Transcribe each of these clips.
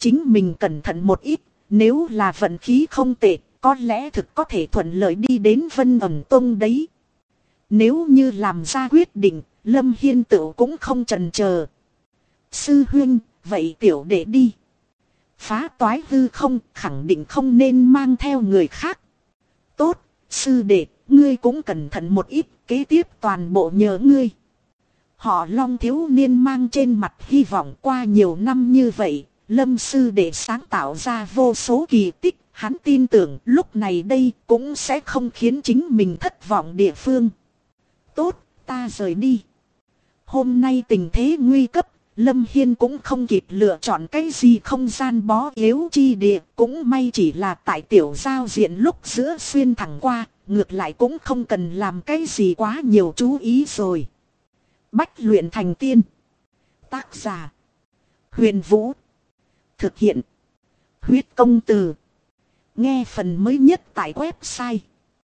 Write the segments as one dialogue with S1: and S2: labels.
S1: chính mình cẩn thận một ít. Nếu là vận khí không tệ, có lẽ thực có thể thuận lợi đi đến Vân Ẩm Tông đấy. Nếu như làm ra quyết định, Lâm Hiên Tửu cũng không chần chờ. Sư huynh, vậy tiểu đệ đi. Phá toái hư không, khẳng định không nên mang theo người khác. Tốt, sư đệ, ngươi cũng cẩn thận một ít, kế tiếp toàn bộ nhờ ngươi. Họ Long thiếu niên mang trên mặt hy vọng. Qua nhiều năm như vậy, Lâm sư đệ sáng tạo ra vô số kỳ tích. Hắn tin tưởng lúc này đây cũng sẽ không khiến chính mình thất vọng địa phương. Tốt, ta rời đi. Hôm nay tình thế nguy cấp, Lâm Hiên cũng không kịp lựa chọn cái gì không gian bó yếu chi địa. Cũng may chỉ là tại tiểu giao diện lúc giữa xuyên thẳng qua, ngược lại cũng không cần làm cái gì quá nhiều chú ý rồi. Bách luyện thành tiên. Tác giả: Huyền Vũ. Thực hiện: Huyết Công Từ. Nghe phần mới nhất tại website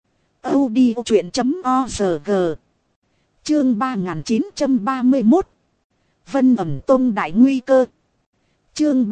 S1: audiochuyện.org. Chương 3931. Vân Ẩm Tông đại nguy cơ. Chương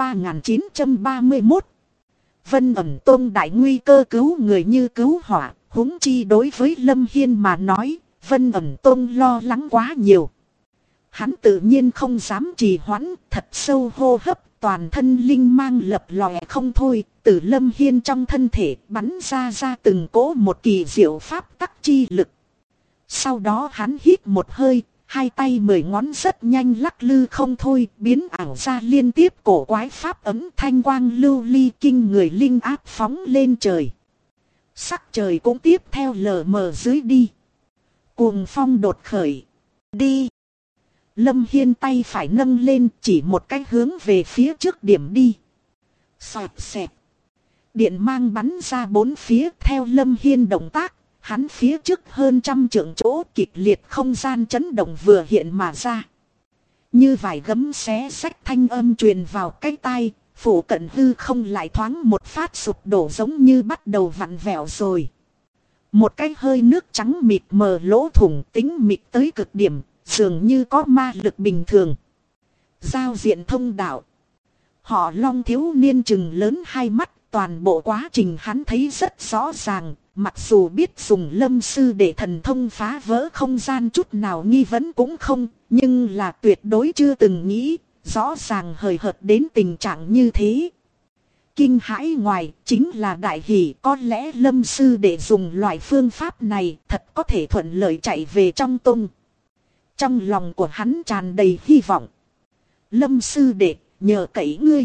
S1: 3931. Vân Ẩm Tông đại nguy cơ, cứu người như cứu hỏa. Huống chi đối với Lâm Hiên mà nói, Vân Ẩm Tông lo lắng quá nhiều. Hắn tự nhiên không dám trì hoãn, thật sâu hô hấp, toàn thân linh mang lập lòe không thôi. Từ Lâm Hiên trong thân thể bắn ra từng cỗ một kỳ diệu pháp tắc chi lực. Sau đó hắn hít một hơi, hai tay 10 ngón rất nhanh lắc lư không thôi, biến ảo ra liên tiếp cổ quái pháp ấm, thanh quang lưu ly kinh người linh áp phóng lên trời. Sắc trời cũng tiếp theo lờ mờ dưới đi. Cuồng phong đột khởi. Đi. Lâm Hiên tay phải nâng lên, chỉ một cái hướng về phía trước điểm đi. Xoẹt xẹt. Điện mang bắn ra bốn phía theo Lâm Hiên động tác. Hắn phía trước hơn 100 trượng chỗ kịch liệt không gian chấn động vừa hiện mà ra. Như vải gấm xé xách thanh âm truyền vào cái tai, phủ cận hư không lại thoáng một phát sụp đổ giống như bắt đầu vặn vẹo rồi. Một cái hơi nước trắng mịt mờ lỗ thủng tính mịt tới cực điểm, dường như có ma lực bình thường. Giao diện thông đạo. Họ Long thiếu niên chừng lớn hai mắt, toàn bộ quá trình hắn thấy rất rõ ràng. Mặc dù biết dùng Lâm sư để thần thông phá vỡ không gian chút nào nghi vấn cũng không, nhưng là tuyệt đối chưa từng nghĩ, rõ ràng hời hợt đến tình trạng như thế. Kinh hãi ngoài chính là đại hỷ, có lẽ Lâm sư để dùng loại phương pháp này thật có thể thuận lợi chạy về trong tông. Trong lòng của hắn tràn đầy hy vọng. Lâm sư đệ, nhờ cậy ngươi.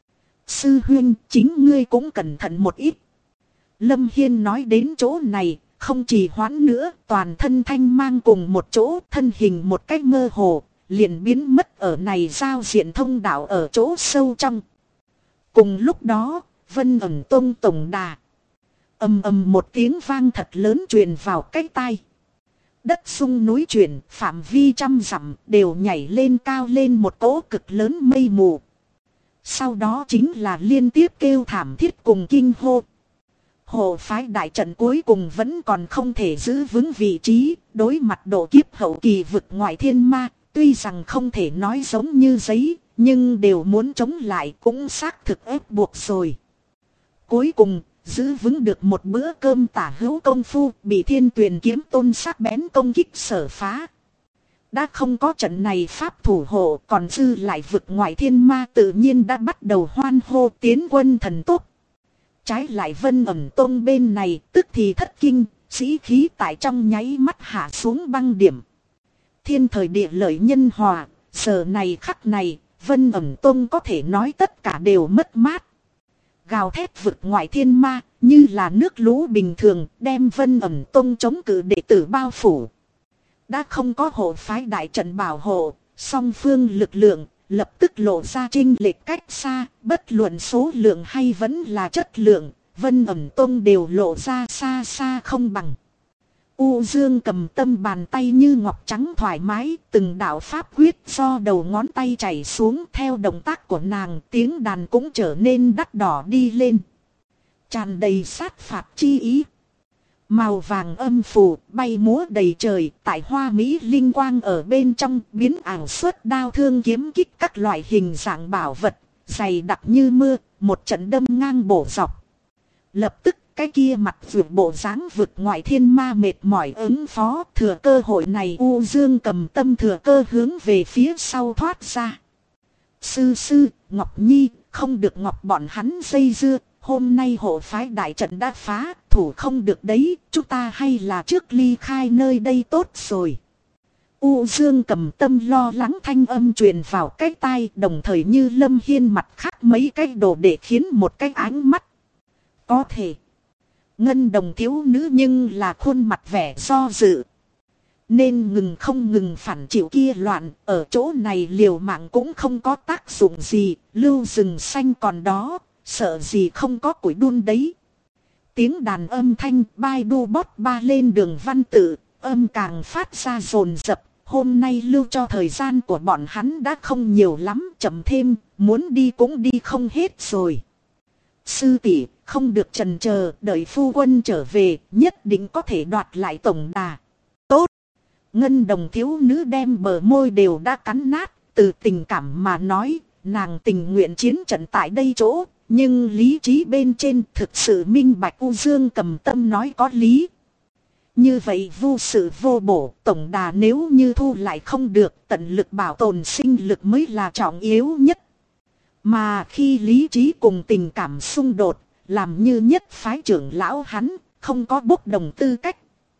S1: Sư huynh, chính ngươi cũng cẩn thận một ít. Lâm Hiên nói đến chỗ này, không trì hoãn nữa, toàn thân thanh mang cùng một chỗ, thân hình một cách mơ hồ, liền biến mất ở này giao diện thông đạo ở chỗ sâu trong. Cùng lúc đó, Vân Ẩm Tông tổng đà. Ầm ầm một tiếng vang thật lớn truyền vào cái tai. Đất sung núi chuyển, phạm vi 100 dặm đều nhảy lên cao lên một cỗ cực lớn mây mù. Sau đó chính là liên tiếp kêu thảm thiết cùng kinh hô. Hộ phái đại trận cuối cùng vẫn còn không thể giữ vững vị trí, đối mặt độ kiếp hậu kỳ vực ngoại thiên ma, tuy rằng không thể nói giống như giấy, nhưng đều muốn chống lại cũng xác thực ép buộc rồi. Cuối cùng, giữ vững được một bữa cơm tả hữu công phu, bị Thiên Tuyền kiếm tôn sắc bén công kích sở phá. Đã không có trận này pháp thủ hộ, còn dư lại vực ngoại thiên ma tự nhiên đã bắt đầu hoan hô tiến quân thần tốc. Trái lại Vân Ẩm Tông bên này tức thì thất kinh, sĩ khí tại trong nháy mắt hạ xuống băng điểm. Thiên thời địa lợi nhân hòa, giờ này khắc này, Vân Ẩm Tông có thể nói tất cả đều mất mát. Gào thét vực ngoại thiên ma, như là nước lũ bình thường, đem Vân Ẩm Tông chống cự đệ tử bao phủ. Đã không có hộ phái đại trận bảo hộ, song phương lực lượng lập tức lộ ra chênh lệch cách xa, bất luận số lượng hay vẫn là chất lượng, Vân Ẩm Tông đều lộ ra xa xa không bằng. U Dương cầm tâm bàn tay như ngọc trắng thoải mái, từng đạo pháp quyết do đầu ngón tay chảy xuống, theo động tác của nàng, tiếng đàn cũng trở nên đắt đỏ đi lên. Tràn đầy sát phạt chi ý. Màu vàng âm phù bay múa đầy trời, tại hoa mỹ linh quang ở bên trong biến ảo xuất đao thương kiếm kích các loại hình dạng bảo vật, dày đặc như mưa, một trận đâm ngang bổ dọc. Lập tức cái kia mặt vượt bộ dáng vực ngoại thiên ma mệt mỏi ứng phó, thừa cơ hội này U Dương Cầm Tâm thừa cơ hướng về phía sau thoát ra. Sư, Ngọc Nhi, không được Ngọc bọn hắn dây dưa, hôm nay hộ phái đại trận đã phá, thủ không được đấy, chúng ta hay là trước ly khai nơi đây tốt rồi. U Dương Cầm Tâm lo lắng thanh âm truyền vào cái tai, đồng thời như Lâm Hiên mặt khác mấy cái đồ để khiến một cái ánh mắt. Có thể. Ngân Đồng thiếu nữ nhưng là khuôn mặt vẻ do dự. Nên ngừng không ngừng phản chịu kia loạn, ở chỗ này liều mạng cũng không có tác dụng gì, lưu rừng xanh còn đó, sợ gì không có củi đun đấy. Tiếng đàn âm thanh bai đu bót ba lên đường văn tự, âm càng phát ra dồn dập. Hôm nay lưu cho thời gian của bọn hắn đã không nhiều lắm, chậm thêm, muốn đi cũng đi không hết rồi. Sư tỷ, không được chần chờ, đợi phu quân trở về, nhất định có thể đoạt lại tổng đà. Tốt! Ngân Đồng thiếu nữ đem bờ môi đều đã cắn nát, từ tình cảm mà nói, nàng tình nguyện chiến trận tại đây chỗ, nhưng lý trí bên trên thực sự minh bạch U Dương Cầm Tâm nói có lý. Như vậy vô sự vô bổ, tổng đà nếu như thu lại không được, tận lực bảo tồn sinh lực mới là trọng yếu nhất. Mà khi lý trí cùng tình cảm xung đột, làm như nhất phái trưởng lão hắn, không có bốc đồng tư cách.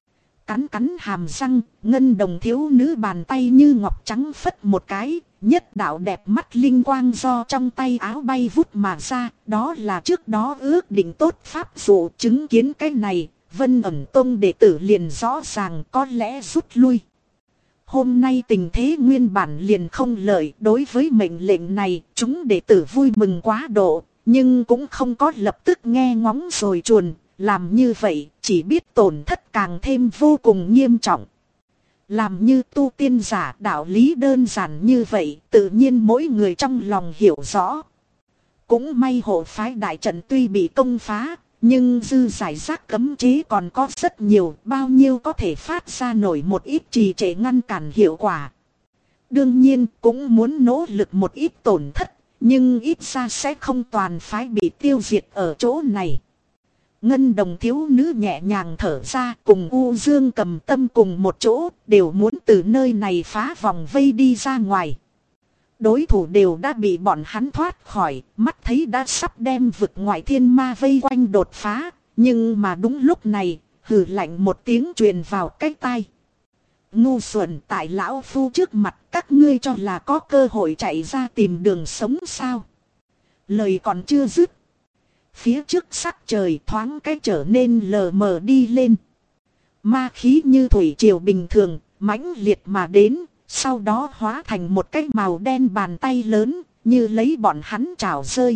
S1: Cắn hàm răng, Ngân Đồng thiếu nữ bàn tay như ngọc trắng phất một cái, nhất đạo đẹp mắt linh quang do trong tay áo bay vút mà ra, đó là trước đó ước định tốt pháp dụ. Chứng kiến cái này, Vân Ẩn Tông đệ tử liền rõ ràng có lẽ rút lui. Hôm nay tình thế nguyên bản liền không lợi, đối với mệnh lệnh này, chúng đệ tử vui mừng quá độ, nhưng cũng không có lập tức nghe ngóng rồi chuồn, làm như vậy chỉ biết tổn thất càng thêm vô cùng nghiêm trọng. Làm như tu tiên giả, đạo lý đơn giản như vậy, tự nhiên mỗi người trong lòng hiểu rõ. Cũng may hộ phái đại trận tuy bị công phá, nhưng dư giải rác cấm chế còn có rất nhiều, bao nhiêu có thể phát ra nổi một ít trì trệ ngăn cản hiệu quả. Đương nhiên cũng muốn nỗ lực một ít tổn thất, nhưng ít ra sẽ không toàn phái bị tiêu diệt ở chỗ này. Ngân Đồng thiếu nữ nhẹ nhàng thở ra, cùng U Dương Cầm Tâm cùng một chỗ, đều muốn từ nơi này phá vòng vây đi ra ngoài. Đối thủ đều đã bị bọn hắn thoát khỏi, mắt thấy đã sắp đem vực ngoại thiên ma vây quanh đột phá, nhưng mà đúng lúc này, hừ lạnh một tiếng truyền vào cái tai. Ngu xuẩn, tại lão phu trước mặt các ngươi cho là có cơ hội chạy ra tìm đường sống sao? Lời còn chưa dứt, phía trước sắc trời thoáng cái trở nên lờ mờ đi lên. Ma khí như thủy triều bình thường, mãnh liệt mà đến, sau đó hóa thành một cái màu đen bàn tay lớn, như lấy bọn hắn trào rơi.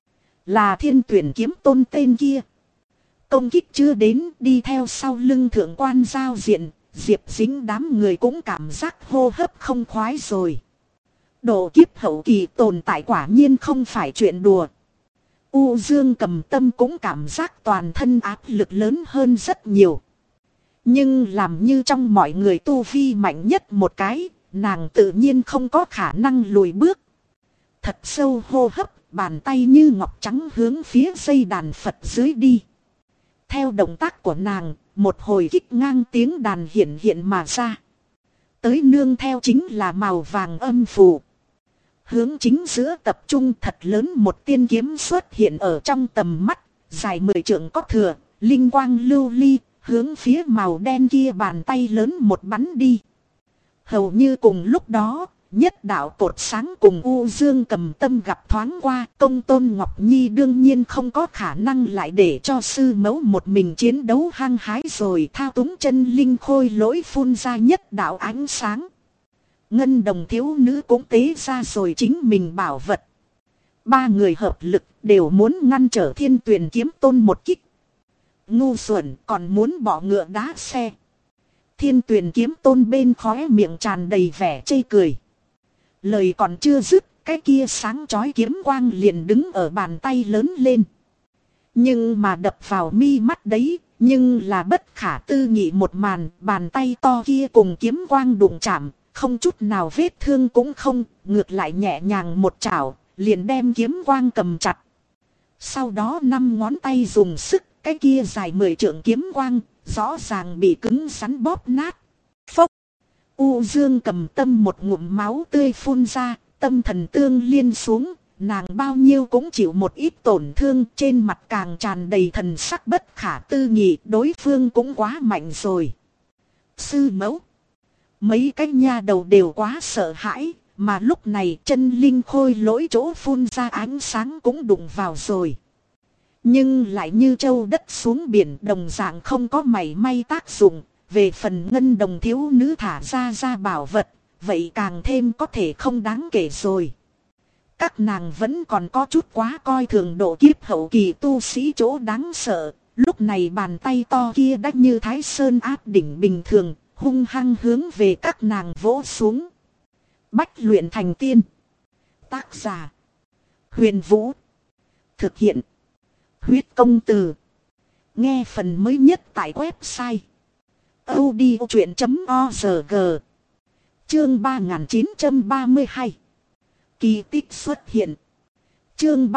S1: Là Thiên Tuyển Kiếm Tôn tên kia. Công kích chưa đến, đi theo sau lưng thượng quan giao diện, Diệp Dính đám người cũng cảm giác hô hấp không khoái rồi. Độ kiếp hậu kỳ tồn tại quả nhiên không phải chuyện đùa. U Dương Cầm Tâm cũng cảm giác toàn thân áp lực lớn hơn rất nhiều. Nhưng làm như trong mọi người tu vi mạnh nhất một cái, nàng tự nhiên không có khả năng lùi bước. Thật sâu hô hấp, bàn tay như ngọc trắng hướng phía dây đàn Phật dưới đi. Theo động tác của nàng, một hồi kích ngang tiếng đàn hiện mà ra. Tới nương theo chính là màu vàng âm phù. Hướng chính giữa tập trung thật lớn một tiên kiếm xuất hiện ở trong tầm mắt, dài 10 trượng có thừa, linh quang lưu ly, hướng phía màu đen kia bàn tay lớn một bắn đi. Hầu như cùng lúc đó, nhất đạo cột sáng cùng U Dương Cầm Tâm gặp thoáng qua, Công Tôn Ngọc Nhi đương nhiên không có khả năng lại để cho sư mẫu một mình chiến đấu hăng hái rồi, thao túng chân linh khôi lỗi phun ra nhất đạo ánh sáng. Ngân Đồng thiếu nữ cũng tế ra rồi chính mình bảo vật. Ba người hợp lực đều muốn ngăn trở Thiên Tuyển Kiếm Tôn một kích. Ngu xuẩn, còn muốn bỏ ngựa đá xe. Thiên Tuyển Kiếm Tôn bên khóe miệng tràn đầy vẻ chê cười. Lời còn chưa dứt, cái kia sáng chói kiếm quang liền đứng ở bàn tay lớn lên. Nhưng mà đập vào mi mắt đấy, nhưng là bất khả tư nghị một màn, bàn tay to kia cùng kiếm quang đụng chạm, không chút nào vết thương cũng không, ngược lại nhẹ nhàng một chảo, liền đem kiếm quang cầm chặt. Sau đó 5 ngón tay dùng sức, cái kia dài 10 trượng kiếm quang, rõ ràng bị cứng rắn bóp nát. Phốc! U Dương Cầm Tâm một ngụm máu tươi phun ra, tâm thần tương liên xuống, nàng bao nhiêu cũng chịu một ít tổn thương, trên mặt càng tràn đầy thần sắc bất khả tư nghị, đối phương cũng quá mạnh rồi. Sư mẫu! Mấy cái nha đầu đều quá sợ hãi, mà lúc này chân linh khôi lỗi chỗ phun ra ánh sáng cũng đụng vào rồi. Nhưng lại như châu đất xuống biển, đồng dạng không có mảy may tác dụng. Về phần ngân đồng thiếu nữ thả ra bảo vật, vậy càng thêm có thể không đáng kể rồi. Các nàng vẫn còn có chút quá coi thường độ kiếp hậu kỳ tu sĩ chỗ đáng sợ. Lúc này bàn tay to kia đã như Thái Sơn áp đỉnh bình thường, hung hăng hướng về các nàng vỗ xuống. Bách luyện thành tiên. Tác giả: Huyền Vũ. Thực hiện: Huyết Công Từ. Nghe phần mới nhất tại website audiochuyện.org. Chương 3932. Kỳ tích xuất hiện. Chương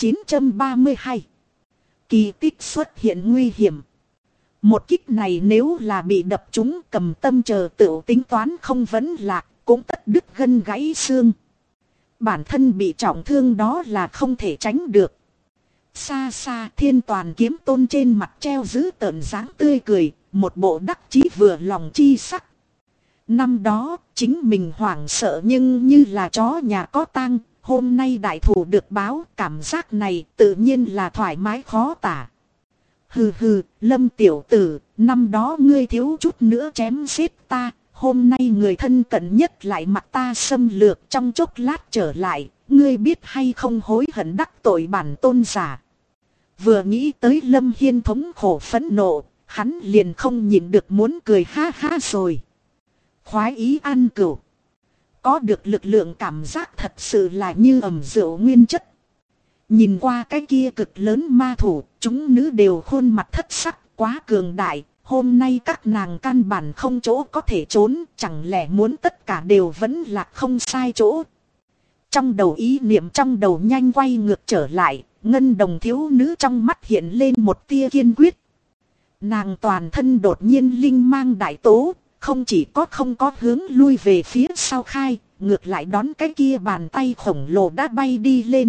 S1: 3932. Kỳ tích xuất hiện nguy hiểm. Một kích này nếu là bị đập trúng, Cầm Tâm chờ tự tính toán không vấn lạc, cũng tất đứt gân gãy xương. Bản thân bị trọng thương đó là không thể tránh được. Xa xa Thiên Toàn Kiếm Tôn trên mặt treo giữ tợn dáng tươi cười, một bộ đắc chí vừa lòng chi sắc. Năm đó chính mình hoảng sợ nhưng như là chó nhà có tang, hôm nay đại thủ được báo, cảm giác này tự nhiên là thoải mái khó tả. Hừ hừ, Lâm tiểu tử, năm đó ngươi thiếu chút nữa chém giết ta, hôm nay người thân cận nhất lại mặc ta xâm lược, trong chốc lát trở lại, ngươi biết hay không hối hận đắc tội bản tôn giả. Vừa nghĩ tới Lâm Hiên thống khổ phẫn nộ, hắn liền không nhịn được muốn cười ha ha rồi. Khoái ý ăn cửu. Có được lực lượng cảm giác thật sự là như ẩm rượu nguyên chất. Nhìn qua cái kia cực lớn ma thủ, chúng nữ đều khuôn mặt thất sắc, quá cường đại. Hôm nay các nàng căn bản không chỗ có thể trốn, chẳng lẽ muốn tất cả đều vẫn là không sai chỗ. Trong đầu ý niệm trong đầu nhanh quay ngược trở lại, ngân đồng thiếu nữ trong mắt hiện lên một tia kiên quyết. Nàng toàn thân đột nhiên linh mang đại tố, không chỉ không có hướng lui về phía sau khai, ngược lại đón cái kia bàn tay khổng lồ đã bay đi lên.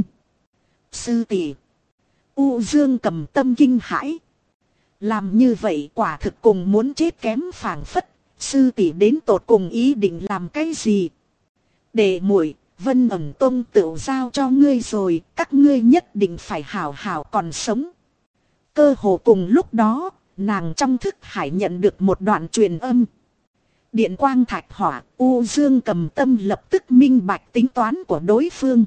S1: Sư tỷ! U Dương Cầm Tâm kinh hãi. Làm như vậy quả thực cùng muốn chết kém phảng phất, sư tỷ đến tột cùng ý định làm cái gì? Để muội, Vân Ẩn Tông tự giao cho ngươi rồi, các ngươi nhất định phải hảo hảo còn sống. Cơ hồ cùng lúc đó, nàng trong thức hải nhận được một đoạn truyền âm. Điện quang thạch hỏa, U Dương Cầm Tâm lập tức minh bạch tính toán của đối phương.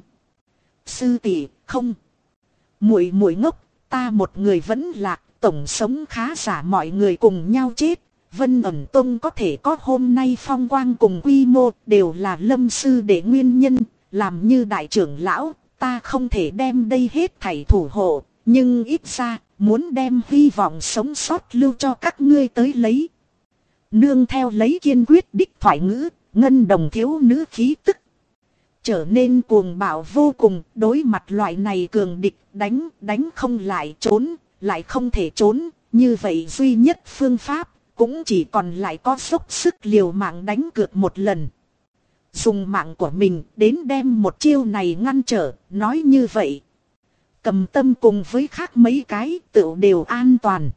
S1: Sư tỷ, không. Muội muội ngốc, ta một người vẫn lạc, tổng sống khá giả mọi người cùng nhau chết. Vân Ẩn Tông có thể có hôm nay phong quang cùng quy mô đều là Lâm sư để nguyên nhân. Làm như đại trưởng lão, ta không thể đem đây hết thảy thủ hộ, nhưng ít ra muốn đem hy vọng sống sót lưu cho các ngươi tới lấy. Nương theo lấy kiên quyết đích thoại ngữ, ngân đồng thiếu nữ khí tức trở nên cuồng bạo vô cùng. Đối mặt loại này cường địch, đánh không lại, trốn lại không thể trốn. Như vậy duy nhất phương pháp cũng chỉ còn lại có dốc sức liều mạng đánh cược một lần. Dùng mạng của mình đến đem một chiêu này ngăn trở. Nói như vậy, Cầm Tâm cùng với khác mấy cái tựu đều an toàn.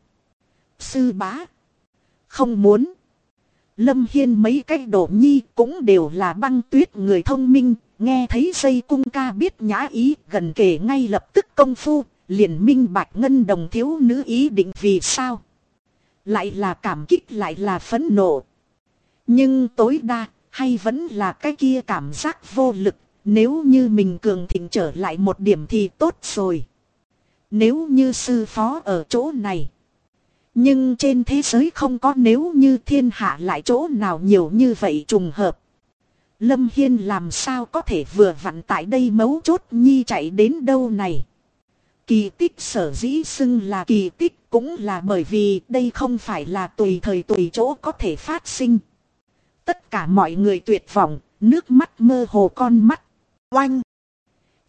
S1: Sư bá, không muốn. Lâm Hiên mấy cái đổ nhi cũng đều là băng tuyết người thông minh. Nghe thấy dây cung ca biết nhã ý, gần kể ngay lập tức công phu, liền minh bạch ngân đồng thiếu nữ ý định vì sao. Lại là cảm kích, lại là phẫn nộ. Nhưng tối đa, hay vẫn là cái kia cảm giác vô lực. Nếu như mình cường thịnh trở lại một điểm thì tốt rồi. Nếu như sư phó ở chỗ này. Nhưng trên thế giới không có nếu như, thiên hạ lại chỗ nào nhiều như vậy trùng hợp. Lâm Hiên làm sao có thể vừa vặn tại đây mấu chốt nhi chạy đến đâu này. Kỳ tích sở dĩ xưng là kỳ tích cũng là bởi vì đây không phải là tùy thời tùy chỗ có thể phát sinh. Tất cả mọi người tuyệt vọng, nước mắt mơ hồ con mắt. Oanh!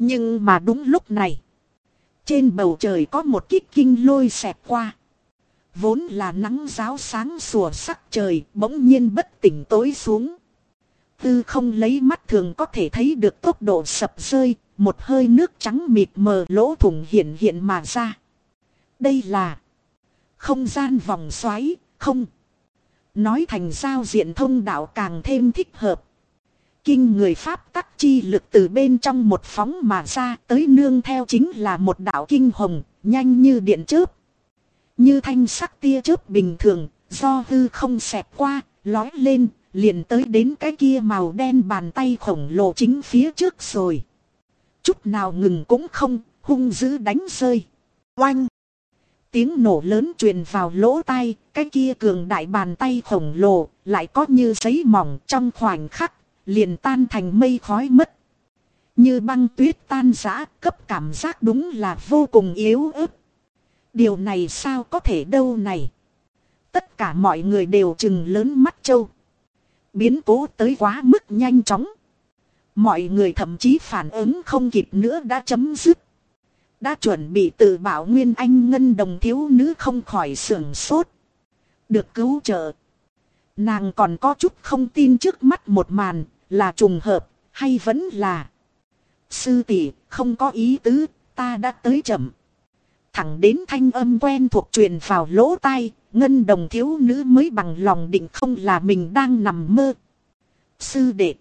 S1: Nhưng mà đúng lúc này, trên bầu trời có một kích kinh lôi xẹt qua. Vốn là nắng ráo sáng sủa sắc trời bỗng nhiên bất tỉnh tối xuống. Tư không lấy mắt thường có thể thấy được tốc độ sập rơi, một hơi nước trắng mịt mờ lỗ thủng hiện hiện mà ra. Đây là không gian vòng xoáy, không. Nói thành giao diện thông đạo càng thêm thích hợp. Kinh người pháp tắc chi lực từ bên trong một phóng mà ra, tới nương theo chính là một đạo kinh hồng, nhanh như điện chớp. Như thanh sắc tia chớp bình thường, do hư không xẹt qua, lói lên, liền tới đến cái kia màu đen bàn tay khổng lồ chính phía trước rồi. Chút nào ngừng cũng không, hung dữ đánh rơi. Oanh! Tiếng nổ lớn truyền vào lỗ tai, cái kia cường đại bàn tay khổng lồ, lại có như giấy mỏng trong khoảnh khắc, liền tan thành mây khói mất. Như băng tuyết tan rã, cấp cảm giác đúng là vô cùng yếu ớt. Điều này sao có thể đâu này? Tất cả mọi người đều trừng lớn mắt trâu. Biến cố tới quá mức nhanh chóng. Mọi người thậm chí phản ứng không kịp nữa đã chấm dứt. Đã chuẩn bị tự bảo Nguyên Anh ngân đồng thiếu nữ không khỏi sưởng sốt. Được cứu trợ. Nàng còn có chút không tin trước mắt một màn, là trùng hợp, hay vẫn là sư tỷ không có ý tứ, ta đã tới chậm. Thẳng đến thanh âm quen thuộc truyền vào lỗ tai, ngân đồng thiếu nữ mới bằng lòng định không là mình đang nằm mơ. Sư đệ,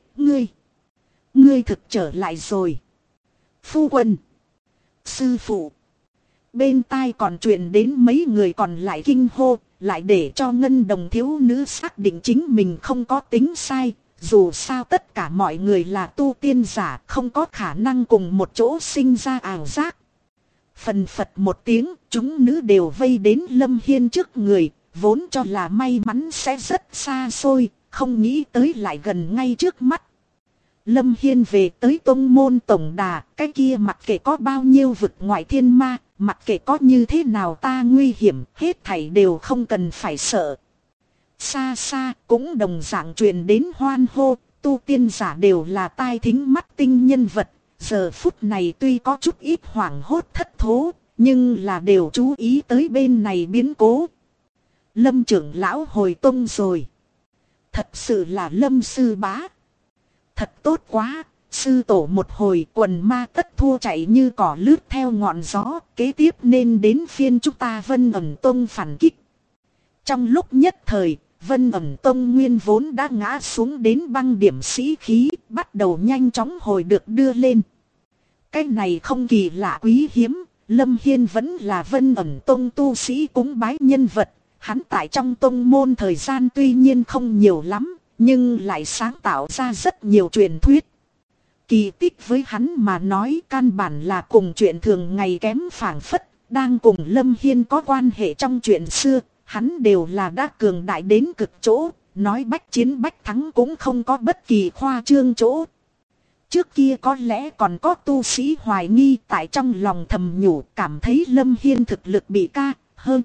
S1: ngươi thực trở lại rồi. Phu quân, sư phụ. Bên tai còn truyền đến mấy người còn lại kinh hô, lại để cho ngân đồng thiếu nữ xác định chính mình không có tính sai. Dù sao tất cả mọi người là tu tiên giả, không có khả năng cùng một chỗ sinh ra ảo giác. Phần phật một tiếng, chúng nữ đều vây đến Lâm Hiên trước người, vốn cho là may mắn sẽ rất xa xôi, không nghĩ tới lại gần ngay trước mắt. Lâm Hiên về tới tông môn tổng đà, cái kia mặc kệ có bao nhiêu vực ngoại thiên ma, mặc kệ có như thế nào ta nguy hiểm, hết thảy đều không cần phải sợ. Xa xa cũng đồng dạng truyền đến hoan hô, tu tiên giả đều là tai thính mắt tinh nhân vật. Giờ phút này tuy có chút ít hoảng hốt thất thố, nhưng là đều chú ý tới bên này biến cố. Lâm trưởng lão hồi tông rồi. Thật sự là Lâm sư bá. Thật tốt quá, sư tổ một hồi quần ma tất thua chạy như cỏ lướt theo ngọn gió, kế tiếp nên đến phiên chúng ta Vân Ẩn Tông phản kích. Trong lúc nhất thời, Vân Ẩn Tông nguyên vốn đã ngã xuống đến băng điểm sĩ khí, bắt đầu nhanh chóng hồi được đưa lên. Cái này không kỳ lạ quý hiếm, Lâm Hiên vẫn là Vân Ẩn Tông tu sĩ cúng bái nhân vật. Hắn tại trong tông môn thời gian tuy nhiên không nhiều lắm, nhưng lại sáng tạo ra rất nhiều truyền thuyết. Kỳ tích với hắn mà nói căn bản là cùng chuyện thường ngày kém phảng phất, đang cùng Lâm Hiên có quan hệ trong chuyện xưa. Hắn đều là đã cường đại đến cực chỗ, nói bách chiến bách thắng cũng không có bất kỳ khoa trương chỗ. Trước kia có lẽ còn có tu sĩ hoài nghi tại trong lòng thầm nhủ, cảm thấy Lâm Hiên thực lực bị hơn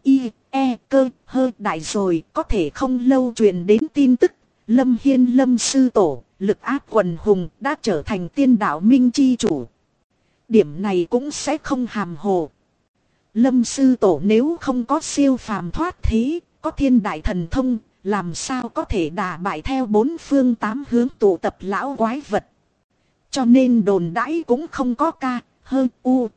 S1: cơ hơi đại rồi, có thể không lâu truyền đến tin tức. Lâm Hiên Lâm sư tổ, lực áp quần hùng đã trở thành tiên đạo minh chi chủ. Điểm này cũng sẽ không hàm hồ. Lâm sư tổ nếu không có siêu phàm thoát thế, có thiên đại thần thông, làm sao có thể đả bại theo bốn phương tám hướng tụ tập lão quái vật. Cho nên đồn đãi cũng không có hơn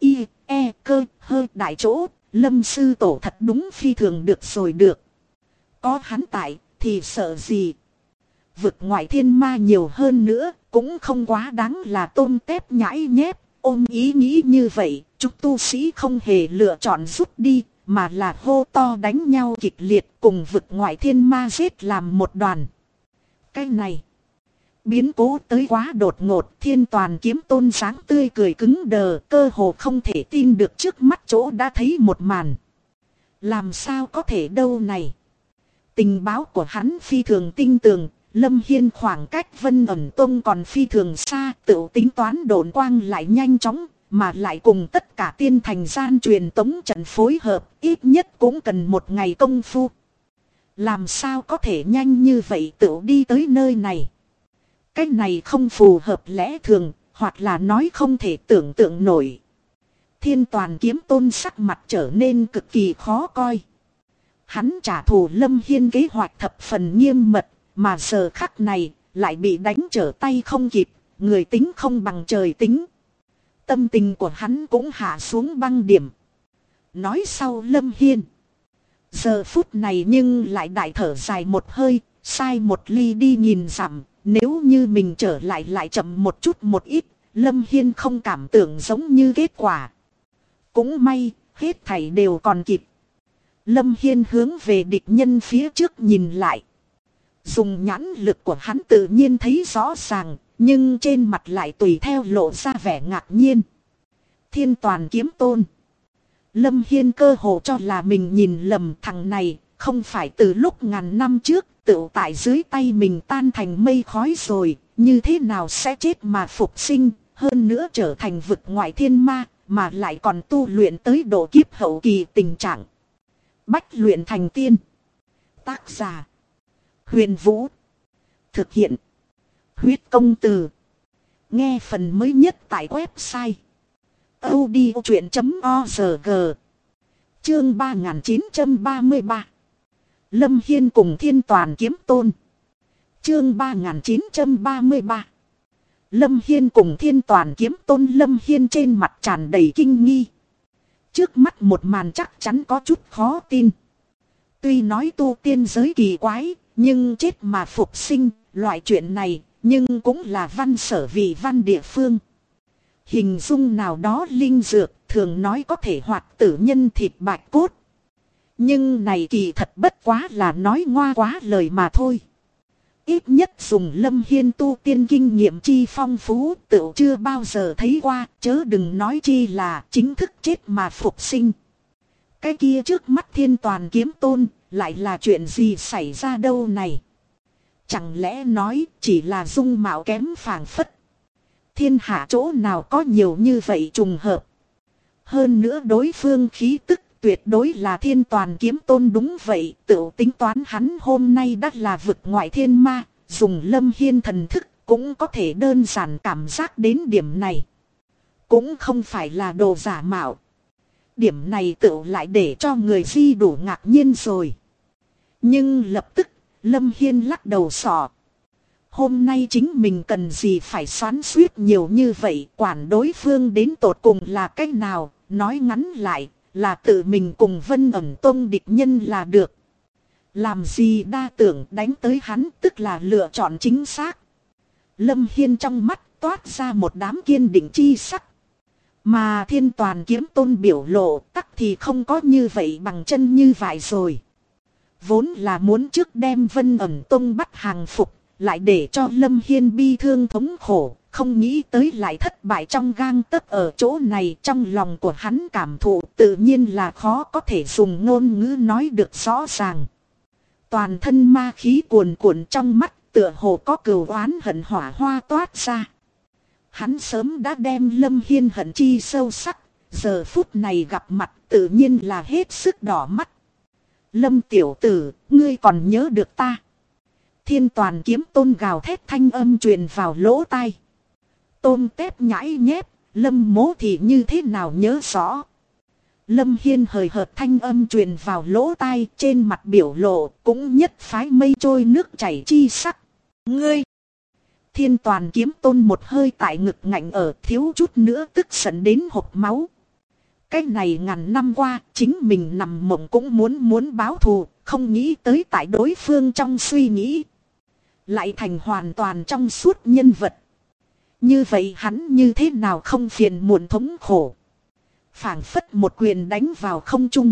S1: cơ hơi đại chỗ, Lâm sư tổ thật đúng phi thường được rồi được. Có hắn tại thì sợ gì. Vực ngoại thiên ma nhiều hơn nữa, cũng không quá đáng là tôm tép nhãi nhép. Ôm ý nghĩ như vậy, chúng tu sĩ không hề lựa chọn rút đi, mà là hô to đánh nhau kịch liệt cùng vực ngoại thiên ma giết làm một đoàn. Cái này, biến cố tới quá đột ngột, Thiên Toàn Kiếm Tôn sáng tươi cười cứng đờ, cơ hồ không thể tin được trước mắt chỗ đã thấy một màn. Làm sao có thể đâu này? Tình báo của hắn phi thường tinh tường. Lâm Hiên khoảng cách Vân Ẩn Tông còn phi thường xa, tự tính toán độn quang lại nhanh chóng, mà lại cùng tất cả tiên thành gian truyền tống trận phối hợp, ít nhất cũng cần một ngày công phu. Làm sao có thể nhanh như vậy tự đi tới nơi này? Cái này không phù hợp lẽ thường, hoặc là nói không thể tưởng tượng nổi. Thiên Toàn Kiếm Tôn sắc mặt trở nên cực kỳ khó coi. Hắn trả thù Lâm Hiên kế hoạch thập phần nghiêm mật, mà giờ khắc này lại bị đánh trở tay không kịp, người tính không bằng trời tính. Tâm tình của hắn cũng hạ xuống băng điểm. Nói sau Lâm Hiên. Giờ phút này nhưng lại đại thở dài một hơi, sai một ly đi nhìn dặm. Nếu như mình trở lại chậm một chút một ít, Lâm Hiên không cảm tưởng giống như kết quả. Cũng may, hết thảy đều còn kịp. Lâm Hiên hướng về địch nhân phía trước nhìn lại. Dùng nhãn lực của hắn tự nhiên thấy rõ ràng, nhưng trên mặt lại tùy theo lộ ra vẻ ngạc nhiên. Thiên Toàn Kiếm Tôn. Lâm Hiên cơ hồ cho là mình nhìn lầm thằng này, không phải từ lúc ngàn năm trước, tự tại dưới tay mình tan thành mây khói rồi, như thế nào sẽ chết mà phục sinh, hơn nữa trở thành vực ngoại thiên ma, mà lại còn tu luyện tới độ kiếp hậu kỳ tình trạng. Bách luyện thành tiên. Tác giả: Huyền Vũ. Thực hiện: Huyết Công Từ. Nghe phần mới nhất tại website audiochuyện.org. Chương 3933. Lâm Hiên cùng Thiên Toàn Kiếm Tôn. Chương 3933. Lâm Hiên cùng Thiên Toàn Kiếm Tôn. Lâm Hiên trên mặt tràn đầy kinh nghi. Trước mắt một màn chắc chắn có chút khó tin. Tuy nói tu tiên giới kỳ quái, nhưng chết mà phục sinh, loại chuyện này, nhưng cũng là văn sở vị văn địa phương. Hình dung nào đó linh dược, thường nói có thể hoạt tử nhân thịt bạch cốt. Nhưng này kỳ thật bất quá là nói ngoa quá lời mà thôi. Ít nhất dùng Lâm Hiên tu tiên kinh nghiệm chi phong phú, tự chưa bao giờ thấy qua, chớ đừng nói chi là chính thức chết mà phục sinh. Cái kia trước mắt Thiên Toàn Kiếm Tôn, lại là chuyện gì xảy ra đâu này? Chẳng lẽ nói chỉ là dung mạo kém phảng phất? Thiên hạ chỗ nào có nhiều như vậy trùng hợp? Hơn nữa đối phương khí tức tuyệt đối là Thiên Toàn Kiếm Tôn đúng vậy, tự tính toán hắn hôm nay đã là vực ngoại thiên ma, dùng Lâm Hiên thần thức cũng có thể đơn giản cảm giác đến điểm này. Cũng không phải là đồ giả mạo. Điểm này tự lại để cho người di đủ ngạc nhiên rồi. Nhưng lập tức, Lâm Hiên lắc đầu sọ. Hôm nay chính mình cần gì phải xoắn xuýt nhiều như vậy, quản đối phương đến tột cùng là cách nào, nói ngắn lại, là tự mình cùng Vân Ẩn Tông địch nhân là được. Làm gì đa tưởng đánh tới hắn tức là lựa chọn chính xác. Lâm Hiên trong mắt toát ra một đám kiên định chi sắc. Mà Thiên Toàn Kiếm Tôn biểu lộ tắc thì không có như vậy bằng chân như vậy rồi. Vốn là muốn trước đem Vân Ẩn Tông bắt hàng phục, lại để cho Lâm Hiên bi thương thống khổ, không nghĩ tới lại thất bại trong gang tấc ở chỗ này. Trong lòng của hắn cảm thụ tự nhiên là khó có thể dùng ngôn ngữ nói được rõ ràng. Toàn thân ma khí cuồn cuộn trong mắt, tựa hồ có cừu oán hận hỏa hoa toát ra. Hắn sớm đã đem Lâm Hiên hận chi sâu sắc, giờ phút này gặp mặt tự nhiên là hết sức đỏ mắt. Lâm tiểu tử, ngươi còn nhớ được ta? Thiên Toàn Kiếm Tôn gào thét thanh âm truyền vào lỗ tai. Tôm tép nhãi nhép, Lâm mố thì như thế nào nhớ rõ? Lâm Hiên hời hợt thanh âm truyền vào lỗ tai, trên mặt biểu lộ cũng nhất phái mây trôi nước chảy chi sắc. Ngươi! Thiên Toàn Kiếm Tôn một hơi tại ngực ngạnh ở, thiếu chút nữa tức giận đến hộc máu. Cái này ngàn năm qua, chính mình nằm mộng cũng muốn báo thù, không nghĩ tới tại đối phương trong suy nghĩ. Lại thành hoàn toàn trong suốt nhân vật. Như vậy hắn như thế nào không phiền muộn thống khổ. Phảng phất một quyền đánh vào không trung.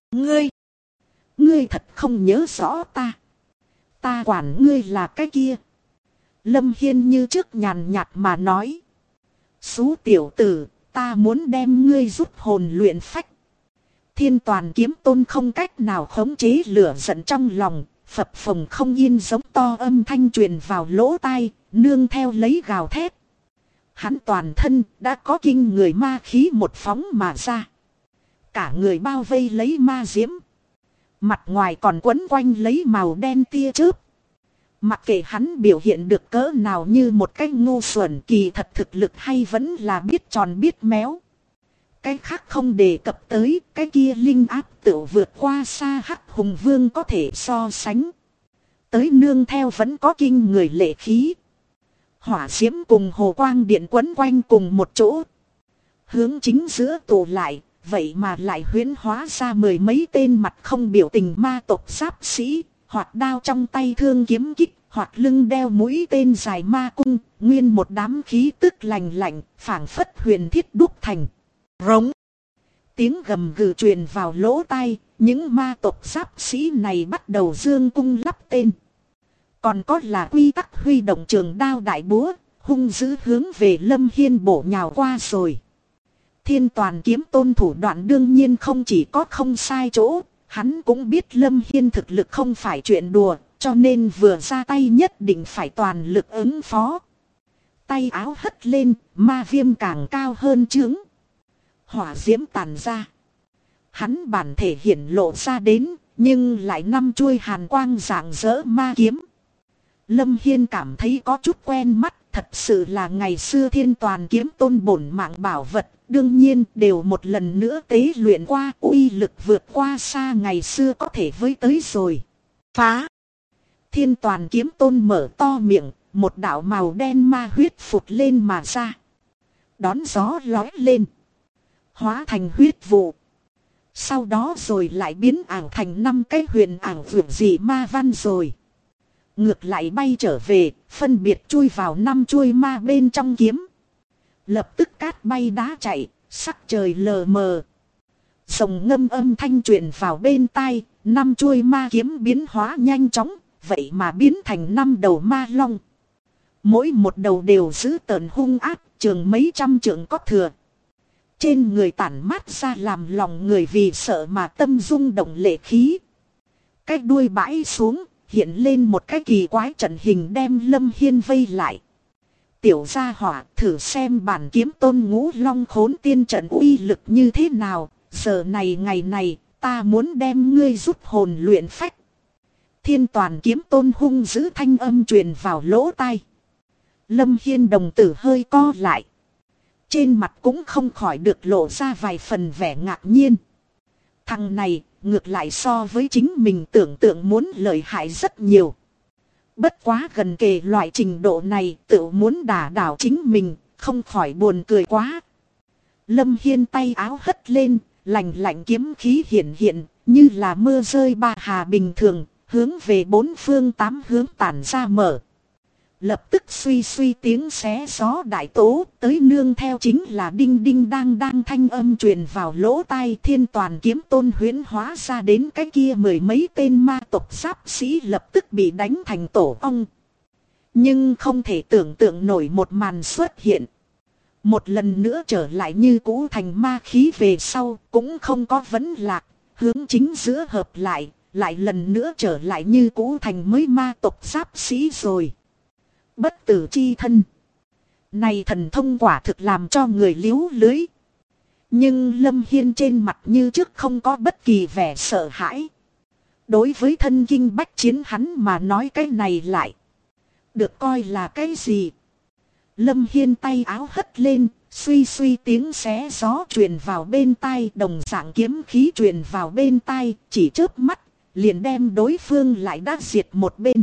S1: Ngươi thật không nhớ rõ ta. Ta quản ngươi là cái kia. Lâm Hiên như trước nhàn nhạt mà nói. Xú tiểu tử, ta muốn đem ngươi rút hồn luyện phách. Thiên Toàn Kiếm Tôn không cách nào khống chế lửa giận trong lòng, phập phồng không yên giống to âm thanh truyền vào lỗ tai, nương theo lấy gào thét. Hắn toàn thân đã có kinh người ma khí một phóng mà ra. Cả người bao vây lấy ma diễm. Mặt ngoài còn quấn quanh lấy màu đen tia chớp. Mặc kệ hắn biểu hiện được cỡ nào như một cái ngu xuẩn, kỳ thật thực lực hay vẫn là biết tròn biết méo. Cái khác không đề cập tới, cái kia linh áp tự vượt qua xa Hắc Hùng Vương có thể so sánh. Tới nương theo vẫn có kinh người lệ khí. Hỏa diễm cùng hồ quang điện quấn quanh cùng một chỗ. Hướng chính giữa tụ lại, vậy mà lại huyễn hóa ra mười mấy tên mặt không biểu tình ma tộc giáp sĩ, hoặc đao trong tay thương kiếm kích, hoặc lưng đeo mũi tên dài ma cung, nguyên một đám khí tức lành lạnh, phảng phất huyền thiết đúc thành. Rống. Tiếng gầm gừ truyền vào lỗ tai, những ma tộc giáp sĩ này bắt đầu dương cung lắp tên. Còn có là quy tắc huy động trường đao đại búa, hung dữ hướng về Lâm Hiên bổ nhào qua rồi. Thiên Toàn Kiếm Tôn thủ đoạn đương nhiên không chỉ có không sai chỗ, hắn cũng biết Lâm Hiên thực lực không phải chuyện đùa, cho nên vừa ra tay nhất định phải toàn lực ứng phó. Tay áo hất lên, ma viêm càng cao hơn chướng. Hỏa diễm tàn ra. Hắn bản thể hiển lộ ra đến, nhưng lại năm chuôi hàn quang rạng rỡ ma kiếm. Lâm Hiên cảm thấy có chút quen mắt, thật sự là ngày xưa Thiên Toàn Kiếm Tôn bổn mạng bảo vật, đương nhiên đều một lần nữa tế luyện qua, uy lực vượt qua xa ngày xưa có thể với tới rồi. Phá! Thiên Toàn Kiếm Tôn mở to miệng, một đạo màu đen ma huyết phụt lên mà ra. Đón gió lói lên. Hóa thành huyết vụ. Sau đó rồi lại biến ảo thành 5 cái huyền ảo vượt dị ma văn rồi. Ngược lại bay trở về, phân biệt chui vào 5 chuôi ma bên trong kiếm. Lập tức cát bay đá chạy, sắc trời lờ mờ. Rồng ngâm âm thanh truyền vào bên tai, 5 chuôi ma kiếm biến hóa nhanh chóng, vậy mà biến thành 5 đầu ma long. Mỗi một đầu đều giữ tợn hung ác, trường mấy trăm trượng có thừa. Trên người tản mát ra làm lòng người vì sợ mà tâm rung động lệ khí. Cái đuôi bãi xuống, hiện lên một cái kỳ quái trận hình đem Lâm Hiên vây lại. Tiểu gia hỏa, thử xem bản Kiếm Tôn Ngũ Long Khốn Tiên trận uy lực như thế nào. Giờ này ngày này, ta muốn đem ngươi rút hồn luyện phách. Thiên Toàn Kiếm Tôn hung dữ thanh âm truyền vào lỗ tai. Lâm Hiên đồng tử hơi co lại. Trên mặt cũng không khỏi được lộ ra vài phần vẻ ngạc nhiên. Thằng này, ngược lại so với chính mình tưởng tượng muốn lợi hại rất nhiều. Bất quá gần kề loại trình độ này tự muốn đả đảo chính mình, không khỏi buồn cười quá. Lâm Hiên tay áo hất lên, lạnh lạnh kiếm khí hiện hiện, như là mưa rơi ba hà bình thường, hướng về 4 phương 8 hướng tản ra mở. Lập tức suy suy tiếng xé gió đại tố, tới nương theo chính là đinh đinh đang thanh âm truyền vào lỗ tai. Thiên Toàn Kiếm Tôn huyễn hóa ra đến cái kia mười mấy tên ma tộc giáp sĩ lập tức bị đánh thành tổ ong. Nhưng không thể tưởng tượng nổi một màn xuất hiện. Một lần nữa trở lại như cũ thành ma khí về sau, cũng không có vấn lạc, hướng chính giữa hợp lại, lại lần nữa trở lại như cũ thành mới ma tộc giáp sĩ rồi. Bất tử chi thân. Này thần thông quả thực làm cho người liếu lưới. Nhưng Lâm Hiên trên mặt như trước không có bất kỳ vẻ sợ hãi. Đối với thân kinh bách chiến hắn mà nói cái này lại được coi là cái gì? Lâm Hiên tay áo hất lên, suy suy tiếng xé gió truyền vào bên tai, đồng dạng kiếm khí truyền vào bên tai, chỉ chớp mắt, liền đem đối phương lại đã diệt một bên.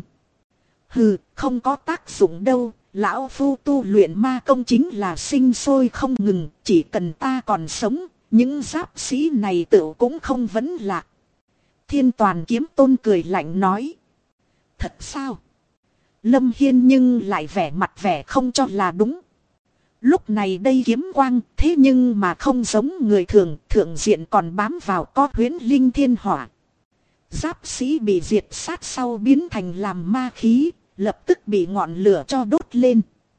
S1: Hừ, không có tác dụng đâu, lão phu tu luyện ma công chính là sinh sôi không ngừng, chỉ cần ta còn sống, những giáp sĩ này tự cũng không vấn lạc. Thiên Toàn Kiếm Tôn cười lạnh nói. Thật sao? Lâm Hiên nhưng lại vẻ mặt vẻ không cho là đúng. Lúc này đây kiếm quang, thế nhưng mà không giống người thường, thượng diện còn bám vào có huyễn linh thiên hỏa. Giáp sĩ bị diệt sát sau biến thành làm ma khí, lập tức bị ngọn lửa cho đốt lên.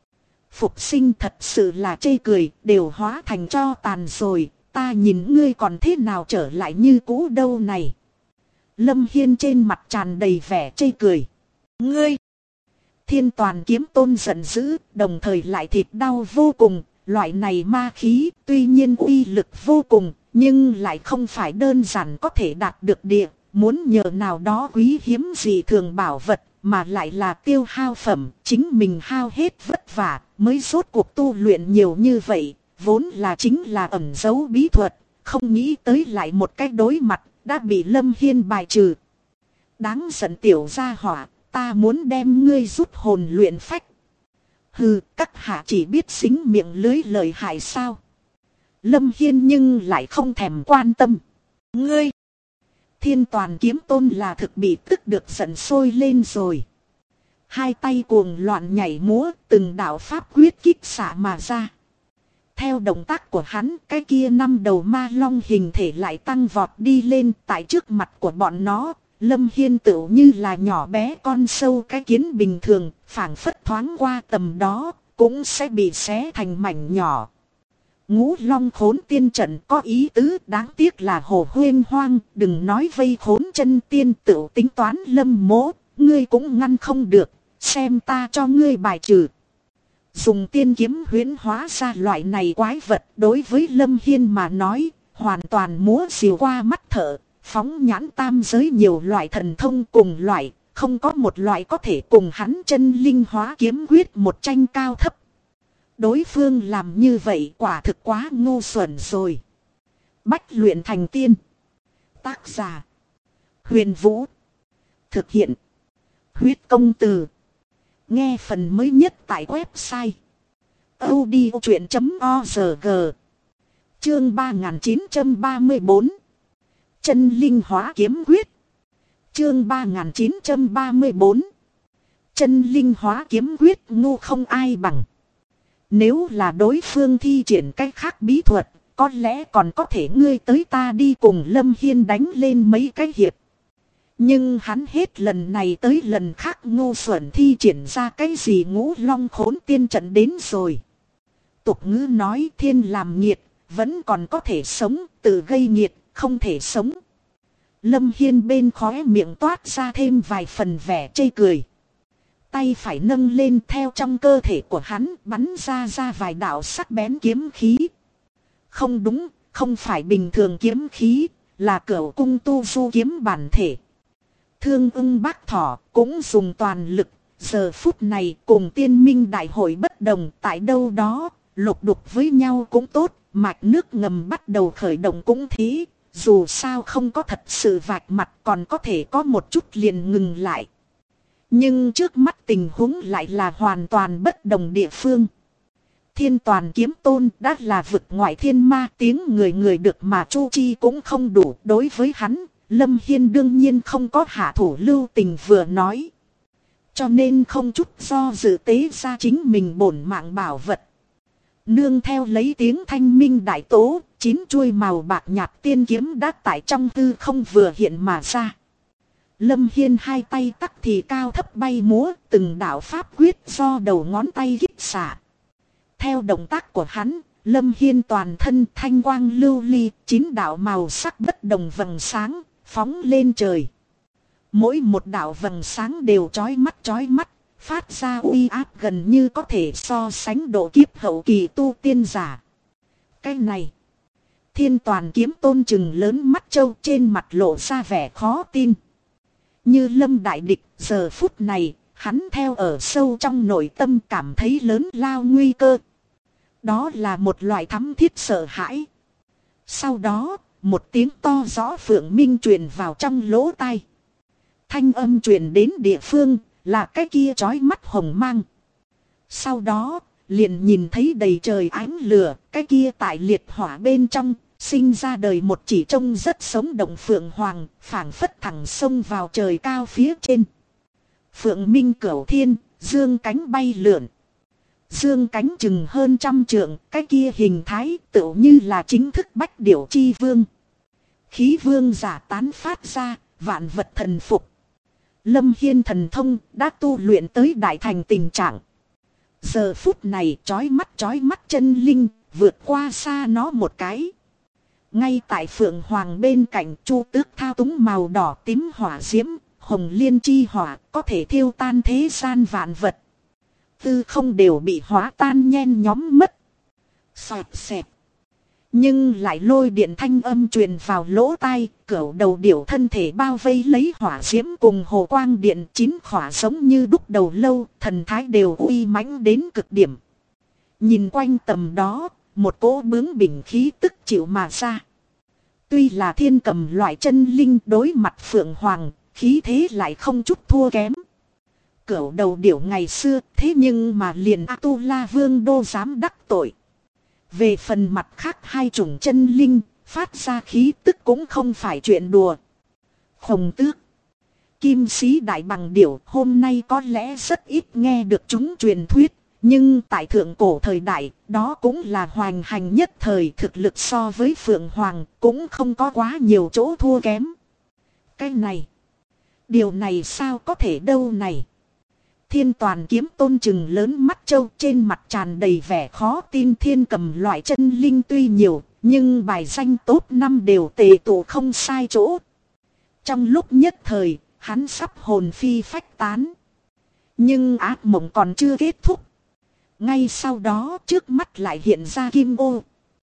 S1: Phục sinh thật sự là chê cười, đều hóa thành tro tàn rồi, ta nhìn ngươi còn thế nào trở lại như cũ đâu này. Lâm Hiên trên mặt tràn đầy vẻ chê cười. Ngươi! Thiên Toàn Kiếm Tôn giận dữ, đồng thời lại thịt đau vô cùng. Loại này ma khí tuy nhiên uy lực vô cùng, nhưng lại không phải đơn giản có thể đạt được địa. Muốn nhờ nào đó quý hiếm gì thường bảo vật, mà lại là tiêu hao phẩm, chính mình hao hết vất vả, mới rốt cuộc tu luyện nhiều như vậy, vốn là chính là ẩn giấu bí thuật, không nghĩ tới lại một cách đối mặt, đã bị Lâm Hiên bài trừ. Đáng giận tiểu gia hỏa, ta muốn đem ngươi rút hồn luyện phách. Hừ, các hạ chỉ biết xính miệng lưới lợi hại sao? Lâm Hiên nhưng lại không thèm quan tâm. Ngươi! Thiên Toàn Kiếm Tôn là thực bị tức được giận sôi lên rồi. Hai tay cuồng loạn nhảy múa, từng đạo pháp quyết kích xạ mà ra. Theo động tác của hắn, cái kia 5 đầu ma long hình thể lại tăng vọt đi lên tại trước mặt của bọn nó. Lâm Hiên tựu như là nhỏ bé con sâu cái kiến bình thường, phảng phất thoáng qua tầm đó, cũng sẽ bị xé thành mảnh nhỏ. Ngũ long khốn tiên trận có ý tứ, đáng tiếc là hồ huyên hoang, đừng nói vây khốn chân tiên tựu tính toán Lâm mỗ, ngươi cũng ngăn không được, xem ta cho ngươi bài trừ. Dùng tiên kiếm huyễn hóa ra loại này quái vật đối với Lâm Hiên mà nói, hoàn toàn múa xìu qua mắt thợ, phóng nhãn tam giới nhiều loại thần thông cùng loại, không có một loại có thể cùng hắn chân linh hóa kiếm quyết một tranh cao thấp. Đối phương làm như vậy quả thực quá ngu xuẩn rồi. Bách luyện thành tiên. Tác giả: Huyền Vũ. Thực hiện: Huyết Công Từ. Nghe phần mới nhất tại website audiochuyện.org. Chương 3934. Chân linh hóa kiếm quyết. Chương 3934. Chân linh hóa kiếm quyết ngu không ai bằng. Nếu là đối phương thi triển cách khác bí thuật, có lẽ còn có thể ngươi tới ta đi cùng Lâm Hiên đánh lên mấy cái hiệp. Nhưng hắn hết lần này tới lần khác ngu xuẩn thi triển ra cái gì ngũ long khốn tiên trận đến rồi. Tục ngữ nói thiên làm nghiệt, vẫn còn có thể sống, tự gây nghiệt, không thể sống. Lâm Hiên bên khóe miệng toát ra thêm vài phần vẻ chê cười. Tay phải nâng lên, theo trong cơ thể của hắn bắn ra vài đạo sắc bén kiếm khí. Không đúng, không phải bình thường kiếm khí, là Cửu Cung Tu Du kiếm bản thể. Thương Ưng Bác Thỏ cũng dùng toàn lực, giờ phút này cùng Tiên Minh Đại hội bất đồng, tại đâu đó, lục đục với nhau cũng tốt, mạch nước ngầm bắt đầu khởi động cũng thế, dù sao không có thật sự vạch mặt còn có thể có một chút liền ngừng lại. Nhưng trước mắt tình huống lại là hoàn toàn bất đồng địa phương. Thiên Toàn Kiếm Tôn đã là vực ngoại thiên ma, tiếng người người được mà chu chi cũng không đủ. Đối với hắn, Lâm Hiên đương nhiên không có hạ thủ lưu tình vừa nói. Cho nên không chút do dự tế ra chính mình bổn mạng bảo vật. Nương theo lấy tiếng thanh minh đại tố, 9 chuôi màu bạc nhạt tiên kiếm đã tại trong hư không vừa hiện mà ra. Lâm Hiên hai tay tắc thì cao thấp bay múa, từng đạo pháp quyết do đầu ngón tay kích xạ. Theo động tác của hắn, Lâm Hiên toàn thân thanh quang lưu ly, 9 đạo màu sắc bất đồng vầng sáng, phóng lên trời. Mỗi một đạo vầng sáng đều chói mắt, phát ra uy áp gần như có thể so sánh độ kiếp hậu kỳ tu tiên giả. Cái này, Thiên Toàn Kiếm Tôn trừng lớn mắt trâu, trên mặt lộ ra vẻ khó tin. Như lâm đại địch, giờ phút này, hắn theo ở sâu trong nội tâm cảm thấy lớn lao nguy cơ. Đó là một loại thắm thiết sợ hãi. Sau đó, một tiếng to rõ phượng minh truyền vào trong lỗ tai. Thanh âm truyền đến địa phương, là cái kia chói mắt hồng mang. Sau đó, liền nhìn thấy đầy trời ánh lửa, cái kia tại liệt hỏa bên trong, sinh ra đời một chỉ trông rất sống động phượng hoàng, phảng phất thẳng sông vào trời cao phía trên. Phượng minh cửu thiên, dương cánh bay lượn. Dương cánh chừng hơn 100 trượng, cái kia hình thái tựu như là chính thức bách điểu chi vương. Khí vương giả tán phát ra, vạn vật thần phục. Lâm Hiên thần thông đã tu luyện tới đại thành tình trạng. Giờ phút này chói mắt chân linh, vượt qua xa nó một cái. Ngay tại phượng hoàng bên cạnh Chu Tước thao túng màu đỏ tím hỏa diễm, hồng liên chi hỏa có thể thiêu tan thế gian vạn vật. Tư không đều bị hóa tan nhen nhóm mất. Xoẹt xẹt. Nhưng lại lôi điện thanh âm truyền vào lỗ tai, cửu đầu điểu thân thể bao vây lấy hỏa diễm cùng hồ quang điện, 9 khỏa giống như đúc đầu lâu, thần thái đều uy mãnh đến cực điểm. Nhìn quanh tầm đó, một cỗ bướng bỉnh khí tức chịu mà ra. Tuy là thiên cầm loại chân linh đối mặt phượng hoàng, khí thế lại không chút thua kém. Cửu đầu điểu ngày xưa, thế nhưng mà liền A-tu-la vương đô dám đắc tội. Về phần mặt khác hai chủng chân linh, phát ra khí tức cũng không phải chuyện đùa. Khổng tước, kim sĩ đại bằng điểu hôm nay có lẽ rất ít nghe được chúng truyền thuyết. Nhưng tại thượng cổ thời đại, đó cũng là hoành hành nhất thời, thực lực so với Phượng Hoàng cũng không có quá nhiều chỗ thua kém. Cái này, điều này sao có thể đâu này. Thiên Toàn Kiếm Tôn chừng lớn mắt trâu, trên mặt tràn đầy vẻ khó tin. Thiên cầm loại chân linh tuy nhiều, nhưng bài danh top 5 đều tề tụ không sai chỗ. Trong lúc nhất thời, hắn sắp hồn phi phách tán. Nhưng ác mộng còn chưa kết thúc. Ngay sau đó trước mắt lại hiện ra kim ô,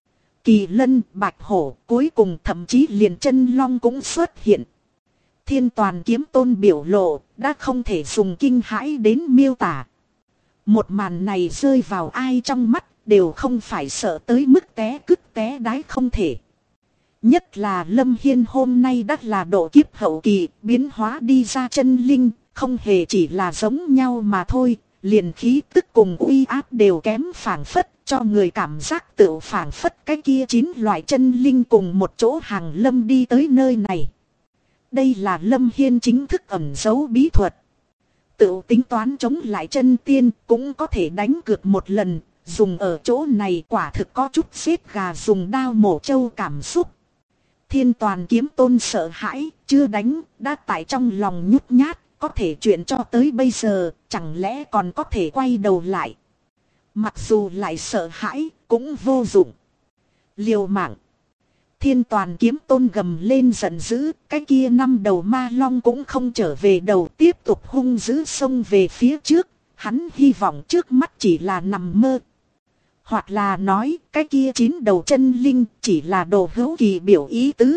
S1: kỳ lân, bạch hổ, cuối cùng thậm chí liền chân long cũng xuất hiện. Thiên Toàn Kiếm Tôn biểu lộ đã không thể dùng kinh hãi đến miêu tả. Một màn này rơi vào ai trong mắt đều không phải sợ tới mức té cứt té đái không thể. Nhất là Lâm Hiên hôm nay đã là độ kiếp hậu kỳ, biến hóa đi ra chân linh, không hề chỉ là giống nhau mà thôi. Liền khí tức cùng uy áp đều kém phảng phất, cho người cảm giác tự phảng phất cái kia 9 loại chân linh cùng một chỗ hàng lâm đi tới nơi này. Đây là Lâm Hiên chính thức ẩn giấu bí thuật. Tự tính toán chống lại chân tiên cũng có thể đánh cược một lần, dùng ở chỗ này quả thực có chút xếp gà dùng đao mổ trâu cảm xúc. Thiên Toàn Kiếm Tôn sợ hãi, chưa đánh, đã tại trong lòng nhút nhát. Có thể chuyện cho tới bây giờ, chẳng lẽ còn có thể quay đầu lại. Mặc dù lại sợ hãi, cũng vô dụng. Liều mạng. Thiên Toàn Kiếm Tôn gầm lên giận dữ, cái kia 5 đầu ma long cũng không trở về đầu, tiếp tục hung dữ xông về phía trước. Hắn hy vọng trước mắt chỉ là nằm mơ. Hoặc là nói, cái kia 9 đầu chân linh chỉ là đồ hữu kỳ biểu ý tứ.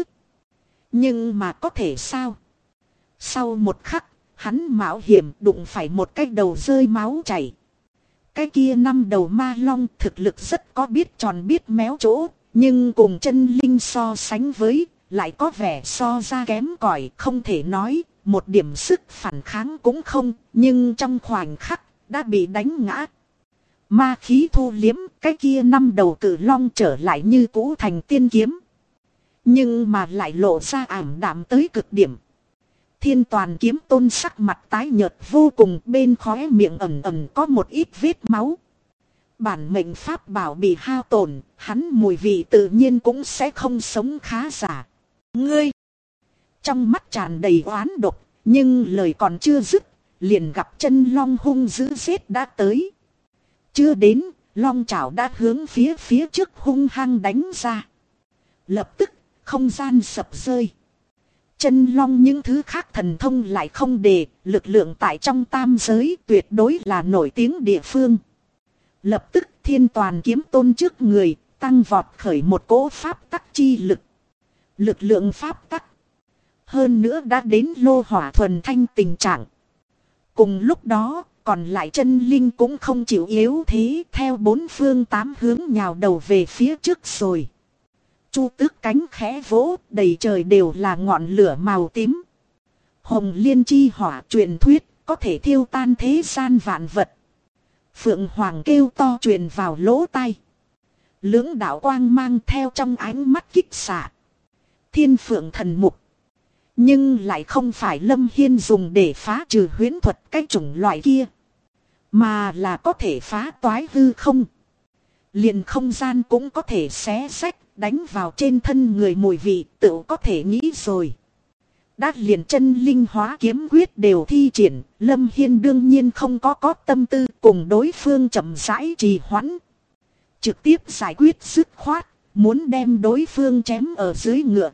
S1: Nhưng mà có thể sao? Sau một khắc, hắn mạo hiểm đụng phải một cái đầu rơi máu chảy. Cái kia 5 đầu ma long thực lực rất có biết tròn biết méo chỗ, nhưng cùng chân linh so sánh với, lại có vẻ so ra kém cỏi, không thể nói, một điểm sức phản kháng cũng không, nhưng trong khoảnh khắc, đã bị đánh ngã. Ma khí thu liếm, cái kia 5 đầu cự long trở lại như cũ thành tiên kiếm. Nhưng mà lại lộ ra ảm đạm tới cực điểm. Thiên Toàn Kiếm Tôn sắc mặt tái nhợt vô cùng, bên khóe miệng ẩn ẩn có một ít vết máu. Bản mệnh pháp bảo bị hao tổn, hắn mùi vị tự nhiên cũng sẽ không sống khá giả. Ngươi! Trong mắt tràn đầy oán độc, nhưng lời còn chưa dứt, liền gặp chân long hung dữ giết đã tới. Chưa đến, long chảo đã hướng phía trước hung hăng đánh ra. Lập tức, không gian sập rơi. Chân long những thứ khác thần thông lại không đề, lực lượng tại trong tam giới tuyệt đối là nổi tiếng địa phương. Lập tức Thiên Toàn Kiếm Tôn trước người, tăng vọt khởi một cỗ pháp tắc chi lực. Lực lượng pháp tắc. Hơn nữa đã đến lô hỏa thuần thanh tình trạng. Cùng lúc đó, còn lại chân linh cũng không chịu yếu thế, theo 4 phương 8 hướng nhào đầu về phía trước rồi. Chu Tước cánh khẽ vỗ, đầy trời đều là ngọn lửa màu tím. Hồng liên chi hỏa truyền thuyết, có thể thiêu tan thế gian vạn vật. Phượng Hoàng kêu to truyền vào lỗ tai. Lưỡng đạo quang mang theo trong ánh mắt kích xạ. Thiên Phượng thần mục. Nhưng lại không phải Lâm Hiên dùng để phá trừ huyễn thuật cái chủng loại kia. Mà là có thể phá toái hư không. Liền không gian cũng có thể xé rách, đánh vào trên thân người, mùi vị tự có thể nghĩ rồi. Đã liền chân linh hóa kiếm quyết đều thi triển, Lâm Hiên đương nhiên không có tâm tư cùng đối phương chậm rãi trì hoãn. Trực tiếp giải quyết dứt khoát, muốn đem đối phương chém ở dưới ngựa.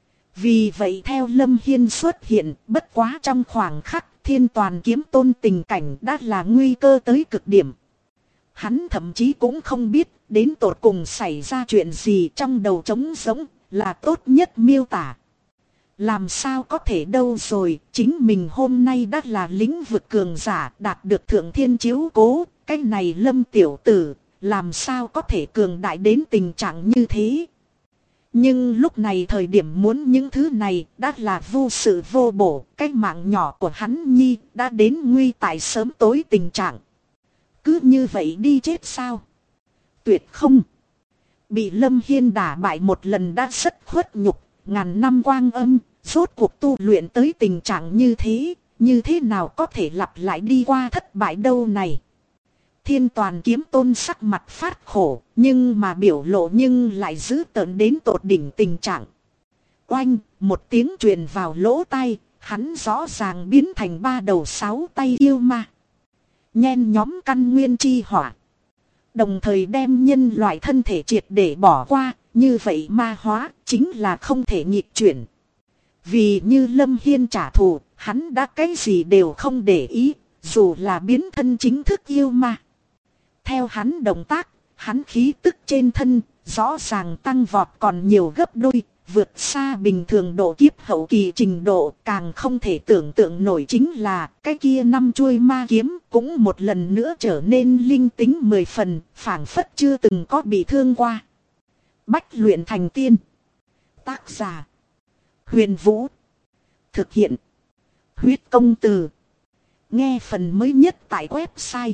S1: Vì vậy theo Lâm Hiên xuất hiện, bất quá trong khoảng khắc, Thiên Toàn Kiếm Tôn tình cảnh đã là nguy cơ tới cực điểm. Hắn thậm chí cũng không biết, đến tột cùng xảy ra chuyện gì trong đầu trống rỗng là tốt nhất miêu tả. Làm sao có thể đâu rồi, chính mình hôm nay đã là lĩnh vực cường giả, đạt được thượng thiên chiếu cố, cái này Lâm tiểu tử, làm sao có thể cường đại đến tình trạng như thế. Nhưng lúc này thời điểm muốn những thứ này đã là vô sự vô bổ, cái mạng nhỏ của hắn nhi đã đến nguy tại sớm tối tình trạng. Cứ như vậy đi chết sao? Tuyệt không. Bị Lâm Hiên đả bại một lần đã rất khuất nhục, ngàn năm quang âm, rốt cuộc tu luyện tới tình trạng như thế nào có thể lặp lại đi qua thất bại đâu này. Thiên Toàn Kiếm Tôn sắc mặt phát khổ, nhưng mà biểu lộ nhưng lại giữ tợn đến tột đỉnh tình trạng. Oanh, một tiếng truyền vào lỗ tai, hắn rõ ràng biến thành 3 đầu 6 tay yêu ma. Nhen nhóm căn nguyên chi hỏa. Đồng thời đem nhân loại thân thể triệt để bỏ qua, như vậy ma hóa chính là không thể nghịch chuyển. Vì như Lâm Hiên trả thù, hắn đã cái gì đều không để ý, dù là biến thân chính thức yêu ma. Theo hắn động tác, hắn khí tức trên thân, rõ ràng tăng vọt còn nhiều gấp đôi, vượt xa bình thường độ kiếp hậu kỳ trình độ. Càng không thể tưởng tượng nổi chính là cái kia 5 chuôi ma kiếm cũng một lần nữa trở nên linh tính 10 phần, phảng phất chưa từng có bị thương qua. Bách luyện thành tiên. Tác giả Huyền Vũ. Thực hiện Huyết Công Từ. Nghe phần mới nhất tại website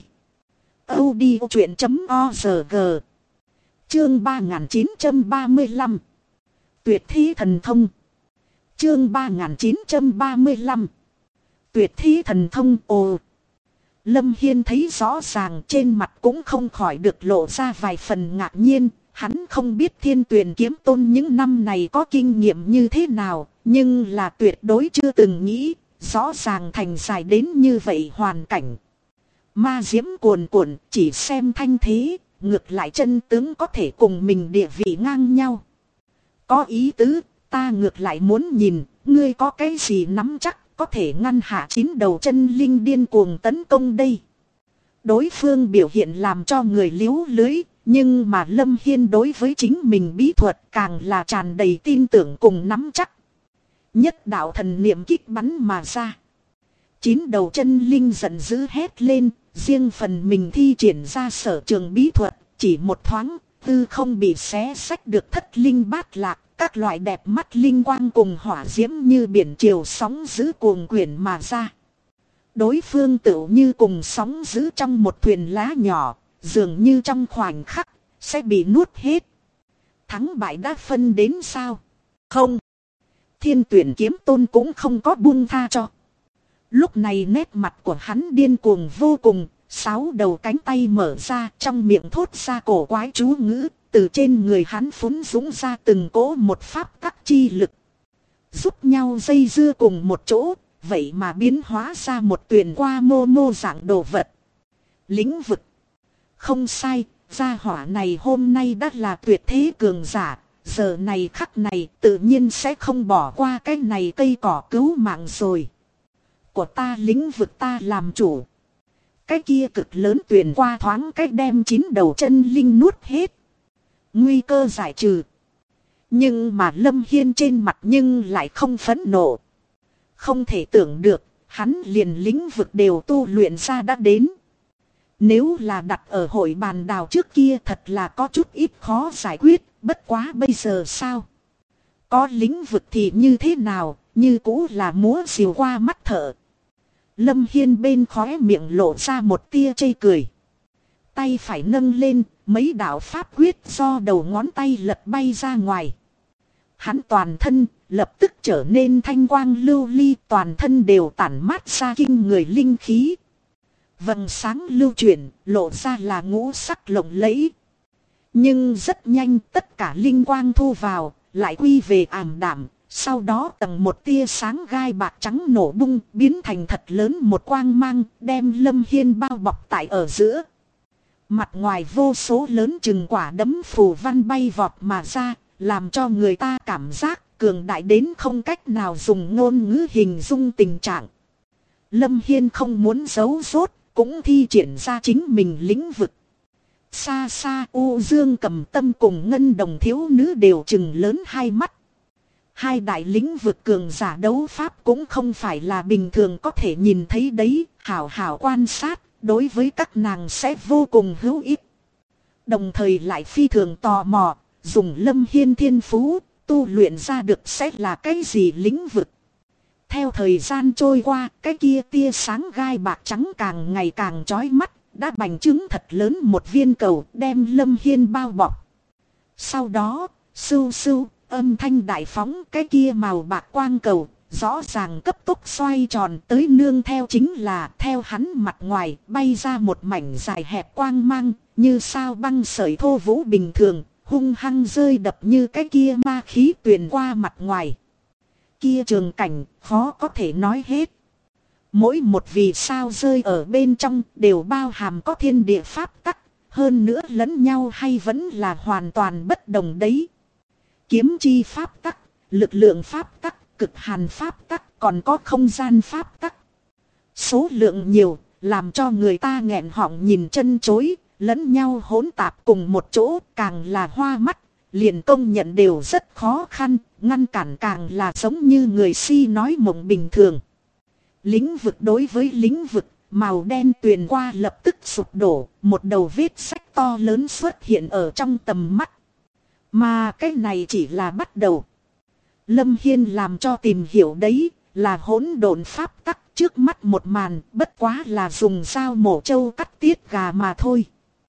S1: audiochuyện.org. Chương 3935. Tuyệt thi thần thông. Chương 3935. Tuyệt thi thần thông. Ồ. Lâm Hiên thấy rõ ràng, trên mặt cũng không khỏi được lộ ra vài phần ngạc nhiên. Hắn không biết Thiên Tuyền Kiếm Tôn những năm này có kinh nghiệm như thế nào, nhưng là tuyệt đối chưa từng nghĩ, rõ ràng thành dài đến như vậy hoàn cảnh. Ma diễm cuồn cuộn, chỉ xem thanh thế, ngược lại chân tướng có thể cùng mình địa vị ngang nhau. Có ý tứ, ta ngược lại muốn nhìn, ngươi có cái gì nắm chắc có thể ngăn hạ 9 đầu chân linh điên cuồng tấn công đây. Đối phương biểu hiện làm cho người liếu lưới, nhưng mà Lâm Hiên đối với chính mình bí thuật càng là tràn đầy tin tưởng cùng nắm chắc. Nhất đạo thần niệm kích bắn mà ra. 9 đầu chân linh giận dữ hét lên, riêng phần mình thi triển ra sở trường bí thuật, chỉ một thoáng, tư không bị xé xách được thất linh bát lạc, các loại đẹp mắt linh quang cùng hỏa diễm như biển triều sóng dữ cuồng quyển mà ra. Đối phương tựu như cùng sóng dữ trong một thuyền lá nhỏ, dường như trong khoảnh khắc, sẽ bị nuốt hết. Thắng bại đã phân đến sao? Không. Thiên Tuyển Kiếm Tôn cũng không có buông tha cho. Lúc này nét mặt của hắn điên cuồng vô cùng, 6 đầu cánh tay mở ra, trong miệng thốt ra cổ quái chú ngữ, từ trên người hắn phún dũng ra từng cỗ một pháp tắc chi lực. Giúp nhau dây dưa cùng một chỗ, vậy mà biến hóa ra một tuyển qua mô dạng đồ vật. Lĩnh vực. Không sai, gia hỏa này hôm nay đã là tuyệt thế cường giả, giờ này khắc này tự nhiên sẽ không bỏ qua cái này cây cỏ cứu mạng rồi. Của ta lĩnh vực ta làm chủ. Cái kia cực lớn tuyển qua thoáng cách đem 9 đầu chân linh nuốt hết. Nguy cơ giải trừ. Nhưng mà Lâm Hiên trên mặt nhưng lại không phẫn nộ. Không thể tưởng được, hắn liền lĩnh vực đều tu luyện ra đã đến. Nếu là đặt ở hội bàn đào trước kia thật là có chút ít khó giải quyết, bất quá bây giờ sao? Có lĩnh vực thì như thế nào, như cũ là múa rìu qua mắt thợ. Lâm Hiên bên khóe miệng lộ ra một tia chây cười. Tay phải nâng lên, mấy đạo pháp quyết do đầu ngón tay lật bay ra ngoài. Hắn toàn thân, lập tức trở nên thanh quang lưu ly, toàn thân đều tản mát ra kinh người linh khí. Vầng sáng lưu chuyển, lộ ra là ngũ sắc lộng lẫy. Nhưng rất nhanh tất cả linh quang thu vào, lại quy về ảm đạm. Sau đó tầng một tia sáng gai bạc trắng nổ bung, biến thành thật lớn một quang mang, đem Lâm Hiên bao bọc tại ở giữa. Mặt ngoài vô số lớn chừng quả đấm phù văn bay vọt mà ra, làm cho người ta cảm giác cường đại đến không cách nào dùng ngôn ngữ hình dung tình trạng. Lâm Hiên không muốn giấu rốt, cũng thi triển ra chính mình lĩnh vực. Xa xa U Dương Cầm Tâm cùng Ngân Đồng thiếu nữ đều trừng lớn hai mắt. Hai đại lĩnh vực cường giả đấu pháp cũng không phải là bình thường có thể nhìn thấy đấy. Hảo hảo quan sát, đối với các nàng sẽ vô cùng hữu ích. Đồng thời lại phi thường tò mò, dùng Lâm Hiên thiên phú, tu luyện ra được sẽ là cái gì lĩnh vực. Theo thời gian trôi qua, cái kia tia sáng gai bạc trắng càng ngày càng chói mắt, đã bành trướng thật lớn một viên cầu đem Lâm Hiên bao bọc. Sau đó, sưu sưu, âm thanh đại phóng, cái kia màu bạc quang cầu, rõ ràng cấp tốc xoay tròn tới nương theo chính là theo hắn mặt ngoài bay ra một mảnh dài hẹp quang mang, như sao băng sợi thô vũ bình thường, hung hăng rơi đập như cái kia ma khí tuyền qua mặt ngoài. Kia trường cảnh khó có thể nói hết. Mỗi một vì sao rơi ở bên trong đều bao hàm có thiên địa pháp tắc, hơn nữa lẫn nhau hay vẫn là hoàn toàn bất đồng đấy. Kiếm chi pháp tắc, lực lượng pháp tắc, cực hàn pháp tắc, còn có không gian pháp tắc. Số lượng nhiều, làm cho người ta nghẹn họng nhìn chân chối, lẫn nhau hỗn tạp cùng một chỗ, càng là hoa mắt, liền công nhận đều rất khó khăn, ngăn cản càng là giống như người si nói mộng bình thường. Lĩnh vực đối với lĩnh vực, màu đen tuyền qua lập tức sụp đổ, một đầu vết sách to lớn xuất hiện ở trong tầm mắt. Mà cái này chỉ là bắt đầu. Lâm Hiên làm cho tìm hiểu đấy, là hỗn độn pháp tắc, trước mắt một màn, bất quá là dùng dao mổ trâu cắt tiết gà mà thôi.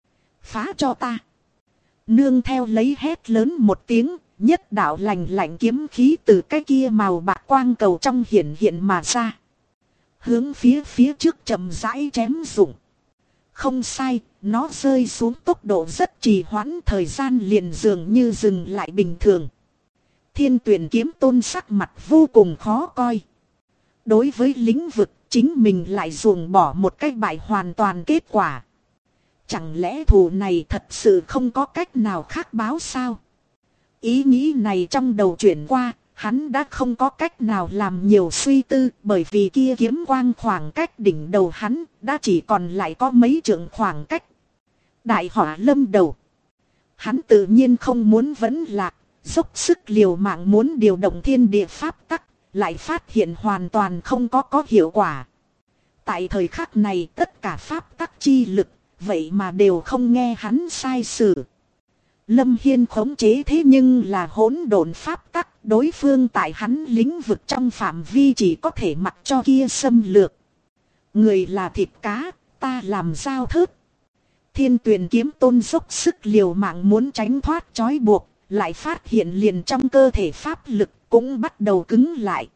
S1: Phá cho ta. Nương theo lấy hét lớn một tiếng, nhất đạo lạnh lạnh kiếm khí từ cái kia màu bạc quang cầu trong hiện hiện mà ra. Hướng phía trước chậm rãi chém rụng. Không sai, nó rơi xuống tốc độ rất trì hoãn, thời gian liền dường như dừng lại bình thường. Thiên Tuyển Kiếm Tôn sắc mặt vô cùng khó coi. Đối với lĩnh vực, chính mình lại ruồng bỏ một cách bại hoàn toàn kết quả. Chẳng lẽ thù này thật sự không có cách nào khác báo sao? Ý nghĩ này trong đầu chuyển qua, hắn đã không có cách nào làm nhiều suy tư, bởi vì kia kiếm quang khoảng cách đỉnh đầu hắn đã chỉ còn lại có mấy trượng khoảng cách. Đại họa lâm đầu. Hắn tự nhiên không muốn vẫn lạc, dốc sức liều mạng muốn điều động thiên địa pháp tắc, lại phát hiện hoàn toàn không có hiệu quả. Tại thời khắc này tất cả pháp tắc chi lực, vậy mà đều không nghe hắn sai sử. Lâm Hiên khống chế thế nhưng là hỗn độn pháp tắc, đối phương tại hắn lĩnh vực trong phạm vi chỉ có thể mặc cho kia xâm lược. Người là thịt cá, ta làm dao thớt. Thiên Tuyển Kiếm Tôn dốc sức liều mạng muốn tránh thoát trói buộc, lại phát hiện liền trong cơ thể pháp lực cũng bắt đầu cứng lại.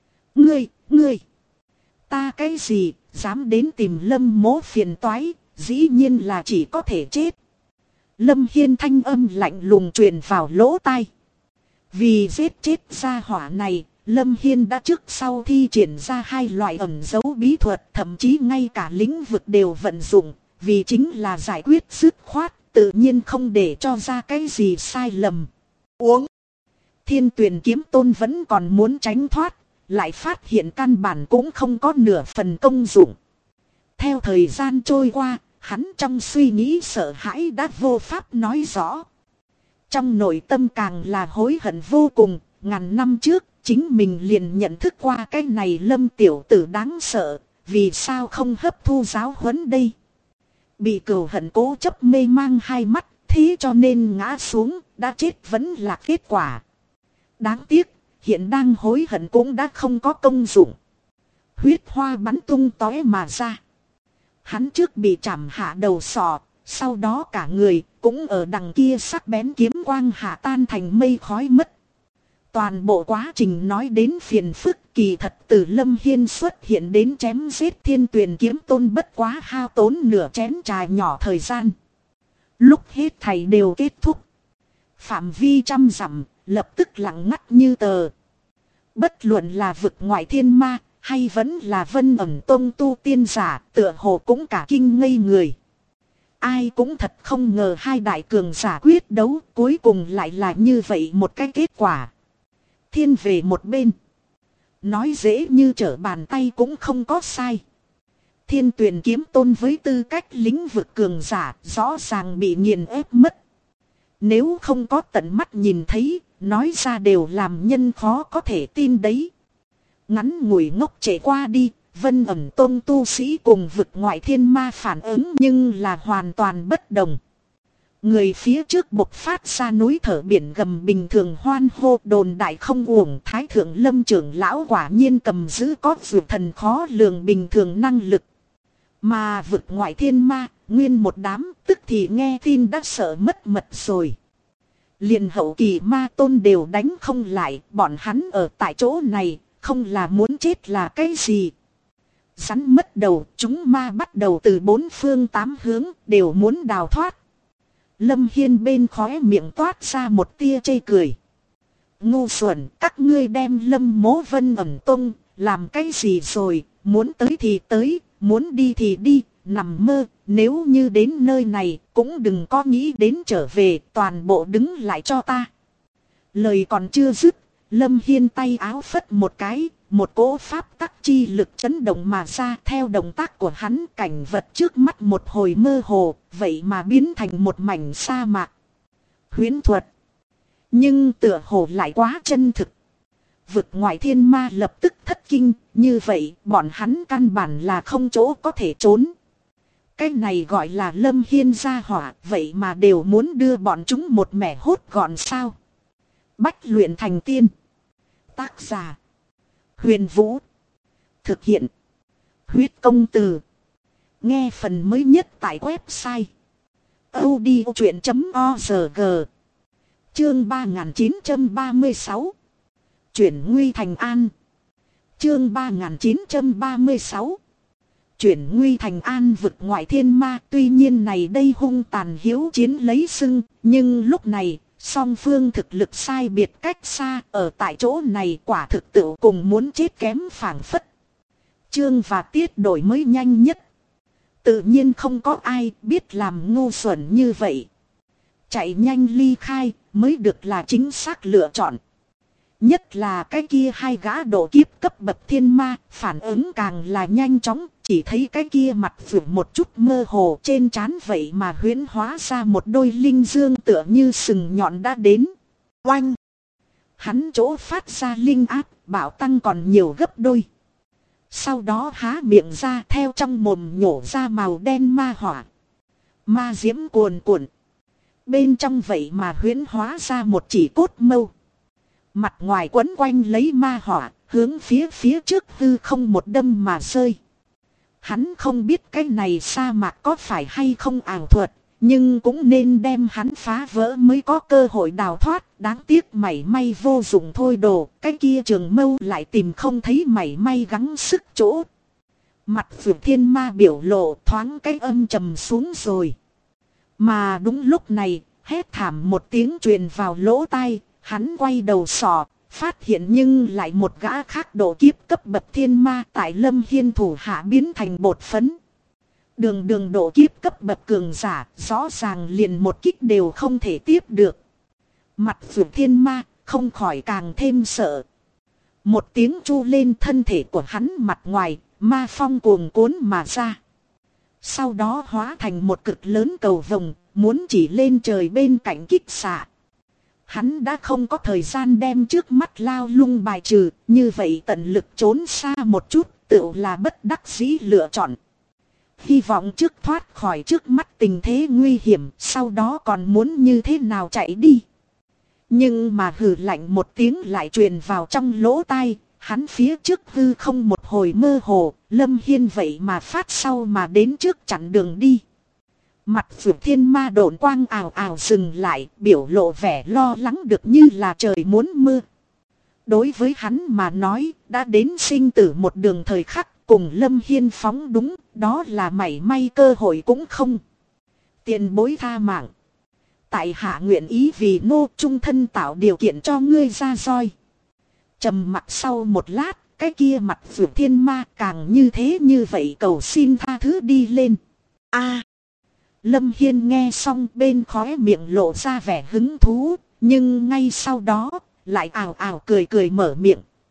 S1: Ngươi, ta cái gì, dám đến tìm Lâm mỗ phiền toái, dĩ nhiên là chỉ có thể chết. Lâm Hiên thanh âm lạnh lùng truyền vào lỗ tai. Vì giết chết gia hỏa này, Lâm Hiên đã trước sau thi triển ra hai loại ẩn dấu bí thuật, thậm chí ngay cả lĩnh vực đều vận dụng, vì chính là giải quyết dứt khoát, tự nhiên không để cho ra cái gì sai lầm. Uống. Thiên Tuyển Kiếm Tôn vẫn còn muốn tránh thoát, lại phát hiện căn bản cũng không có nửa phần công dụng. Theo thời gian trôi qua, hắn trong suy nghĩ sợ hãi đã vô pháp nói rõ. Trong nội tâm càng là hối hận vô cùng, ngàn năm trước, chính mình liền nhận thức qua cái này Lâm tiểu tử đáng sợ, vì sao không hấp thu giáo huấn đây. Bị cừu hận cố chấp mê mang hai mắt, thế cho nên ngã xuống, đã chết vẫn là kết quả. Đáng tiếc, hiện đang hối hận cũng đã không có công dụng. Huyết hoa bắn tung tóe mà ra. Hắn trước bị chảm hạ đầu sọ, sau đó cả người cũng ở đằng kia sắc bén kiếm quang hạ tan thành mây khói mất. Toàn bộ quá trình nói đến phiền phức, kỳ thật từ Lâm Hiên xuất hiện đến chém giết Thiên Tuyển Kiếm Tôn bất quá hao tốn nửa chén trà nhỏ thời gian. Lúc hết thảy đều kết thúc. Phạm vi trăm dặm, lập tức lặng ngắt như tờ. Bất luận là vực ngoại thiên ma, hay vẫn là Vân Ẩn Tông tu tiên giả, tựa hồ cũng cả kinh ngây người. Ai cũng thật không ngờ hai đại cường giả quyết đấu, cuối cùng lại là như vậy một cái kết quả. Thiên về một bên. Nói dễ như trở bàn tay cũng không có sai. Thiên Tuyền kiếm tôn với tư cách lĩnh vực cường giả rõ ràng bị nghiền ép mất. Nếu không có tận mắt nhìn thấy, nói ra đều làm nhân khó có thể tin đấy. Ngắn ngủi ngốc trễ qua đi, Vân Ẩm Tông tu sĩ cùng vực ngoại thiên ma phản ứng nhưng là hoàn toàn bất đồng. Người phía trước bộc phát ra núi thở biển gầm bình thường hoan hô, đồn đại không uổng. Thái thượng Lâm trưởng lão quả nhiên cầm giữ có vượt thần khó lường bình thường năng lực. Mà vực ngoại thiên ma, nguyên một đám, tức thì nghe tin đã sợ mất mật rồi. Liền hậu kỳ ma tôn đều đánh không lại, bọn hắn ở tại chỗ này, không là muốn chết là cái gì. Rắn mất đầu, chúng ma bắt đầu từ bốn phương tám hướng, đều muốn đào thoát. Lâm Hiên bên khóe miệng toát ra một tia chê cười. Ngu xuẩn, các ngươi đem Lâm Mố Vân Ẩm Tông, làm cái gì rồi, muốn tới thì tới, muốn đi thì đi, nằm mơ, nếu như đến nơi này, cũng đừng có nghĩ đến trở về, toàn bộ đứng lại cho ta. Lời còn chưa dứt, Lâm Hiên tay áo phất một cái, một cỗ pháp tắc chi lực chấn động mà ra. Theo động tác của hắn, cảnh vật trước mắt một hồi mơ hồ, vậy mà biến thành một mảnh sa mạc. Huyễn thuật. Nhưng tựa hồ lại quá chân thực. Vực ngoại thiên ma lập tức thất kinh, như vậy bọn hắn căn bản là không chỗ có thể trốn. Cái này gọi là Lâm Hiên gia hỏa, vậy mà đều muốn đưa bọn chúng một mẻ hốt gọn sao. Bách luyện thành tiên. Tác giả Huyền Vũ. Thực hiện Huyết Công Từ. Nghe phần mới nhất tại website audiochuyện.org. Chương 3936. Chuyển nguy thành an. Chương 3936. Chuyển nguy thành an. Vực ngoại thiên ma tuy nhiên này đây hung tàn hiếu chiến lấy sưng, nhưng lúc này song phương thực lực sai biệt cách xa, ở tại chỗ này quả thực tự cùng muốn chết kém phảng phất. Chương và tiết đổi mới nhanh nhất. Tự nhiên không có ai biết làm ngu xuẩn như vậy. Chạy nhanh ly khai mới được là chính xác lựa chọn. Nhất là cái kia hai gã độ kiếp cấp bậc thiên ma, phản ứng càng là nhanh chóng, chỉ thấy cái kia mặt vượng một chút mơ hồ trên trán vậy mà huyễn hóa ra một đôi linh dương tựa như sừng nhọn đã đến. Oanh! Hắn chỗ phát ra linh áp, bảo tăng còn nhiều gấp đôi. Sau đó há miệng ra, theo trong mồm nhổ ra màu đen ma hỏa. Ma diễm cuồn cuộn. Bên trong vậy mà huyễn hóa ra một chỉ cốt mâu. Mặt ngoài quấn quanh lấy ma hỏa, hướng phía trước hư không một đâm mà rơi. Hắn không biết cái này sa mạc có phải hay không ảo thuật, nhưng cũng nên đem hắn phá vỡ mới có cơ hội đào thoát. Đáng tiếc mảy may vô dụng thôi đồ, cái kia trường mâu lại tìm không thấy mảy may gắng sức chỗ. Mặt vượt thiên ma biểu lộ thoáng cái âm trầm xuống rồi. Mà đúng lúc này, hét thảm một tiếng truyền vào lỗ tai, hắn quay đầu sọ, phát hiện nhưng lại một gã khác độ kiếp cấp bậc thiên ma tại Lâm Hiên thủ hạ biến thành bột phấn. Đường độ kiếp cấp bậc cường giả, rõ ràng liền một kích đều không thể tiếp được. Mặt vượt thiên ma, không khỏi càng thêm sợ. Một tiếng chu lên, thân thể của hắn mặt ngoài, ma phong cuồn cuốn mà ra. Sau đó hóa thành một cực lớn cầu vồng, muốn chỉ lên trời bên cạnh kích xạ. Hắn đã không có thời gian đem trước mắt lao lung bài trừ, như vậy tận lực trốn xa một chút, tựu là bất đắc dĩ lựa chọn. Hy vọng trước thoát khỏi trước mắt tình thế nguy hiểm, sau đó còn muốn như thế nào chạy đi. Nhưng mà hừ lạnh một tiếng lại truyền vào trong lỗ tai, hắn phía trước hư không một hồi mơ hồ, Lâm Hiên vậy mà phát sau mà đến trước chặn đường đi. Mặt vượt thiên ma độn quang ào ào dừng lại, biểu lộ vẻ lo lắng được như là trời muốn mưa. Đối với hắn mà nói, đã đến sinh tử một đường thời khắc, cùng Lâm Hiên phóng đúng, đó là mảy may cơ hội cũng không. Tiền bối tha mạng. Tại hạ nguyện ý vì nô trung thân tạo điều kiện cho ngươi ra roi. Trầm mặc sau một lát, cái kia mặt vượt thiên ma càng như thế như vậy cầu xin tha thứ đi lên. A. Lâm Hiên nghe xong bên khóe miệng lộ ra vẻ hứng thú, nhưng ngay sau đó, lại ào ào cười cười mở miệng.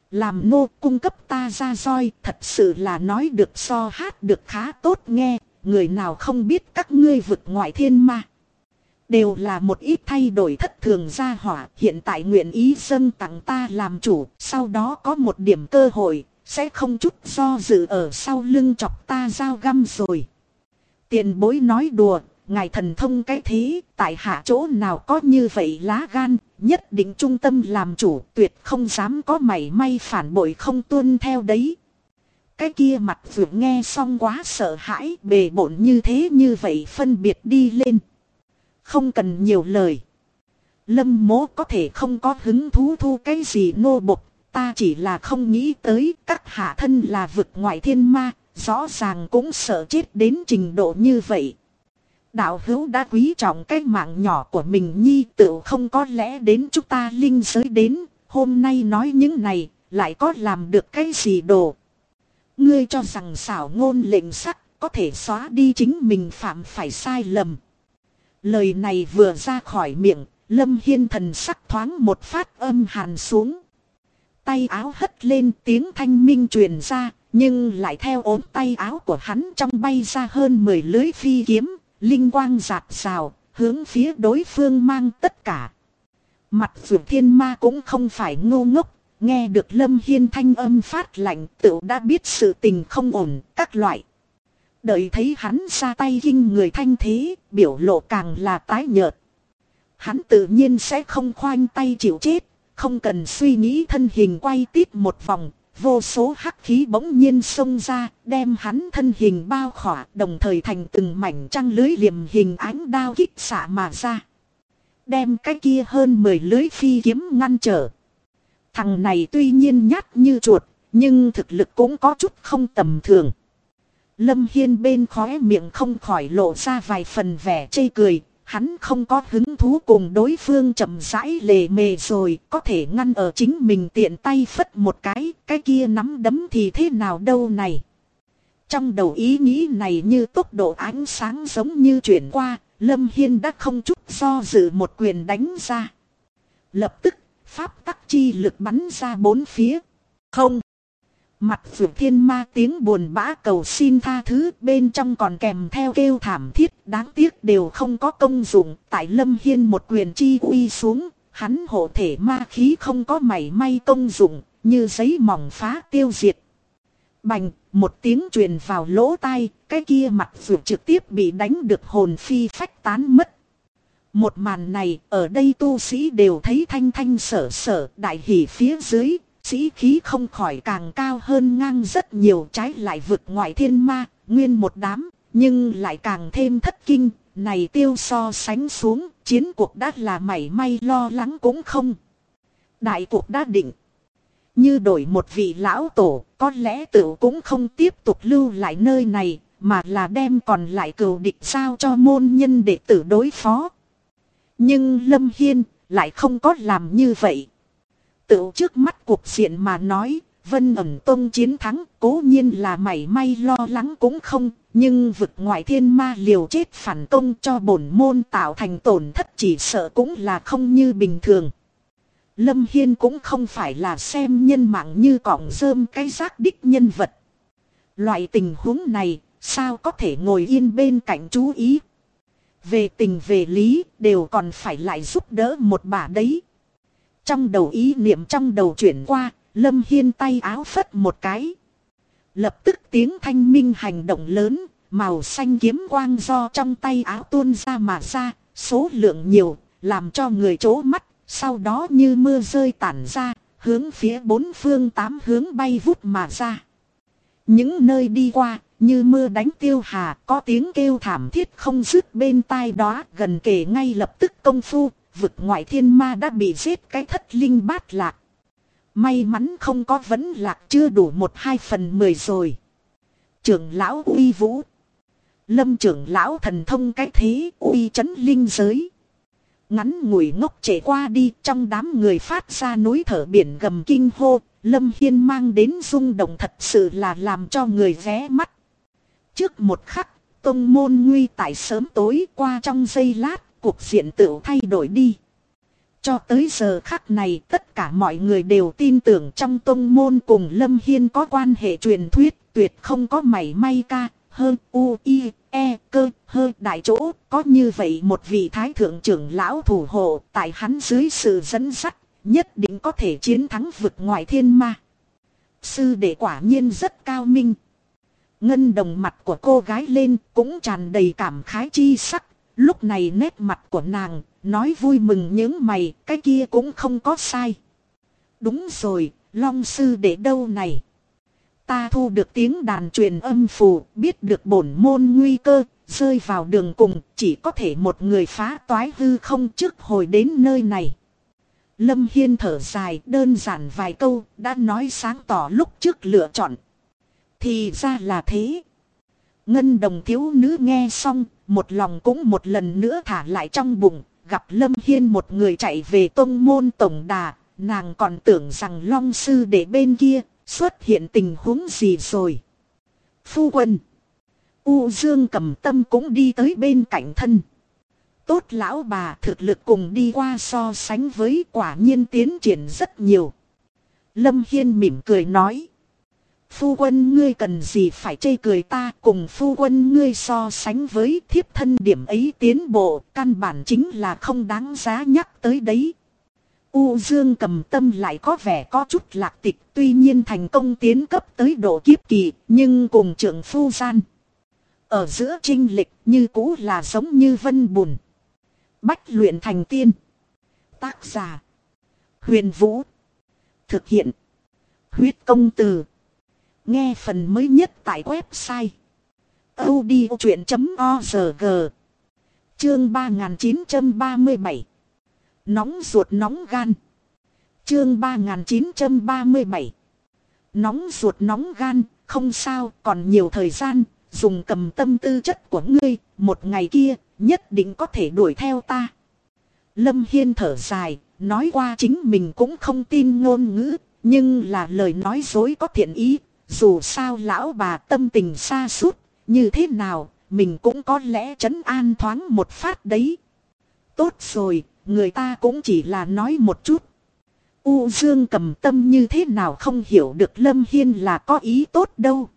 S1: Làm nô cung cấp ta ra roi, thật sự là nói được so hát được khá tốt nghe, người nào không biết các ngươi vực ngoại thiên ma. Đều là một ít thay đổi thất thường gia hỏa, hiện tại nguyện ý dâng tặng ta làm chủ, sau đó có một điểm cơ hội, sẽ không chút do dự ở sau lưng chọc ta dao găm rồi. Tiền bối nói đùa, ngài thần thông cái thế, tại hạ chỗ nào có như vậy lá gan, nhất định trung tâm làm chủ, tuyệt không dám có mảy may phản bội không tuân theo đấy. Cái kia mặt vượt nghe xong quá sợ hãi, bề bộn như thế như vậy phân biệt đi lên. Không cần nhiều lời. Lâm Mỗ có thể không có hứng thú thu cái gì nô bộc, ta chỉ là không nghĩ tới các hạ thân là vực ngoại thiên ma, rõ ràng cũng sợ chết đến trình độ như vậy. Đạo hữu đã quý trọng cái mạng nhỏ của mình nhi tựu không có lẽ đến chúng ta linh giới đến, hôm nay nói những này, lại có làm được cái gì đồ. Ngươi cho rằng xảo ngôn lệnh sắc có thể xóa đi chính mình phạm phải sai lầm. Lời này vừa ra khỏi miệng, Lâm Hiên thần sắc thoáng một phát âm hàn xuống. Tay áo hất lên tiếng thanh minh truyền ra, nhưng lại theo ốm tay áo của hắn trong bay ra hơn 10 lưới phi kiếm, linh quang rạt rào, hướng phía đối phương mang tất cả. Mặt vượt thiên ma cũng không phải ngu ngốc, nghe được Lâm Hiên thanh âm phát lạnh tự đã biết sự tình không ổn, các loại. Đợi thấy hắn ra tay kinh người thanh thế, biểu lộ càng là tái nhợt. Hắn tự nhiên sẽ không khoanh tay chịu chết, không cần suy nghĩ thân hình quay tít một vòng, vô số hắc khí bỗng nhiên xông ra, đem hắn thân hình bao khỏa, đồng thời thành từng mảnh trăng lưới liềm hình ánh đao kích xạ mà ra. Đem cái kia hơn 10 lưới phi kiếm ngăn trở. Thằng này tuy nhiên nhát như chuột, nhưng thực lực cũng có chút không tầm thường. Lâm Hiên bên khóe miệng không khỏi lộ ra vài phần vẻ chê cười. Hắn không có hứng thú cùng đối phương chậm rãi lề mề rồi, có thể ngăn ở chính mình tiện tay phất một cái kia nắm đấm thì thế nào đâu này. Trong đầu ý nghĩ này như tốc độ ánh sáng giống như chuyển qua, Lâm Hiên đã không chút do dự một quyền đánh ra. Lập tức, pháp tắc chi lực bắn ra bốn phía. Không. Mặt vượt thiên ma tiếng buồn bã cầu xin tha thứ, bên trong còn kèm theo kêu thảm thiết, đáng tiếc đều không có công dụng. Tại Lâm Hiên một quyền chi uy xuống, hắn hộ thể ma khí không có mảy may công dụng, như giấy mỏng phá tiêu diệt. Bành, một tiếng truyền vào lỗ tai, cái kia mặt vượt trực tiếp bị đánh được hồn phi phách tán mất. Một màn này, ở đây tu sĩ đều thấy thanh thanh sở sở, đại hỉ phía dưới. Sĩ khí không khỏi càng cao hơn ngang rất nhiều, trái lại vực ngoại thiên ma, nguyên một đám, nhưng lại càng thêm thất kinh, này tiêu so sánh xuống, chiến cuộc đã là mảy may lo lắng cũng không. Đại cuộc đã định. Như đổi một vị lão tổ, có lẽ tự cũng không tiếp tục lưu lại nơi này, mà là đem còn lại cừu địch sao cho môn nhân đệ tử đối phó. Nhưng Lâm Hiên lại không có làm như vậy. Tự trước mắt cuộc diện mà nói, Vân Ẩn Tông chiến thắng cố nhiên là mảy may lo lắng cũng không, nhưng vực ngoại thiên ma liều chết phản công cho bổn môn tạo thành tổn thất chỉ sợ cũng là không như bình thường. Lâm Hiên cũng không phải là xem nhân mạng như cọng rơm cái rác đích nhân vật. Loại tình huống này, sao có thể ngồi yên bên cạnh chú ý. Về tình về lý, đều còn phải lại giúp đỡ một bà đấy. Trong đầu ý niệm trong đầu chuyển qua, Lâm Hiên tay áo phất một cái. Lập tức tiếng thanh minh hành động lớn, màu xanh kiếm quang do trong tay áo tuôn ra mà ra, số lượng nhiều, làm cho người chố mắt, sau đó như mưa rơi tản ra, hướng phía bốn phương tám hướng bay vút mà ra. Những nơi đi qua, như mưa đánh tiêu hà, có tiếng kêu thảm thiết không dứt bên tai đó, gần kề ngay lập tức công phu. Vực ngoại thiên ma đã bị giết cái thất linh bát lạc. May mắn không có vấn lạc chưa đủ 1/2/10 rồi. Trưởng lão uy vũ. Lâm trưởng lão thần thông cái thế uy chấn linh giới. Ngắn ngủi ngốc trễ qua đi, trong đám người phát ra núi thở biển gầm kinh hô. Lâm Hiên mang đến rung động thật sự là làm cho người ghé mắt. Trước một khắc, tông môn nguy tại sớm tối, qua trong giây lát. Cuộc diện tựu thay đổi đi. Cho tới giờ khắc này tất cả mọi người đều tin tưởng trong tông môn cùng Lâm Hiên có quan hệ truyền thuyết, tuyệt không có mảy may ca, hơn u, i, e, cơ, hơi đại chỗ, có như vậy một vị thái thượng trưởng lão thủ hộ, tại hắn dưới sự dẫn dắt, nhất định có thể chiến thắng vực ngoại thiên ma. Sư đệ quả nhiên rất cao minh. Ngân đồng mặt của cô gái lên cũng tràn đầy cảm khái chi sắc, lúc này nét mặt của nàng nói vui mừng những mày, cái kia cũng không có sai. Đúng rồi, Long sư đệ đâu này? Ta thu được tiếng đàn truyền âm phù, biết được bổn môn nguy cơ, rơi vào đường cùng, chỉ có thể một người phá toái hư không trước hồi đến nơi này. Lâm Hiên thở dài, đơn giản vài câu, đã nói sáng tỏ lúc trước lựa chọn. Thì ra là thế. Ngân đồng thiếu nữ nghe xong, một lòng cũng một lần nữa thả lại trong bụng, gặp Lâm Hiên một người chạy về tông môn tổng đà, nàng còn tưởng rằng Long sư đệ bên kia xuất hiện tình huống gì rồi. Phu quân. U Dương Cầm Tâm cũng đi tới bên cạnh thân. Tốt lão bà, thực lực cùng đi qua so sánh với quả nhiên tiến triển rất nhiều. Lâm Hiên mỉm cười nói. Phu quân ngươi cần gì phải chê cười ta, cùng phu quân ngươi so sánh với thiếp thân điểm ấy tiến bộ, căn bản chính là không đáng giá nhắc tới đấy. U Dương Cầm Tâm lại có vẻ có chút lạc tịch, tuy nhiên thành công tiến cấp tới độ kiếp kỳ, nhưng cùng trưởng phu gian. Ở giữa chênh lệch như cũ là giống như vân bùn. Bách luyện thành tiên. Tác giả. Huyền Vũ. Thực hiện. Huyết công từ. Nghe phần mới nhất tại website. audiochuyện.org. Chương 3937. Nóng ruột nóng gan. Chương 3937. Nóng ruột nóng gan, không sao, còn nhiều thời gian, dùng Cầm Tâm tư chất của ngươi, một ngày kia, nhất định có thể đuổi theo ta. Lâm Hiên thở dài, nói qua chính mình cũng không tin ngôn ngữ, nhưng là lời nói dối có thiện ý, dù sao lão bà tâm tình sa sút như thế nào, mình cũng có lẽ trấn an thoáng một phát đấy. Tốt rồi, người ta cũng chỉ là nói một chút. U Dương Cầm Tâm như thế nào không hiểu được Lâm Hiên là có ý tốt đâu.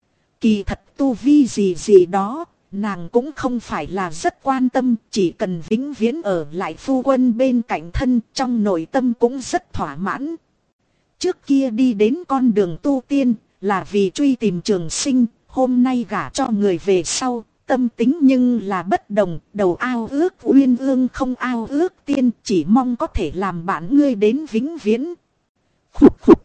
S1: Kỳ thật tu vi gì gì đó, nàng cũng không phải là rất quan tâm, chỉ cần vĩnh viễn ở lại phu quân bên cạnh thân, trong nội tâm cũng rất thỏa mãn. Trước kia đi đến con đường tu tiên, là vì truy tìm trường sinh, hôm nay gả cho người về sau, tâm tính nhưng là bất đồng, đầu ao ước uyên ương không ao ước tiên, chỉ mong có thể làm bạn ngươi đến vĩnh viễn. Khục khục.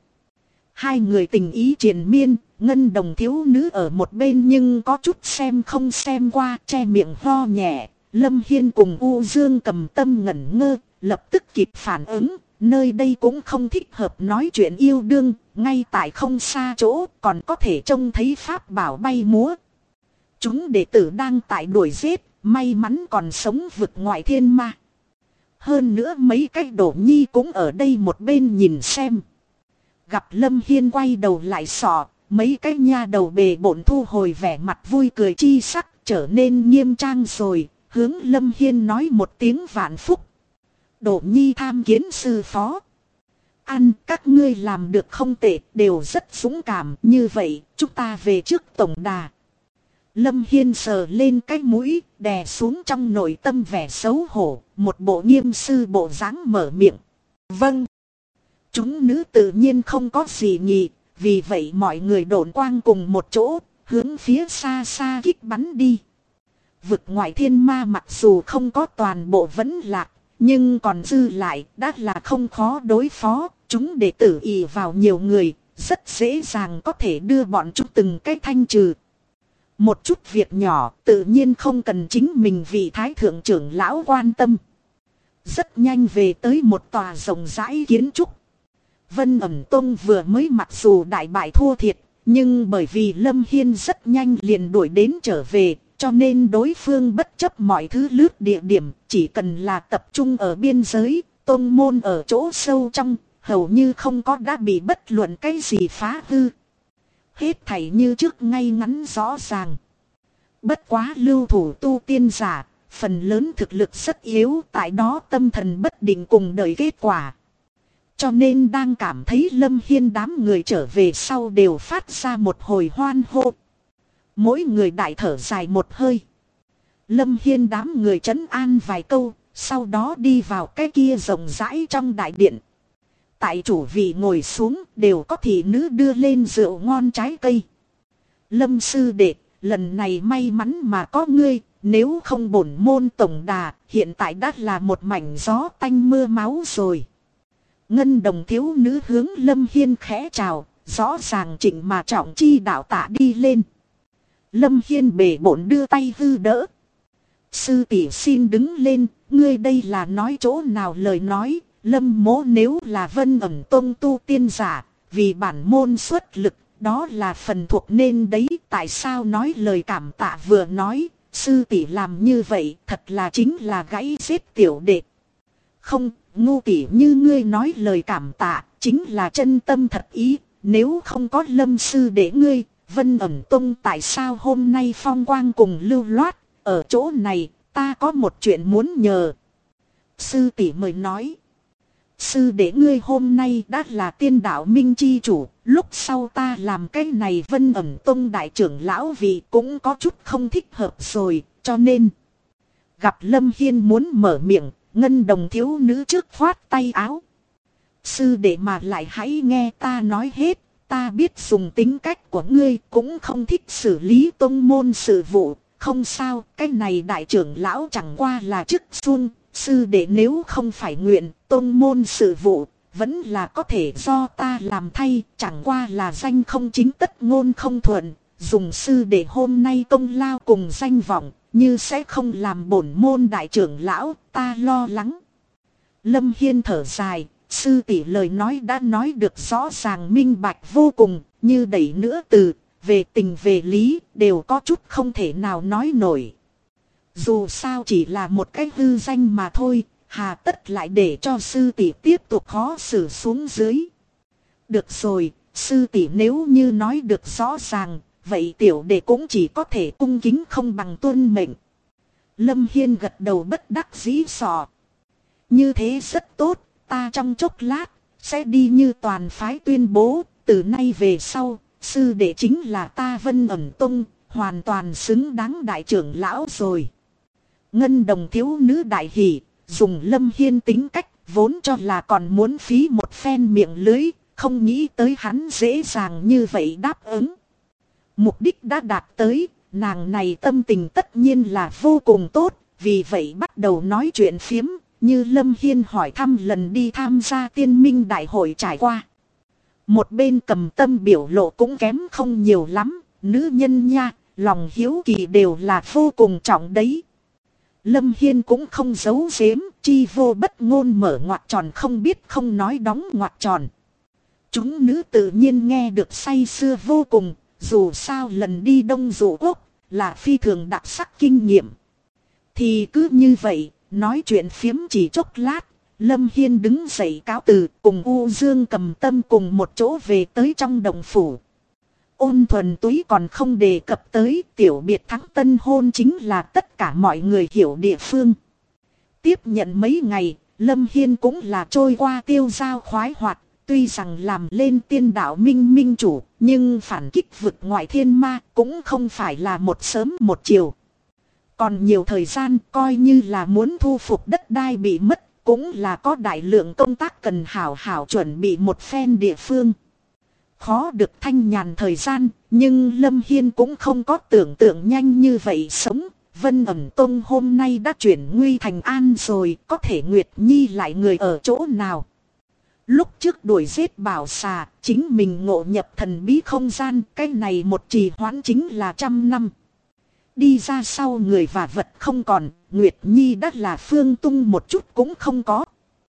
S1: Hai người tình ý triền miên, ngân đồng thiếu nữ ở một bên nhưng có chút xem không xem qua, che miệng ho nhẹ. Lâm Hiên cùng U Dương Cầm Tâm ngẩn ngơ, lập tức kịp phản ứng, nơi đây cũng không thích hợp nói chuyện yêu đương, ngay tại không xa chỗ còn có thể trông thấy pháp bảo bay múa. Chúng đệ tử đang tại đuổi giết, may mắn còn sống vực ngoại thiên ma. Hơn nữa mấy cái đổ nhi cũng ở đây một bên nhìn xem. Gặp Lâm Hiên quay đầu lại sọ, mấy cái nha đầu bề bộn thu hồi vẻ mặt vui cười chi sắc, trở nên nghiêm trang rồi, hướng Lâm Hiên nói một tiếng vạn phúc. Đổ nhi tham kiến sư phó. Ăn, các ngươi làm được không tệ, đều rất dũng cảm, như vậy, chúng ta về trước tổng đà. Lâm Hiên sờ lên cái mũi, đè xuống trong nội tâm vẻ xấu hổ, một bộ nghiêm sư bộ dáng mở miệng. Vâng. Chúng nữ tự nhiên không có gì nhỉ, vì vậy mọi người độn quang cùng một chỗ, hướng phía xa xa kích bắn đi. Vực ngoại thiên ma mặc dù không có toàn bộ vẫn lạc, nhưng còn dư lại đã là không khó đối phó, chúng đệ tử ỷ vào nhiều người, rất dễ dàng có thể đưa bọn chúng từng cái thanh trừ. Một chút việc nhỏ tự nhiên không cần chính mình vì thái thượng trưởng lão quan tâm. Rất nhanh về tới một tòa rộng rãi kiến trúc. Vân Ẩm Tông vừa mới mặc dù đại bại thua thiệt, nhưng bởi vì Lâm Hiên rất nhanh liền đuổi đến trở về, cho nên đối phương bất chấp mọi thứ lướt địa điểm, chỉ cần là tập trung ở biên giới, tông môn ở chỗ sâu trong, hầu như không có đã bị bất luận cái gì phá hư. Hết thảy như trước ngay ngắn rõ ràng. Bất quá lưu thủ tu tiên giả, phần lớn thực lực rất yếu, tại đó tâm thần bất định cùng đợi kết quả. Cho nên đang cảm thấy Lâm Hiên đám người trở về sau đều phát ra một hồi hoan hô. Mỗi người đại thở dài một hơi. Lâm Hiên đám người trấn an vài câu, sau đó đi vào cái kia rộng rãi trong đại điện. Tại chủ vị ngồi xuống đều có thị nữ đưa lên rượu ngon trái cây. Lâm sư đệ, lần này may mắn mà có ngươi, nếu không bổn môn tổng đà, hiện tại đã là một mảnh gió tanh mưa máu rồi. Ngân đồng thiếu nữ hướng Lâm Hiên khẽ chào, rõ ràng trịnh mà trọng chi đạo tạ đi lên. Lâm Hiên bể bổn đưa tay hư đỡ. Sư tỷ xin đứng lên, ngươi đây là nói chỗ nào lời nói, Lâm mỗ nếu là Vân Ẩn Tông tu tiên giả, vì bản môn xuất lực, đó là phần thuộc nên đấy, tại sao nói lời cảm tạ vừa nói, sư tỷ làm như vậy, thật là chính là gãy giết tiểu đệ. Không, ngu tỷ như ngươi nói lời cảm tạ, chính là chân tâm thật ý, nếu không có Lâm sư đệ ngươi, Vân Ẩn Tông tại sao hôm nay phong quang cùng lưu loát, ở chỗ này, ta có một chuyện muốn nhờ. Sư tỷ mời nói. Sư đệ ngươi hôm nay đã là tiên đạo minh chi chủ, lúc sau ta làm cái này Vân Ẩn Tông đại trưởng lão vì cũng có chút không thích hợp rồi, cho nên. Gặp Lâm Hiên muốn mở miệng, ngân đồng thiếu nữ trước khoát tay áo. Sư đệ mà lại hãy nghe ta nói hết, ta biết dùng tính cách của ngươi cũng không thích xử lý tông môn sự vụ, không sao, cái này đại trưởng lão chẳng qua là chức xuân. Sư đệ nếu không phải nguyện, tôn môn sự vụ, vẫn là có thể do ta làm thay, chẳng qua là danh không chính tất ngôn không thuận, dùng sư đệ hôm nay công lao cùng danh vọng, như sẽ không làm bổn môn đại trưởng lão, ta lo lắng. Lâm Hiên thở dài, sư tỷ lời nói đã nói được rõ ràng minh bạch vô cùng, như đẩy nữa từ, về tình về lý, đều có chút không thể nào nói nổi. Dù sao chỉ là một cái hư danh mà thôi, hà tất lại để cho sư tỷ tiếp tục khó xử xuống dưới. Được rồi, sư tỷ nếu như nói được rõ ràng, vậy tiểu đệ cũng chỉ có thể cung kính không bằng tuân mệnh. Lâm Hiên gật đầu bất đắc dĩ sọ. Như thế rất tốt, ta trong chốc lát, sẽ đi như toàn phái tuyên bố, từ nay về sau, sư đệ chính là ta Vân Ẩn Tông, hoàn toàn xứng đáng đại trưởng lão rồi. Ngân đồng thiếu nữ đại hỷ, dùng Lâm Hiên tính cách, vốn cho là còn muốn phí một phen miệng lưới, không nghĩ tới hắn dễ dàng như vậy đáp ứng. Mục đích đã đạt tới, nàng này tâm tình tất nhiên là vô cùng tốt, vì vậy bắt đầu nói chuyện phiếm, như Lâm Hiên hỏi thăm lần đi tham gia tiên minh đại hội trải qua. Một bên cầm tâm biểu lộ cũng kém không nhiều lắm, nữ nhân nha, lòng hiếu kỳ đều là vô cùng trọng đấy. Lâm Hiên cũng không giấu giếm, chi vô bất ngôn mở ngoặc tròn không biết không nói đóng ngoặc tròn. Chúng nữ tự nhiên nghe được say sưa vô cùng, dù sao lần đi Đông Dụ Quốc là phi thường đặc sắc kinh nghiệm. Thì cứ như vậy, nói chuyện phiếm chỉ chốc lát, Lâm Hiên đứng dậy cáo từ cùng U Dương cầm tâm cùng một chỗ về tới trong đồng phủ. Ôn thuần túy còn không đề cập tới tiểu biệt thắng tân hôn chính là tất cả mọi người hiểu địa phương. Tiếp nhận mấy ngày, Lâm Hiên cũng là trôi qua tiêu dao khoái hoạt, tuy rằng làm lên tiên đạo minh minh chủ, nhưng phản kích vực ngoại thiên ma cũng không phải là một sớm một chiều. Còn nhiều thời gian coi như là muốn thu phục đất đai bị mất, cũng là có đại lượng công tác cần hảo hảo chuẩn bị một phen địa phương. Khó được thanh nhàn thời gian, nhưng Lâm Hiên cũng không có tưởng tượng nhanh như vậy sống. Vân Ẩn Tông hôm nay đã chuyển nguy thành an rồi, có thể Nguyệt Nhi lại người ở chỗ nào. Lúc trước đuổi giết bảo xà, chính mình ngộ nhập thần bí không gian, cái này một trì hoãn chính là 100 năm. Đi ra sau người và vật không còn, Nguyệt Nhi đã là phương tung một chút cũng không có.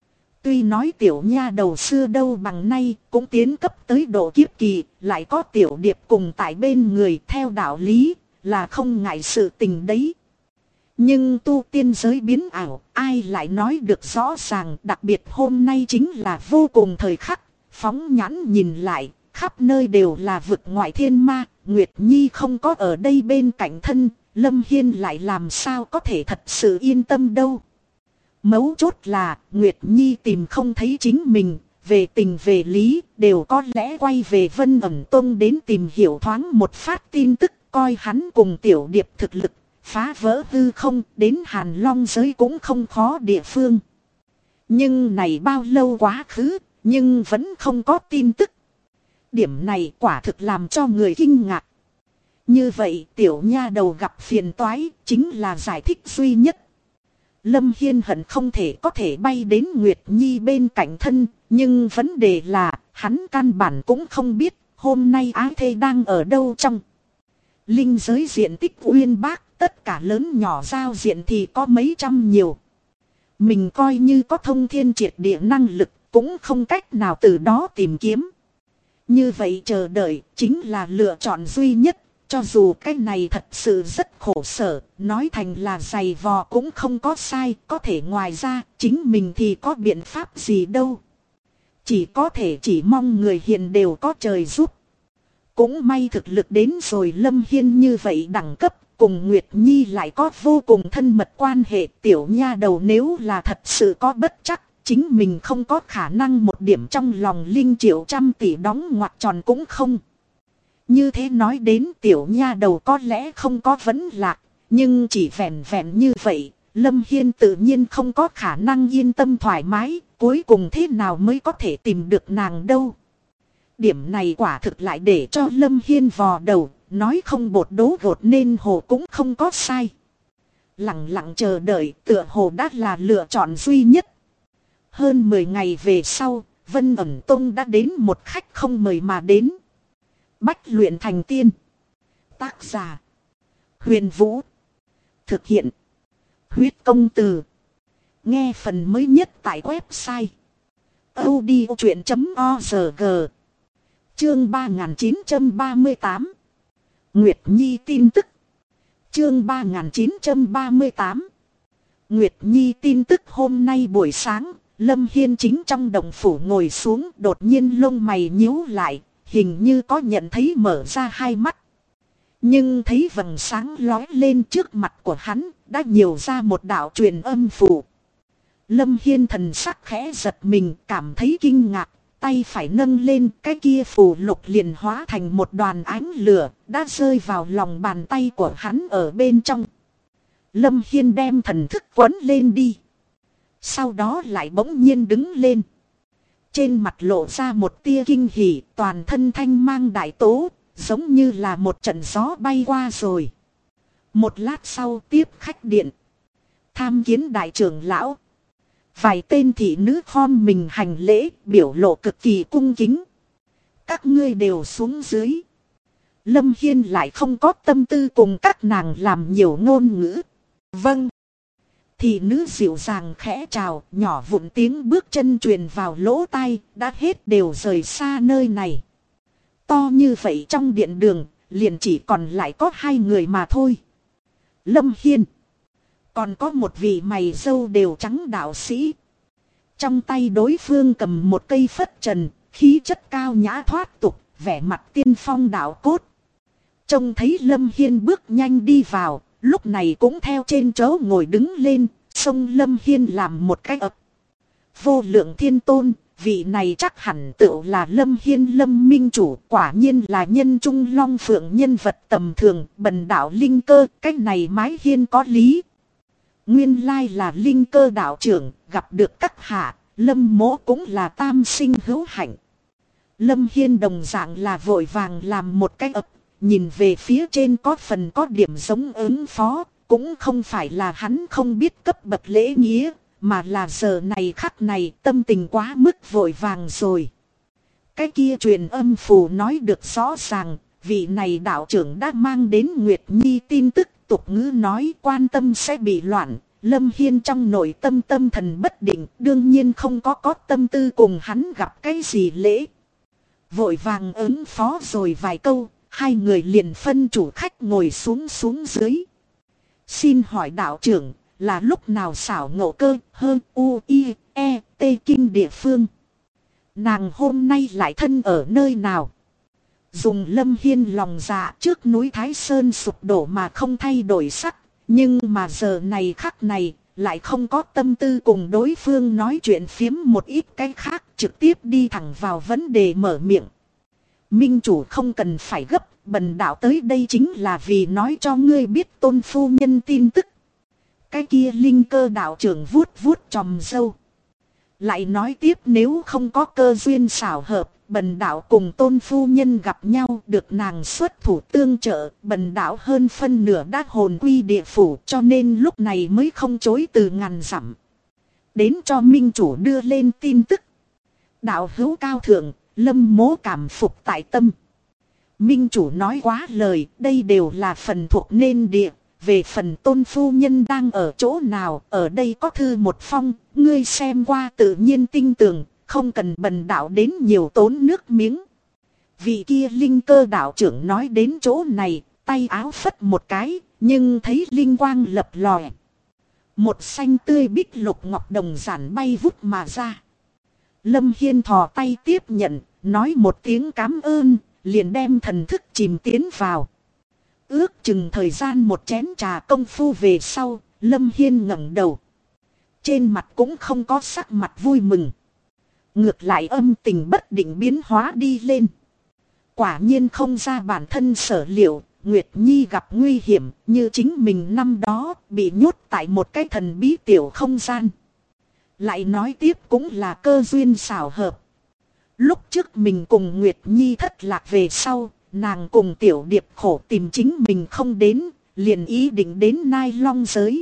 S1: Tuy nói tiểu nha đầu xưa đâu bằng nay, cũng tiến cấp tới độ kiếp kỳ, lại có tiểu điệp cùng tại bên người theo đạo lý, là không ngại sự tình đấy. Nhưng tu tiên giới biến ảo, ai lại nói được rõ ràng, đặc biệt hôm nay chính là vô cùng thời khắc, phóng nhãn nhìn lại, khắp nơi đều là vực ngoại thiên ma, Nguyệt Nhi không có ở đây bên cạnh thân, Lâm Hiên lại làm sao có thể thật sự yên tâm đâu. Mấu chốt là Nguyệt Nhi tìm không thấy chính mình, về tình về lý đều có lẽ quay về Vân Ẩn Tông đến tìm hiểu thoáng một phát tin tức, coi hắn cùng Tiểu Điệp thực lực, phá vỡ hư không đến Hàn Long giới cũng không khó địa phương. Nhưng này bao lâu quá khứ, nhưng vẫn không có tin tức. Điểm này quả thực làm cho người kinh ngạc. Như vậy tiểu nha đầu gặp phiền toái chính là giải thích duy nhất. Lâm Hiên hận không thể có thể bay đến Nguyệt Nhi bên cạnh thân, nhưng vấn đề là hắn căn bản cũng không biết hôm nay ái thê đang ở đâu trong. Linh giới diện tích uyên bác, tất cả lớn nhỏ giao diện thì có mấy trăm nhiều. Mình coi như có thông thiên triệt địa năng lực cũng không cách nào từ đó tìm kiếm. Như vậy chờ đợi chính là lựa chọn duy nhất. Cho dù cái này thật sự rất khổ sở, nói thành là dày vò cũng không có sai, có thể ngoài ra, chính mình thì có biện pháp gì đâu. Chỉ có thể chỉ mong người hiền đều có trời giúp. Cũng may thực lực đến rồi Lâm Hiên như vậy đẳng cấp, cùng Nguyệt Nhi lại có vô cùng thân mật quan hệ. Tiểu nha đầu nếu là thật sự có bất chắc, chính mình không có khả năng một điểm trong lòng linh triệu trăm tỷ đóng ngoặc tròn cũng không. Như thế nói đến tiểu nha đầu có lẽ không có vấn lạc, nhưng chỉ vẹn vẹn như vậy, Lâm Hiên tự nhiên không có khả năng yên tâm thoải mái, cuối cùng thế nào mới có thể tìm được nàng đâu. Điểm này quả thực lại để cho Lâm Hiên vò đầu, nói không bột đố gột nên hồ cũng không có sai. Lặng lặng chờ đợi tựa hồ đã là lựa chọn duy nhất. Hơn 10 ngày về sau, Vân Ẩn Tông đã đến một khách không mời mà đến. Bách luyện thành tiên. Tác giả Huyền Vũ. Thực hiện Huyết Công Từ. Nghe phần mới nhất tại website audiochuyện.org. Chương 3938. Nguyệt Nhi tin tức. Chương 3938. Nguyệt Nhi tin tức. Hôm nay buổi sáng, Lâm Hiên chính trong động phủ ngồi xuống, đột nhiên lông mày nhíu lại, hình như có nhận thấy mở ra hai mắt. Nhưng thấy vầng sáng lói lên trước mặt của hắn, đã nhiều ra một đạo truyền âm phù. Lâm Hiên thần sắc khẽ giật mình, cảm thấy kinh ngạc, tay phải nâng lên, cái kia phù lục liền hóa thành một đoàn ánh lửa, đã rơi vào lòng bàn tay của hắn ở bên trong. Lâm Hiên đem thần thức quấn lên đi. Sau đó lại bỗng nhiên đứng lên. Trên mặt lộ ra một tia kinh hỉ, toàn thân thanh mang đại tố, giống như là một trận gió bay qua rồi. Một lát sau tiếp khách điện. Tham kiến đại trưởng lão. Vài tên thị nữ khom mình hành lễ, biểu lộ cực kỳ cung kính. Các ngươi đều xuống dưới. Lâm Hiên lại không có tâm tư cùng các nàng làm nhiều ngôn ngữ. Vâng. Thị nữ dịu dàng khẽ chào, nhỏ vụn tiếng bước chân truyền vào lỗ tai, đã hết đều rời xa nơi này. To như vậy trong điện đường, liền chỉ còn lại có hai người mà thôi. Lâm Hiên. Còn có một vị mày râu đều trắng đạo sĩ. Trong tay đối phương cầm một cây phất trần, khí chất cao nhã thoát tục, vẻ mặt tiên phong đạo cốt. Trông thấy Lâm Hiên bước nhanh đi vào, lúc này cũng theo trên chỗ ngồi đứng lên, xông Lâm Hiên làm một cái ập. Vô lượng thiên tôn, vị này chắc hẳn tựu là Lâm Hiên Lâm Minh Chủ, quả nhiên là nhân trung long phượng, nhân vật tầm thường, bần đạo linh cơ, cái này mái hiên có lý. Nguyên lai là linh cơ đạo trưởng, gặp được các hạ, Lâm mỗ cũng là tam sinh hữu hạnh. Lâm Hiên đồng dạng là vội vàng làm một cái ập, nhìn về phía trên có phần có điểm giống ứng phó, cũng không phải là hắn không biết cấp bậc lễ nghĩa, mà là giờ này khắc này tâm tình quá mức vội vàng rồi. Cái kia truyền âm phù nói được rõ ràng, vị này đạo trưởng đã mang đến Nguyệt Nhi tin tức, tục ngữ nói quan tâm sẽ bị loạn. Lâm Hiên trong nội tâm tâm thần bất định, đương nhiên không có tâm tư cùng hắn gặp cái gì lễ. Vội vàng ứng phó rồi vài câu, hai người liền phân chủ khách ngồi xuống dưới. Xin hỏi đạo trưởng, là lúc nào xảo ngộ cơ hơn U-I-E-T kinh địa phương? Nàng hôm nay lại thân ở nơi nào? Dùng Lâm Hiên lòng dạ trước núi Thái Sơn sụp đổ mà không thay đổi sắc. Nhưng mà giờ này khắc này lại không có tâm tư cùng đối phương nói chuyện phiếm một ít cái khác, trực tiếp đi thẳng vào vấn đề mở miệng. Minh chủ không cần phải gấp, bần đạo tới đây chính là vì nói cho ngươi biết Tôn phu nhân tin tức. Cái kia Linh Cơ đạo trưởng vuốt vuốt chòm râu. Lại nói tiếp, nếu không có cơ duyên xảo hợp, bần đạo cùng Tôn phu nhân gặp nhau, được nàng xuất thủ tương trợ, bần đạo hơn phân nửa đã hồn quy địa phủ, cho nên lúc này mới không chối từ ngàn dặm đến cho minh chủ đưa lên tin tức. Đạo hữu cao thượng, Lâm mỗ cảm phục tại tâm. Minh chủ nói quá lời, đây đều là phần thuộc nên địa. Về phần Tôn phu nhân đang ở chỗ nào, ở đây có thư một phong, ngươi xem qua tự nhiên tinh tường, không cần bần đạo đến nhiều tốn nước miếng. Vị kia Linh Cơ đạo trưởng nói đến chỗ này, tay áo phất một cái, nhưng thấy linh quang lập lòe. Một xanh tươi bích lục ngọc đồng giản bay vút mà ra. Lâm Hiên thò tay tiếp nhận, nói một tiếng cảm ơn, liền đem thần thức chìm tiến vào. Ước chừng thời gian một chén trà công phu về sau, Lâm Hiên ngẩng đầu. Trên mặt cũng không có sắc mặt vui mừng. Ngược lại âm tình bất định biến hóa đi lên. Quả nhiên không ra bản thân sở liệu, Nguyệt Nhi gặp nguy hiểm như chính mình năm đó bị nhốt tại một cái thần bí tiểu không gian. Lại nói tiếp cũng là cơ duyên xảo hợp. Lúc trước mình cùng Nguyệt Nhi thất lạc về sau, nàng cùng Tiểu Điệp khổ tìm chính mình không đến, liền ý định đến Nai Long giới.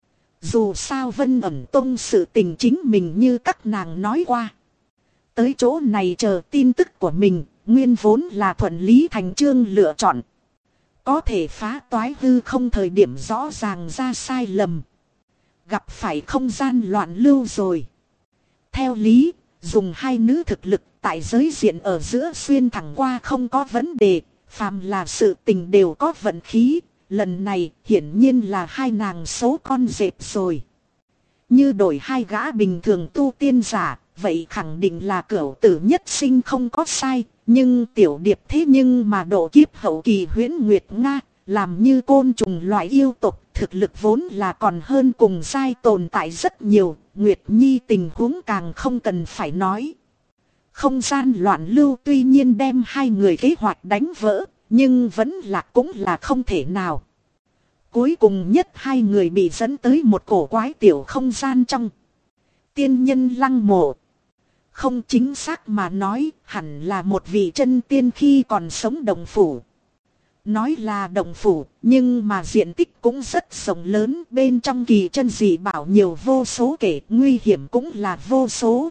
S1: Dù sao Vân Ẩn Tông sự tình chính mình như các nàng nói qua. Tới chỗ này chờ tin tức của mình, nguyên vốn là thuận lý thành chương lựa chọn. Có thể phá toái hư không thời điểm rõ ràng ra sai lầm. Gặp phải không gian loạn lưu rồi. Theo lý, dùng hai nữ thực lực tại giới diện ở giữa xuyên thẳng qua không có vấn đề. Phàm là sự tình đều có vận khí. Lần này hiển nhiên là hai nàng số con dẹp rồi. Như đổi hai gã bình thường tu tiên giả, vậy khẳng định là cửu tử nhất sinh không có sai. Nhưng Tiểu Điệp thế nhưng mà độ kiếp hậu kỳ huyễn Nguyệt Nga, làm như côn trùng loại yêu tộc, thực lực vốn là còn hơn cùng giai tồn tại rất nhiều. Nguyệt Nhi tình huống càng không cần phải nói. Không gian loạn lưu tuy nhiên đem hai người kế hoạch đánh vỡ, nhưng vẫn là cũng là không thể nào. Cuối cùng nhất hai người bị dẫn tới một cổ quái tiểu không gian trong tiên nhân lăng mộ. Không chính xác mà nói, hẳn là một vị chân tiên khi còn sống động phủ. Nói là động phủ, nhưng mà diện tích cũng rất rộng lớn, bên trong kỳ chân dị bảo nhiều vô số kể, nguy hiểm cũng là vô số.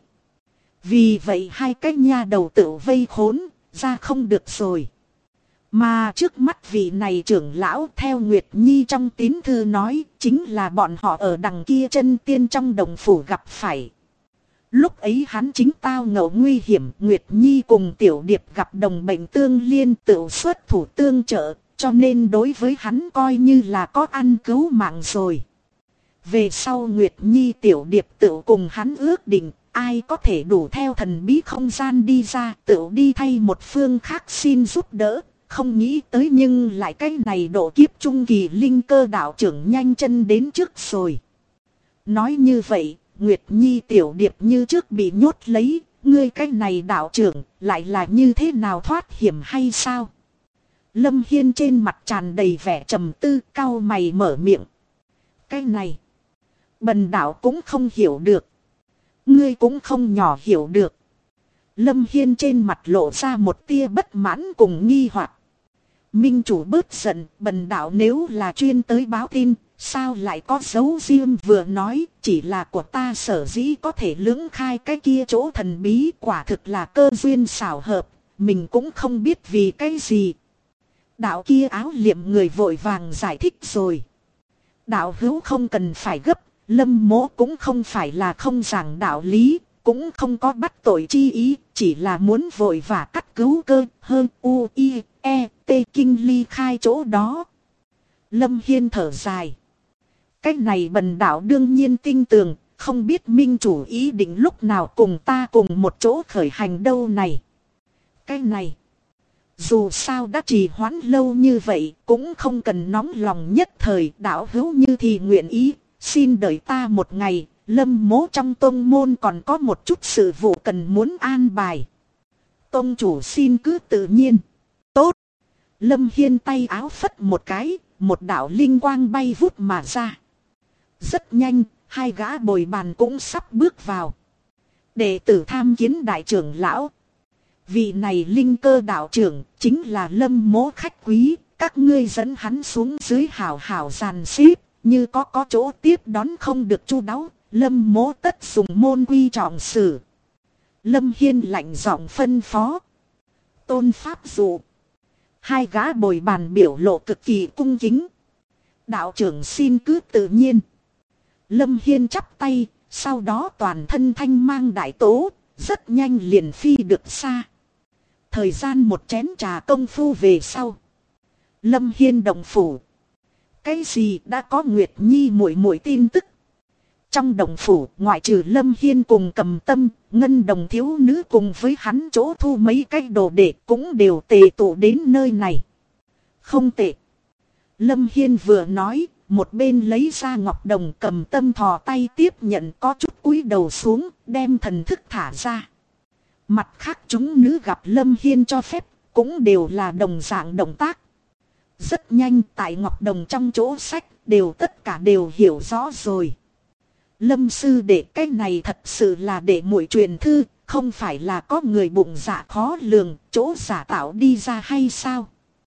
S1: Vì vậy hai cái nha đầu tự vây khốn, ra không được rồi. Mà trước mắt vị này trưởng lão theo Nguyệt Nhi trong tín thư nói, chính là bọn họ ở đằng kia chân tiên trong động phủ gặp phải. Lúc ấy hắn chính tao ngộ nguy hiểm, Nguyệt Nhi cùng Tiểu Điệp gặp đồng bệnh tương liên tự xuất thủ tương trợ, cho nên đối với hắn coi như là có ăn cứu mạng rồi. Về sau Nguyệt Nhi Tiểu Điệp tự cùng hắn ước định, ai có thể đủ theo thần bí không gian đi ra tự đi thay một phương khác xin giúp đỡ. Không nghĩ tới nhưng lại cái này độ kiếp trung kỳ Linh Cơ đạo trưởng nhanh chân đến trước rồi. Nói như vậy, Nguyệt Nhi Tiểu Điệp như trước bị nhốt lấy, ngươi cái này đạo trưởng lại là như thế nào thoát hiểm hay sao? Lâm Hiên trên mặt tràn đầy vẻ trầm tư, cau mày mở miệng. Cái này, bần đạo cũng không hiểu được. Ngươi cũng không nhỏ hiểu được. Lâm Hiên trên mặt lộ ra một tia bất mãn cùng nghi hoặc. Minh chủ bớt giận, bần đạo nếu là chuyên tới báo tin, sao lại có dấu riêng vừa nói, chỉ là của ta sở dĩ có thể lưỡng khai cái kia chỗ thần bí, quả thực là cơ duyên xảo hợp, mình cũng không biết vì cái gì. Đạo kia áo liệm người vội vàng giải thích rồi. Đạo hữu không cần phải gấp, Lâm mỗ cũng không phải là không giảng đạo lý, cũng không có bắt tội chi ý, chỉ là muốn vội vã cắt cứu cơ hơn u i e t kinh ly khai chỗ đó. Lâm Hiên thở dài. Cái này bần đạo đương nhiên tin tưởng, không biết minh chủ ý định lúc nào cùng ta cùng một chỗ khởi hành đâu này. Cái này, Dù sao đã trì hoãn lâu như vậy, cũng không cần nóng lòng nhất thời. Đạo hữu như thì nguyện ý, xin đợi ta một ngày. Lâm mỗ trong tông môn còn có một chút sự vụ cần muốn an bài. Tông chủ xin cứ tự nhiên. Tốt. Lâm Hiên tay áo phất một cái, một đạo linh quang bay vút mà ra. Rất nhanh, hai gã bồi bàn cũng sắp bước vào. Đệ tử tham kiến đại trưởng lão. Vị này linh cơ đạo trưởng chính là Lâm mỗ khách quý. Các ngươi dẫn hắn xuống dưới hào hào dàn xếp. Như có chỗ tiếp đón không được chu đáo. Lâm mỗ tất dùng môn quy trọng xử. Lâm Hiên lạnh giọng phân phó. Tôn pháp dụ. Hai gã bồi bàn biểu lộ cực kỳ cung kính. Đạo trưởng xin cứ tự nhiên. Lâm Hiên chắp tay. Sau đó toàn thân thanh mang đại tố. Rất nhanh liền phi được xa. Thời gian một chén trà công phu về sau. Lâm Hiên động phủ. Cái gì đã có Nguyệt Nhi muội muội tin tức. Trong động phủ ngoại trừ Lâm Hiên cùng Cầm Tâm, Ngân Đồng thiếu nữ cùng với hắn chỗ thu mấy cái đồ đệ cũng đều tề tụ đến nơi này. Không tệ. Lâm Hiên vừa nói, một bên lấy ra ngọc đồng. Cầm Tâm thò tay tiếp nhận có chút cúi đầu xuống, đem thần thức thả ra. Mặt khác chúng nữ gặp Lâm Hiên cho phép, cũng đều là đồng dạng động tác. Rất nhanh tại ngọc đồng trong chỗ sách, tất cả đều hiểu rõ rồi. Lâm sư đệ, cái này thật sự là đệ muội truyền thư, không phải là có người bụng dạ khó lường, chỗ giả tạo đi ra hay sao?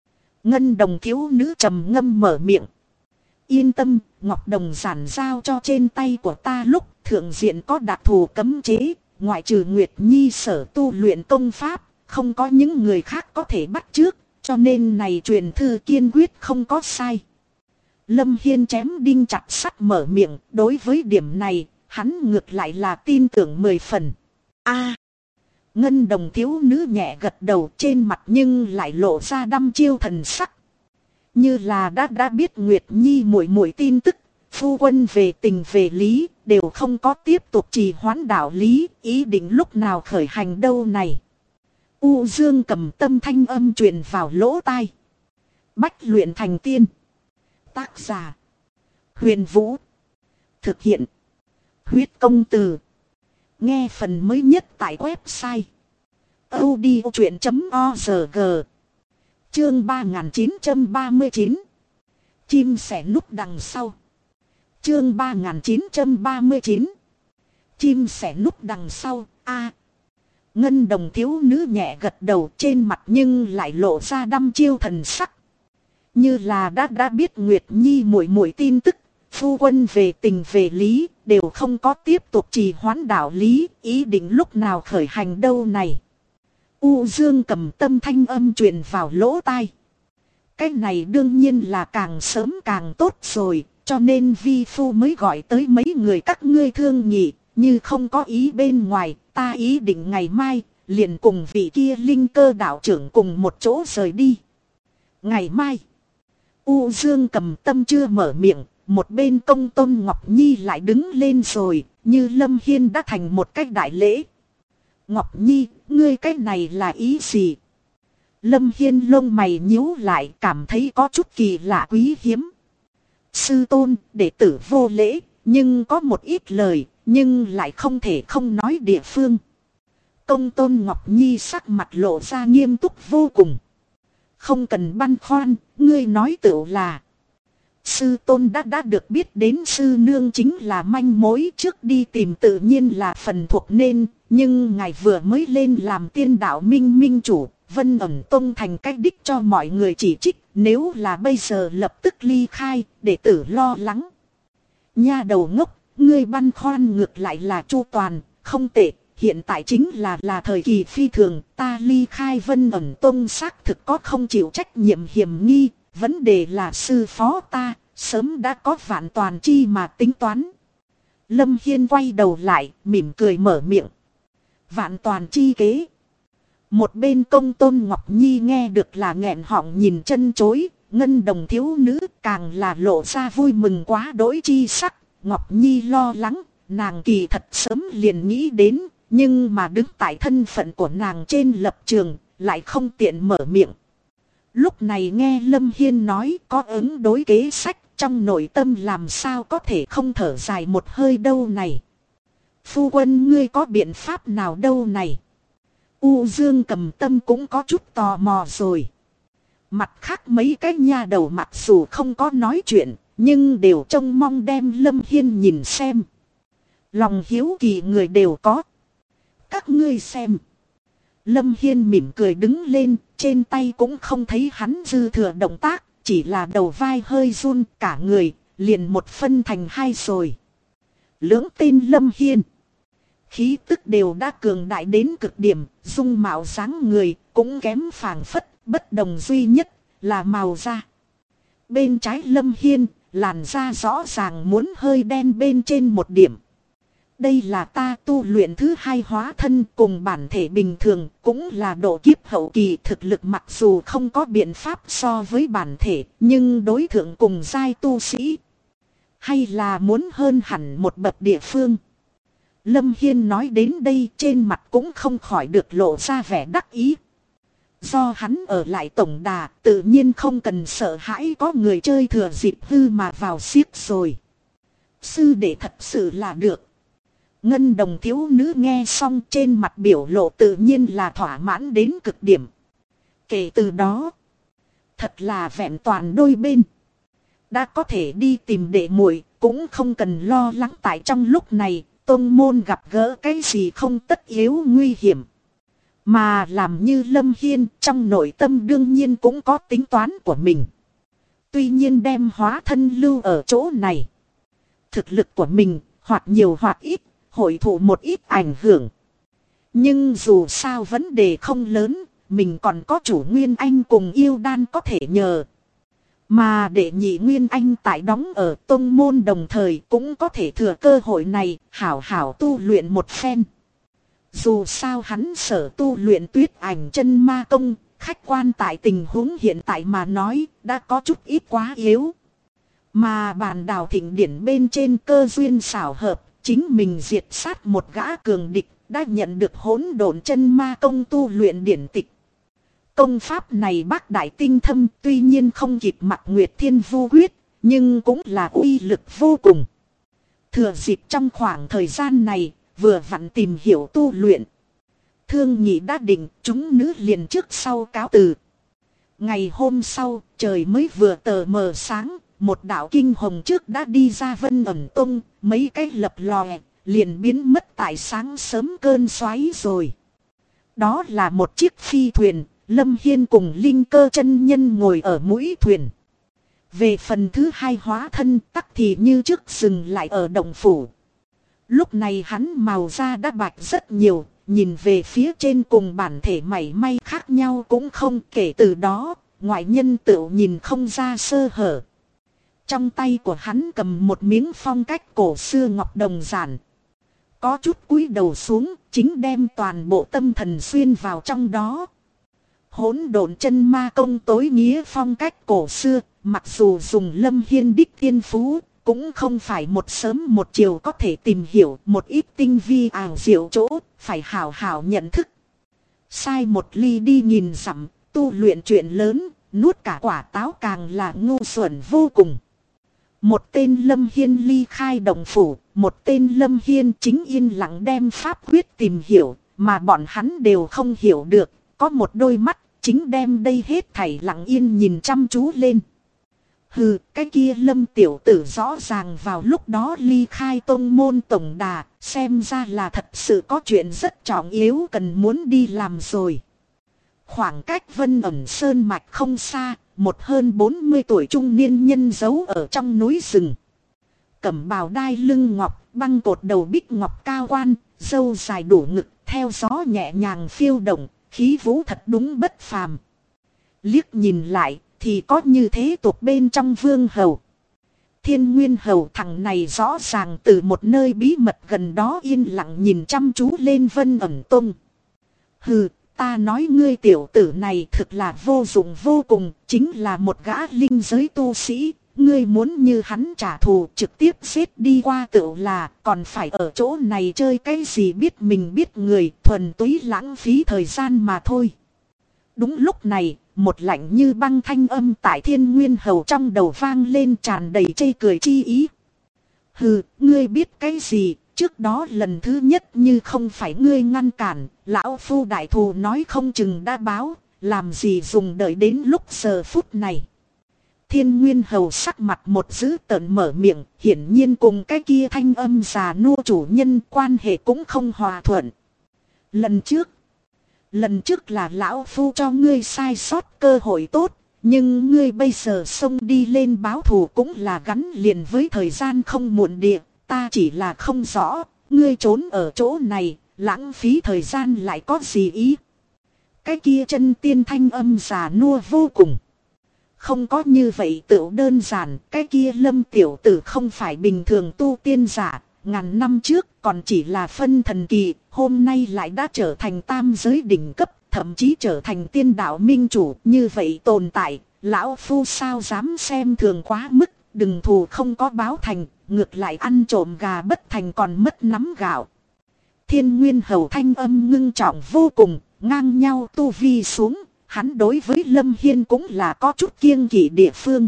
S1: Ngân Đồng thiếu nữ trầm ngâm mở miệng. Yên tâm, ngọc đồng giản giao cho trên tay của ta lúc thượng diện có đặc thù cấm chế, ngoại trừ Nguyệt Nhi sở tu luyện công pháp, không có những người khác có thể bắt chước, cho nên này truyền thư kiên quyết không có sai. Lâm Hiên chém đinh chặt sắt mở miệng, đối với điểm này, hắn ngược lại là tin tưởng 10 phần. Ngân Đồng thiếu nữ nhẹ gật đầu, trên mặt nhưng lại lộ ra đăm chiêu thần sắc. Như là đã biết Nguyệt Nhi muội muội tin tức, phu quân về tình về lý, đều không có tiếp tục trì hoãn đạo lý, ý định lúc nào khởi hành đâu này. U Dương Cầm Tâm thanh âm truyền vào lỗ tai. Bách luyện thành tiên. Tác giả. Huyền Vũ. Thực hiện. Huyết công từ. Nghe phần mới nhất tại website. audiochuyện.org. Chương 3939. Chim sẻ núp đằng sau. Chương 3939. Chim sẻ núp đằng sau. Ngân Đồng thiếu nữ nhẹ gật đầu, trên mặt nhưng lại lộ ra đăm chiêu thần sắc. Như là đã biết Nguyệt Nhi muội muội tin tức, phu quân về tình về lý, đều không có tiếp tục trì hoãn đạo lý, ý định lúc nào khởi hành đâu này. U Dương Cầm Tâm thanh âm truyền vào lỗ tai. Cái này đương nhiên là càng sớm càng tốt rồi, cho nên vi phu mới gọi tới mấy người các ngươi thương nghị, như không có ý bên ngoài, ta ý định ngày mai, liền cùng vị kia linh cơ đạo trưởng cùng một chỗ rời đi. Ngày mai, U Dương Cầm Tâm chưa mở miệng, một bên Công Tôn Ngọc Nhi lại đứng lên rồi, như Lâm Hiên đã thành một cách đại lễ. Ngọc Nhi, ngươi cái này là ý gì? Lâm Hiên lông mày nhíu lại, cảm thấy có chút kỳ lạ quý hiếm. Sư tôn, đệ tử vô lễ, nhưng có một ít lời, nhưng lại không thể không nói địa phương. Công Tôn Ngọc Nhi sắc mặt lộ ra nghiêm túc vô cùng. Không cần băn khoăn, ngươi nói tựu là. Sư tôn đã được biết đến sư nương chính là manh mối, trước đi tìm tự nhiên là phần thuộc nên, nhưng ngài vừa mới lên làm tiên đạo minh minh chủ, Vân Ẩn Tông thành cách đích cho mọi người chỉ trích, nếu là bây giờ lập tức ly khai, đệ tử lo lắng. Nha đầu ngốc, ngươi băn khoăn ngược lại là chu toàn, không tệ, hiện tại chính là thời kỳ phi thường, ta ly khai Vân Ẩn Tông xác thực có không chịu trách nhiệm hiểm nghi, vấn đề là sư phó ta, sớm đã có vạn toàn chi mà tính toán. Lâm Hiên quay đầu lại, mỉm cười mở miệng. Vạn toàn chi kế. Một bên Công Tôn Ngọc Nhi nghe được là nghẹn họng nhìn chân chối, Ngân Đồng thiếu nữ càng là lộ ra vui mừng quá đỗi chi sắc. Ngọc Nhi lo lắng, nàng kỳ thật sớm liền nghĩ đến, nhưng mà đứng tại thân phận của nàng trên lập trường, lại không tiện mở miệng. Lúc này nghe Lâm Hiên nói có ứng đối kế sách, trong nội tâm làm sao có thể không thở dài một hơi đâu này. Phu quân ngươi có biện pháp nào đâu này. U Dương Cầm Tâm cũng có chút tò mò rồi. Mặt khác mấy cái nha đầu mặc dù không có nói chuyện, nhưng đều trông mong đem Lâm Hiên nhìn xem. Lòng hiếu kỳ người đều có. Các ngươi xem. Lâm Hiên mỉm cười đứng lên, trên tay cũng không thấy hắn dư thừa động tác, chỉ là đầu vai hơi run, cả người liền một phân thành hai rồi. Lưỡng tên Lâm Hiên, khí tức đều đã cường đại đến cực điểm, dung mạo dáng người cũng kém phảng phất, bất đồng duy nhất là màu da. Bên trái Lâm Hiên, làn da rõ ràng muốn hơi đen bên trên một điểm. Đây là ta tu luyện thứ hai hóa thân, cùng bản thể bình thường, cũng là độ kiếp hậu kỳ, thực lực mặc dù không có biện pháp so với bản thể, nhưng đối thượng cùng giai tu sĩ, hay là muốn hơn hẳn một bậc địa phương. Lâm Hiên nói đến đây, trên mặt cũng không khỏi được lộ ra vẻ đắc ý. Do hắn ở lại tổng đà, tự nhiên không cần sợ hãi có người chơi thừa dịp hư mà vào xiếc rồi. Sư đệ thật sự là được. Ngân Đồng thiếu nữ nghe xong, trên mặt biểu lộ tự nhiên là thỏa mãn đến cực điểm. Kể từ đó, thật là vẹn toàn đôi bên. Đã có thể đi tìm đệ muội, cũng không cần lo lắng tại trong lúc này tông môn gặp gỡ cái gì không tất yếu nguy hiểm. Mà làm như Lâm Hiên, trong nội tâm đương nhiên cũng có tính toán của mình. Tuy nhiên đem hóa thân lưu ở chỗ này, thực lực của mình hoặc nhiều hoặc ít hội thụ một ít ảnh hưởng. Nhưng dù sao vấn đề không lớn, mình còn có chủ Nguyên Anh cùng yêu đan có thể nhờ. Mà đệ nhị Nguyên Anh tại đóng ở tông môn đồng thời cũng có thể thừa cơ hội này hảo hảo tu luyện một phen. Dù sao hắn sở tu luyện Tuyết Ảnh Chân Ma Công, khách quan tại tình huống hiện tại mà nói đã có chút ít quá yếu. Mà bàn đào thịnh điển bên trên cơ duyên xảo hợp, chính mình diệt sát một gã cường địch, đã nhận được Hỗn Độn Chân Ma Công tu luyện điển tịch. Công pháp này bác đại tinh thâm, tuy nhiên không kịp Mặc Nguyệt Thiên Vu Quyết, nhưng cũng là uy lực vô cùng. Thừa dịp trong khoảng thời gian này, vừa vặn tìm hiểu tu luyện. Thương nhị đã định, chúng nữ liền trước sau cáo từ. Ngày hôm sau, trời mới vừa tờ mờ sáng, một đạo kinh hồng trước đã đi ra Vân Ẩn Tông, mấy cái lập lòe, liền biến mất tại sáng sớm cơn xoáy rồi. Đó là một chiếc phi thuyền, Lâm Hiên cùng Linh Cơ chân nhân ngồi ở mũi thuyền. Về phần thứ hai hóa thân tắc thì như trước dừng lại ở động phủ. Lúc này hắn màu da đã bạch rất nhiều, nhìn về phía trên cùng bản thể mảy may khác nhau cũng không, kể từ đó, ngoại nhân tự nhìn không ra sơ hở. Trong tay của hắn cầm một miếng phong cách cổ xưa ngọc đồng giản. Có chút cúi đầu xuống, chính đem toàn bộ tâm thần xuyên vào trong đó. Hỗn Độn Chân Ma Công tối nghĩa phong cách cổ xưa, mặc dù dùng Lâm Hiên đích thiên phú, cũng không phải một sớm một chiều có thể tìm hiểu, một ít tinh vi ảo diệu chỗ, phải hảo hảo nhận thức. Sai một ly đi nhìn dặm, tu luyện chuyện lớn, nuốt cả quả táo càng là ngu xuẩn vô cùng. Một tên Lâm Hiên ly khai động phủ, một tên Lâm Hiên chính yên lặng đem pháp quyết tìm hiểu, mà bọn hắn đều không hiểu được, có một đôi mắt chính đem đây hết thảy lặng yên nhìn chăm chú lên. Hừ, cái kia Lâm tiểu tử rõ ràng vào lúc đó ly khai tông môn tổng đà, xem ra là thật sự có chuyện rất trọng yếu cần muốn đi làm rồi. Khoảng cách Vân Ẩn Sơn Mạch không xa, một hơn 40 tuổi trung niên nhân giấu ở trong núi rừng. Cẩm bào đai lưng ngọc, băng cột đầu bích ngọc cao quan, râu dài đủ ngực, theo gió nhẹ nhàng phiêu động, khí vũ thật đúng bất phàm. Liếc nhìn lại, thì có như thế tục bên trong Vương Hầu. Thiên Nguyên Hầu thằng này rõ ràng từ một nơi bí mật gần đó yên lặng nhìn chăm chú lên Vân Ẩn Tông. Hừ, ta nói ngươi tiểu tử này thực là vô dụng vô cùng, chính là một gã linh giới tu sĩ. Ngươi muốn như hắn trả thù trực tiếp giết đi qua tựu là, còn phải ở chỗ này chơi cái gì biết mình biết người, thuần túy lãng phí thời gian mà thôi. Đúng lúc này, một lạnh như băng thanh âm tại Thiên Nguyên Hầu trong đầu vang lên tràn đầy chê cười chi ý. Hừ, ngươi biết cái gì, trước đó lần thứ nhất như không phải ngươi ngăn cản, lão phu đại thù nói không chừng đã báo, làm gì dùng đợi đến lúc giờ phút này. Thiên Nguyên Hầu sắc mặt một dữ tợn mở miệng, hiển nhiên cùng cái kia thanh âm già nua chủ nhân quan hệ cũng không hòa thuận. Lần trước là lão phu cho ngươi sai sót cơ hội tốt, nhưng ngươi bây giờ xông đi lên báo thù cũng là gắn liền với thời gian không muộn địa, ta chỉ là không rõ, ngươi trốn ở chỗ này, lãng phí thời gian lại có gì ý. Cái kia chân tiên thanh âm già nua vô cùng. Không có như vậy tựu đơn giản, cái kia Lâm tiểu tử không phải bình thường tu tiên giả, ngàn năm trước còn chỉ là phân thần kỳ, hôm nay lại đã trở thành tam giới đỉnh cấp, thậm chí trở thành tiên đạo minh chủ, như vậy tồn tại, lão phu sao dám xem thường quá mức, đừng thù không có báo thành, ngược lại ăn trộm gà bất thành còn mất nắm gạo. Thiên Nguyên Hầu thanh âm ngưng trọng vô cùng, ngang nhau tu vi xuống, hắn đối với Lâm Hiên cũng là có chút kiêng kỵ địa phương.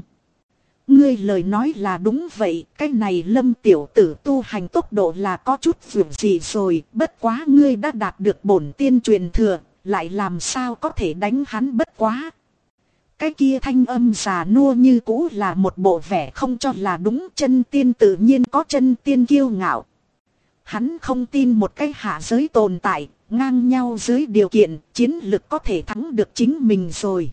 S1: Ngươi lời nói là đúng vậy, cái này Lâm tiểu tử tu hành tốc độ là có chút vượt gì rồi, bất quá ngươi đã đạt được bổn tiên truyền thừa, lại làm sao có thể đánh hắn bất quá. Cái kia thanh âm già nua như cũ là một bộ vẻ không cho là đúng, chân tiên tự nhiên có chân tiên kiêu ngạo. Hắn không tin một cái hạ giới tồn tại, ngang nhau dưới điều kiện, chiến lực có thể thắng được chính mình rồi.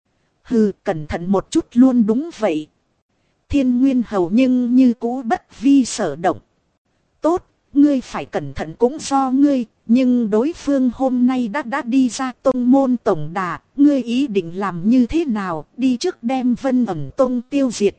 S1: Hừ, cẩn thận một chút luôn đúng vậy. Thiên Nguyên Hầu nhưng như cũ bất vi sở động. Tốt, ngươi phải cẩn thận cũng do ngươi, nhưng đối phương hôm nay đã đi ra tông môn tổng đà, ngươi ý định làm như thế nào, đi trước đem Vân Ẩn Tông tiêu diệt.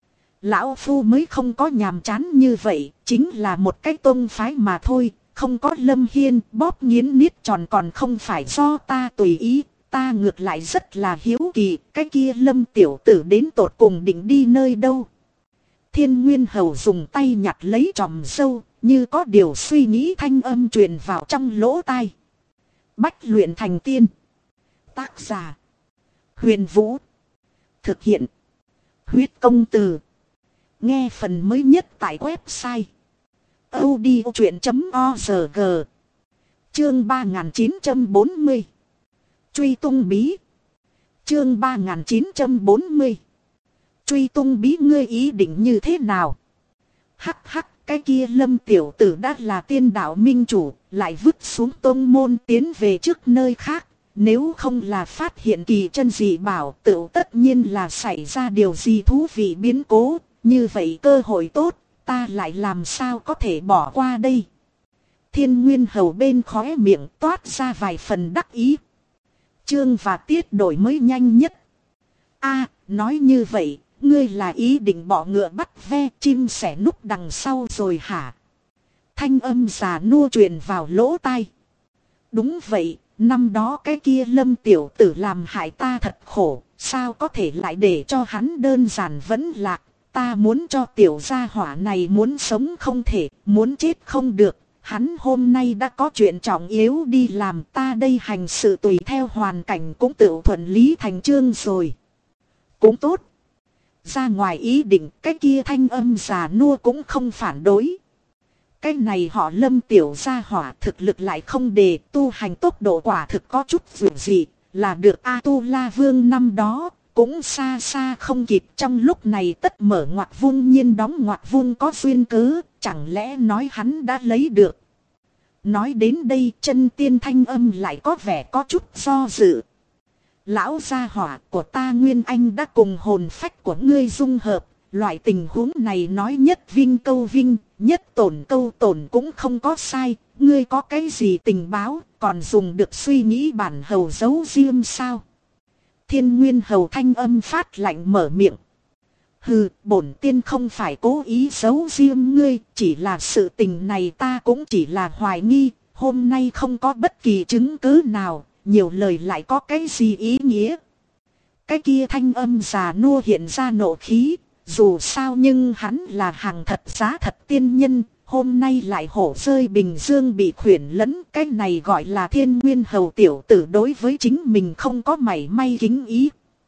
S1: Lão Phu mới không có nhàm chán như vậy, chính là một cái tông phái mà thôi, không có Lâm Hiên bóp nghiến niết tròn còn không phải do ta tùy ý, ta ngược lại rất là hiếu kỳ, cái kia Lâm tiểu tử đến tột cùng định đi nơi đâu. Thiên Nguyên Hầu dùng tay nhặt lấy tròm râu, như có điều suy nghĩ thanh âm truyền vào trong lỗ tai. Bách luyện thành tiên. Tác giả: Huyền Vũ. Thực hiện: Huyết Công Từ. Nghe phần mới nhất tại website audiochuyện.org. Chương 3940. Truy tung bí. Chương 3940. Truy tung bí, ngươi ý định như thế nào? Hắc hắc, cái kia Lâm tiểu tử đã là tiên đạo minh chủ, lại vứt xuống tông môn tiến về trước nơi khác. Nếu không là phát hiện kỳ chân dị bảo, tự tất nhiên là xảy ra điều gì thú vị biến cố. Như vậy cơ hội tốt, ta lại làm sao có thể bỏ qua đây? Thiên Nguyên Hầu bên khóe miệng toát ra vài phần đắc ý. Chương và tiết đổi mới nhanh nhất. Nói như vậy, ngươi là ý định bỏ ngựa bắt ve, chim sẻ núp đằng sau rồi hả? Thanh âm già nua truyền vào lỗ tai. Đúng vậy, năm đó cái kia Lâm tiểu tử làm hại ta thật khổ, sao có thể lại để cho hắn đơn giản vẫn lạc. Ta muốn cho tiểu gia hỏa này muốn sống không thể, muốn chết không được. Hắn hôm nay đã có chuyện trọng yếu đi làm, ta đây hành sự tùy theo hoàn cảnh cũng tự thuận lý thành chương rồi. Cũng tốt. Ra ngoài ý định, cái kia thanh âm già nua cũng không phản đối. Cái này họ Lâm tiểu gia hỏa thực lực lại không đề, tu hành tốc độ quả thực có chút vượt dị, là được A-tu-la vương năm đó. Cũng xa xa không kịp, trong lúc này tất mở ngoặc vuông nhiên đóng ngoặc vuông có duyên cớ, chẳng lẽ nói hắn đã lấy được. Nói đến đây chân tiên thanh âm lại có vẻ có chút do dự. Lão gia hỏa của ta Nguyên Anh đã cùng hồn phách của ngươi dung hợp, loại tình huống này nói nhất vinh câu vinh, nhất tổn câu tổn cũng không có sai, ngươi có cái gì tình báo, còn dùng được suy nghĩ bản hầu giấu riêng sao? Thiên Nguyên Hầu thanh âm phát lạnh mở miệng. Hừ, bổn tiên không phải cố ý giấu riêng ngươi, chỉ là sự tình này ta cũng chỉ là hoài nghi, hôm nay không có bất kỳ chứng cứ nào, nhiều lời lại có cái gì ý nghĩa. Cái kia thanh âm già nua hiện ra nộ khí, dù sao nhưng hắn là hàng thật giá thật tiên nhân, hôm nay lại hổ rơi Bình Dương bị khuyển lấn. Cái này gọi là Thiên Nguyên Hầu tiểu tử đối với chính mình không có mảy may kính ý.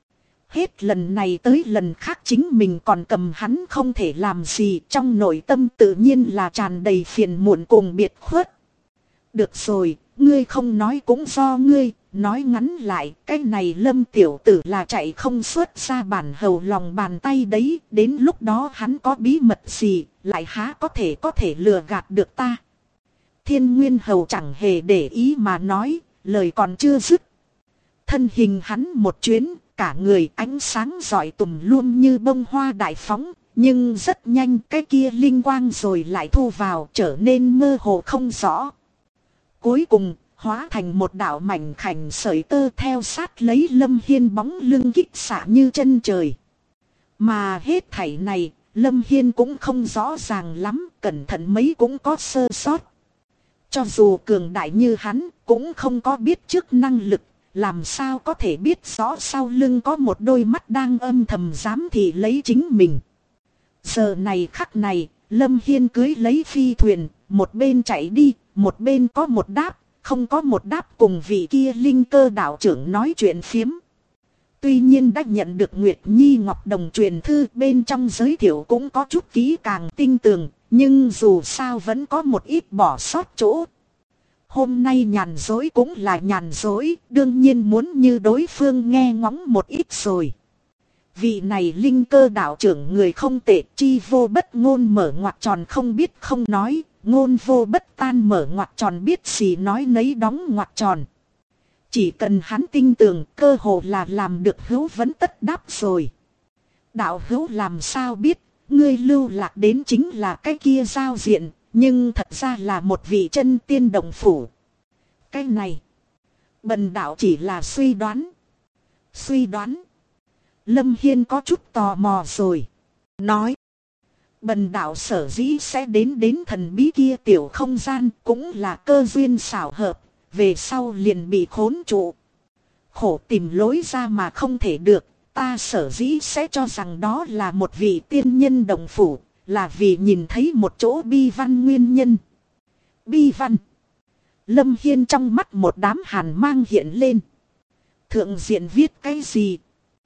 S1: Hết lần này tới lần khác chính mình còn cầm hắn không thể làm gì, trong nội tâm tự nhiên là tràn đầy phiền muộn cùng biệt khuất. Được rồi, ngươi không nói cũng do ngươi, nói ngắn lại, cái này Lâm tiểu tử là chạy không xuất ra bản hầu lòng bàn tay đấy, đến lúc đó hắn có bí mật gì, lại há có thể lừa gạt được ta. Thiên Nguyên Hầu chẳng hề để ý mà nói, lời còn chưa dứt. Thân hình hắn một chuyến, cả người ánh sáng rọi tùm luôn như bông hoa đại phóng, nhưng rất nhanh cái kia linh quang rồi lại thu vào, trở nên mơ hồ không rõ. Cuối cùng, hóa thành một đạo mảnh khảnh sợi tơ theo sát lấy Lâm Hiên bóng lưng kích xạ như chân trời. Mà hết thảy này, Lâm Hiên cũng không rõ ràng lắm, cẩn thận mấy cũng có sơ sót. Cho dù cường đại như hắn, cũng không có biết trước năng lực, làm sao có thể biết rõ sau lưng có một đôi mắt đang âm thầm giám thị lấy chính mình. Giờ này khắc này, Lâm Hiên cưới lấy phi thuyền, một bên chạy đi, một bên có một đáp, không có một đáp cùng vị kia linh cơ đạo trưởng nói chuyện phiếm. Tuy nhiên đã nhận được Nguyệt Nhi Ngọc Đồng truyền thư, bên trong giới thiệu cũng có chút kỹ càng tinh tường, nhưng dù sao vẫn có một ít bỏ sót chỗ. Hôm nay nhàn dối cũng là nhàn dối, đương nhiên muốn như đối phương nghe ngóng một ít rồi. Vị này linh cơ đạo trưởng người không tệ, chi vô bất ngôn mở ngoặc tròn không biết không nói, ngôn vô bất tan mở ngoặc tròn biết gì nói nấy đóng ngoặc tròn. Chỉ cần hắn tin tưởng, cơ hồ là làm được hữu vấn tất đáp rồi. Đạo hữu làm sao biết, ngươi lưu lạc đến chính là cái kia giao diện, nhưng thật ra là một vị chân tiên đồng phủ. Cái này, bần đạo chỉ là suy đoán. Suy đoán. Lâm Hiên có chút tò mò rồi. Nói, bần đạo sở dĩ sẽ đến thần bí kia tiểu không gian, cũng là cơ duyên xảo hợp, về sau liền bị khốn trụ. Khổ tìm lối ra mà không thể được, ta sở dĩ sẽ cho rằng đó là một vị tiên nhân đồng phủ, là vì nhìn thấy một chỗ bi văn nguyên nhân. Bi văn. Lâm Hiên trong mắt một đám hàn mang hiện lên. Thượng diện viết cái gì?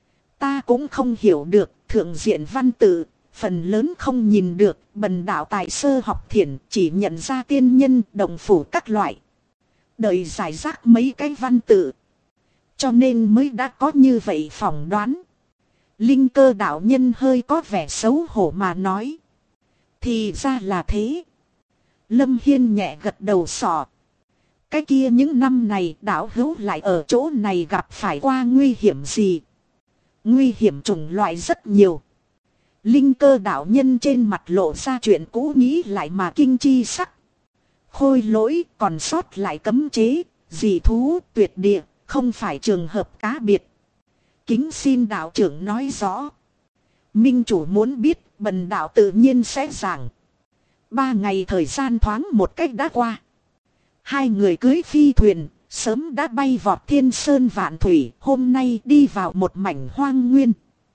S1: Ta cũng không hiểu được, thượng diện văn tự, phần lớn không nhìn được, bần đạo tại sơ học thiển chỉ nhận ra tiên nhân, đồng phủ các loại. Đợi giải rác mấy cái văn tự. Cho nên mới đã có như vậy phỏng đoán. Linh cơ đạo nhân hơi có vẻ xấu hổ mà nói. Thì ra là thế. Lâm Hiên nhẹ gật đầu sọ. Cái kia những năm này đạo hữu lại ở chỗ này gặp phải qua nguy hiểm gì? Nguy hiểm chủng loại rất nhiều. Linh cơ đạo nhân trên mặt lộ ra chuyện cũ nghĩ lại mà kinh chi sắc. Khôi lỗi còn sót lại cấm chế, dị thú tuyệt địa, không phải trường hợp cá biệt. Kính xin đạo trưởng nói rõ. Minh chủ muốn biết, bần đạo tự nhiên sẽ giảng. 3 ngày thời gian thoáng một cách đã qua. Hai người cưới phi thuyền, sớm đã bay vọt thiên sơn vạn thủy, hôm nay đi vào một mảnh hoang nguyên.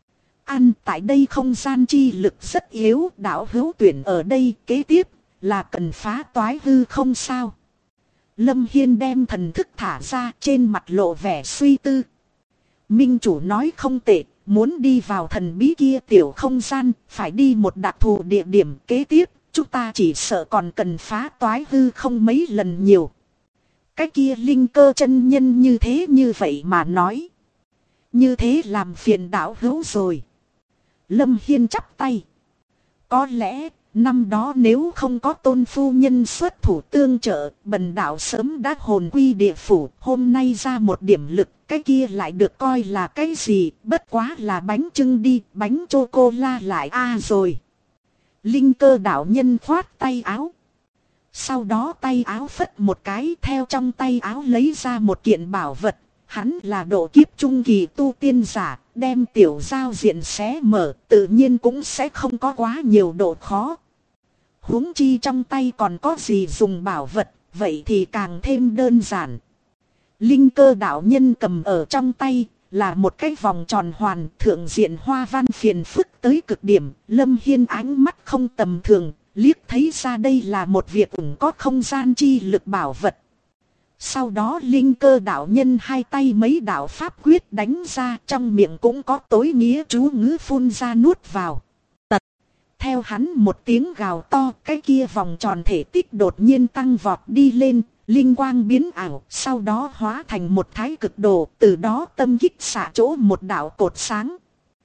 S1: Tại đây không gian chi lực rất yếu, đạo hữu tuyển ở đây kế tiếp là cần phá toái hư không sao? Lâm Hiên đem thần thức thả ra, trên mặt lộ vẻ suy tư. Minh chủ nói không tệ, muốn đi vào thần bí kia tiểu không gian, phải đi một đặc thù địa điểm kế tiếp, chúng ta chỉ sợ còn cần phá toái hư không mấy lần nhiều. Cái kia linh cơ chân nhân như thế như vậy mà nói. Như thế làm phiền đạo hữu rồi. Lâm Hiên chắp tay. Có lẽ, năm đó nếu không có tôn phu nhân xuất thủ tương trợ, bần đạo sớm đã hồn quy địa phủ, hôm nay ra một điểm lực, cái kia lại được coi là cái gì, bất quá là bánh chưng đi, bánh chocola lại rồi. Linh cơ đạo nhân khoát tay áo. Sau đó tay áo phất một cái, theo trong tay áo lấy ra một kiện bảo vật. Hắn là độ kiếp trung kỳ tu tiên giả, đem tiểu giao diện xé mở, tự nhiên cũng sẽ không có quá nhiều độ khó. Huống chi trong tay còn có gì dùng bảo vật, vậy thì càng thêm đơn giản. Linh cơ đạo nhân cầm ở trong tay, là một cái vòng tròn hoàn, thượng diện hoa văn phiền phức tới cực điểm. Lâm Hiên ánh mắt không tầm thường, liếc thấy ra đây là một việc ủng có không gian chi lực bảo vật. Sau đó linh cơ đạo nhân hai tay mấy đạo pháp quyết đánh ra, trong miệng cũng có tối nghĩa chú ngữ phun ra nuốt vào. Tật. Theo hắn một tiếng gào to, cái kia vòng tròn thể tích đột nhiên tăng vọt đi lên, linh quang biến ảo, sau đó hóa thành một thái cực đồ, từ đó tâm kích xạ chỗ một đạo cột sáng.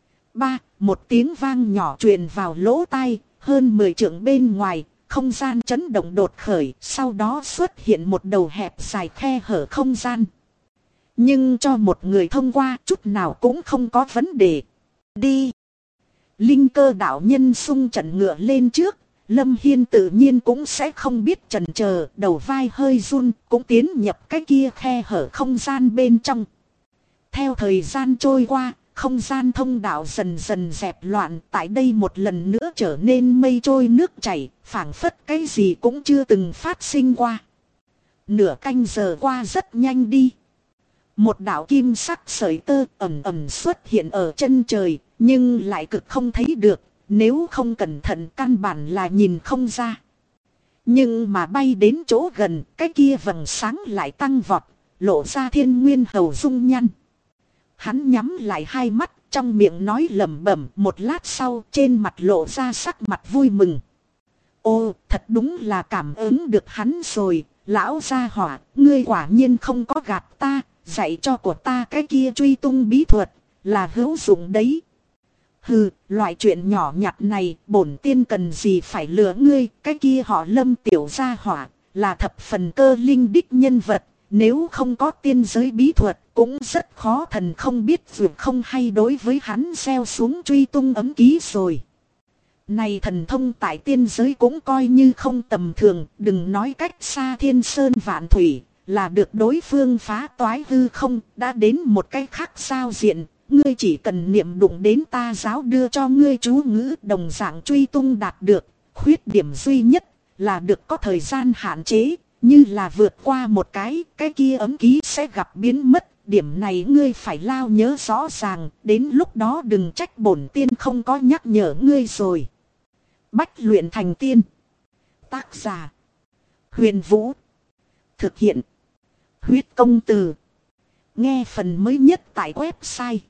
S1: Một tiếng vang nhỏ truyền vào lỗ tai, hơn 10 trượng bên ngoài, không gian chấn động đột khởi, sau đó xuất hiện một đầu hẹp dài khe hở không gian. Nhưng cho một người thông qua chút nào cũng không có vấn đề. Đi! Linh cơ đạo nhân xung trận ngựa lên trước, Lâm Hiên tự nhiên cũng sẽ không biết chần chờ, đầu vai hơi run, cũng tiến nhập cái kia khe hở không gian bên trong. Theo thời gian trôi qua, không gian thông đạo dần dần dẹp loạn, tại đây một lần nữa trở nên mây trôi nước chảy, phảng phất cái gì cũng chưa từng phát sinh qua. Nửa canh giờ qua rất nhanh đi. Một đạo kim sắc sợi tơ ẩm ẩm xuất hiện ở chân trời, nhưng lại cực không thấy được, nếu không cẩn thận căn bản là nhìn không ra. Nhưng mà bay đến chỗ gần, cái kia vầng sáng lại tăng vọt, lộ ra Thiên Nguyên Hầu dung nhan. Hắn nhắm lại hai mắt, trong miệng nói lẩm bẩm, một lát sau trên mặt lộ ra sắc mặt vui mừng. Ô, thật đúng là cảm ứng được hắn rồi, lão gia hỏa, ngươi quả nhiên không có gạt ta, dạy cho của ta cái kia truy tung bí thuật, là hữu dụng đấy. Hừ, loại chuyện nhỏ nhặt này, bổn tiên cần gì phải lừa ngươi, cái kia họ Lâm tiểu gia hỏa, là thập phần cơ linh đích nhân vật. Nếu không có tiên giới bí thuật, cũng rất khó thần không biết dù không hay đối với hắn gieo xuống truy tung ấm ký rồi. Này thần thông tại tiên giới cũng coi như không tầm thường, đừng nói cách xa thiên sơn vạn thủy, là được đối phương phá toái hư không, đã đến một cái khác sao diện, ngươi chỉ cần niệm đụng đến ta giáo đưa cho ngươi chú ngữ đồng dạng truy tung đạt được, khuyết điểm duy nhất là được có thời gian hạn chế. Như là vượt qua một cái kia ấm ký sẽ gặp biến mất. Điểm này ngươi phải lao nhớ rõ ràng. Đến lúc đó đừng trách bổn tiên không có nhắc nhở ngươi rồi. Bách luyện thành tiên. Tác giả: Huyền Vũ. Thực hiện: Huyết Công Từ. Nghe phần mới nhất tại website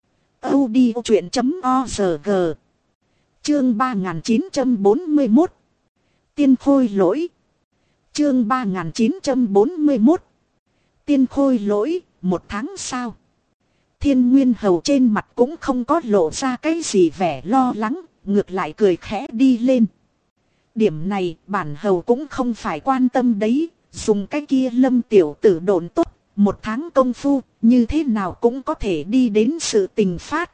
S1: audiochuyện.org. Chương 3941. Tiên khôi lỗi. Chương 3941. Tiên khôi lỗi, một tháng sau. Thiên Nguyên Hầu trên mặt cũng không có lộ ra cái gì vẻ lo lắng, ngược lại cười khẽ đi lên. Điểm này bản hầu cũng không phải quan tâm đấy, dùng cái kia Lâm tiểu tử độn tốt, một tháng công phu, như thế nào cũng có thể đi đến sự tình phát.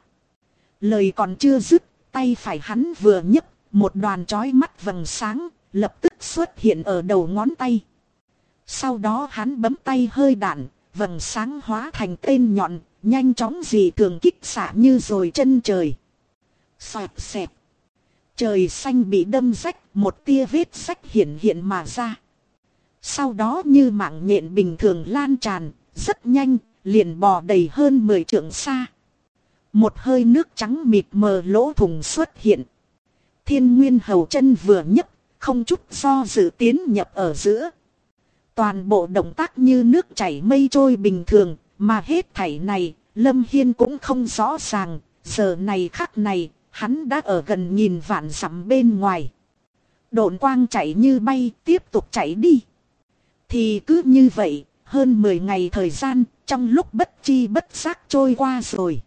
S1: Lời còn chưa dứt, tay phải hắn vừa nhấc, một đoàn chói mắt vầng sáng lập tức xuất hiện ở đầu ngón tay. Sau đó hắn bấm tay hơi đạn, vầng sáng hóa thành tên nhọn, nhanh chóng dị thường kích xạ như rồi chân trời. Xoẹt xẹt. Trời xanh bị đâm rách, một tia vết rách hiện mà ra. Sau đó như mạng nhện bình thường lan tràn, rất nhanh, liền bò đầy hơn 10 trượng xa. Một hơi nước trắng mịt mờ lỗ thủng xuất hiện. Thiên Nguyên Hầu chân vừa nhấc, không chút do dự tiến nhập ở giữa. Toàn bộ động tác như nước chảy mây trôi bình thường, mà hết thảy này, Lâm Hiên cũng không rõ ràng, giờ này khắc này, hắn đã ở gần nghìn vạn dặm bên ngoài. Độn quang chạy như bay, tiếp tục chạy đi. Thì cứ như vậy, hơn 10 ngày thời gian, trong lúc bất chi bất giác trôi qua rồi.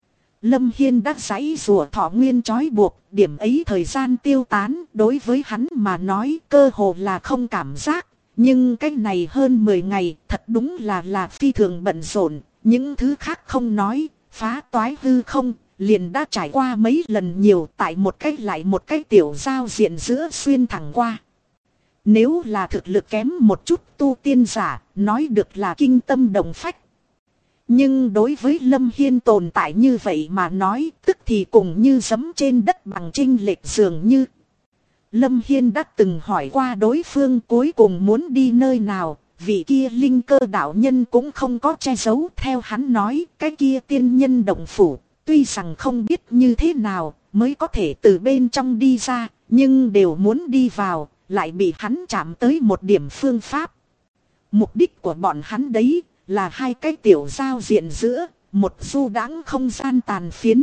S1: Lâm Hiên đã giãy rùa thọ nguyên trói buộc, điểm ấy thời gian tiêu tán, đối với hắn mà nói cơ hồ là không cảm giác. Nhưng cái này hơn 10 ngày, thật đúng là phi thường bận rộn, những thứ khác không nói, phá toái hư không, liền đã trải qua mấy lần nhiều tại một cái lại một cái tiểu giao diện giữa xuyên thẳng qua. Nếu là thực lực kém một chút tu tiên giả, nói được là kinh tâm động phách. Nhưng đối với Lâm Hiên tồn tại như vậy mà nói, tức thì cùng như giẫm trên đất bằng chênh lệch dường như. Lâm Hiên đã từng hỏi qua đối phương cuối cùng muốn đi nơi nào, vị kia linh cơ đạo nhân cũng không có che giấu. Theo hắn nói, cái kia tiên nhân động phủ, tuy rằng không biết như thế nào mới có thể từ bên trong đi ra, nhưng đều muốn đi vào, lại bị hắn chạm tới một điểm phương pháp. Mục đích của bọn hắn đấy là hai cái tiểu giao diện giữa, một du đãng không gian tàn phiến.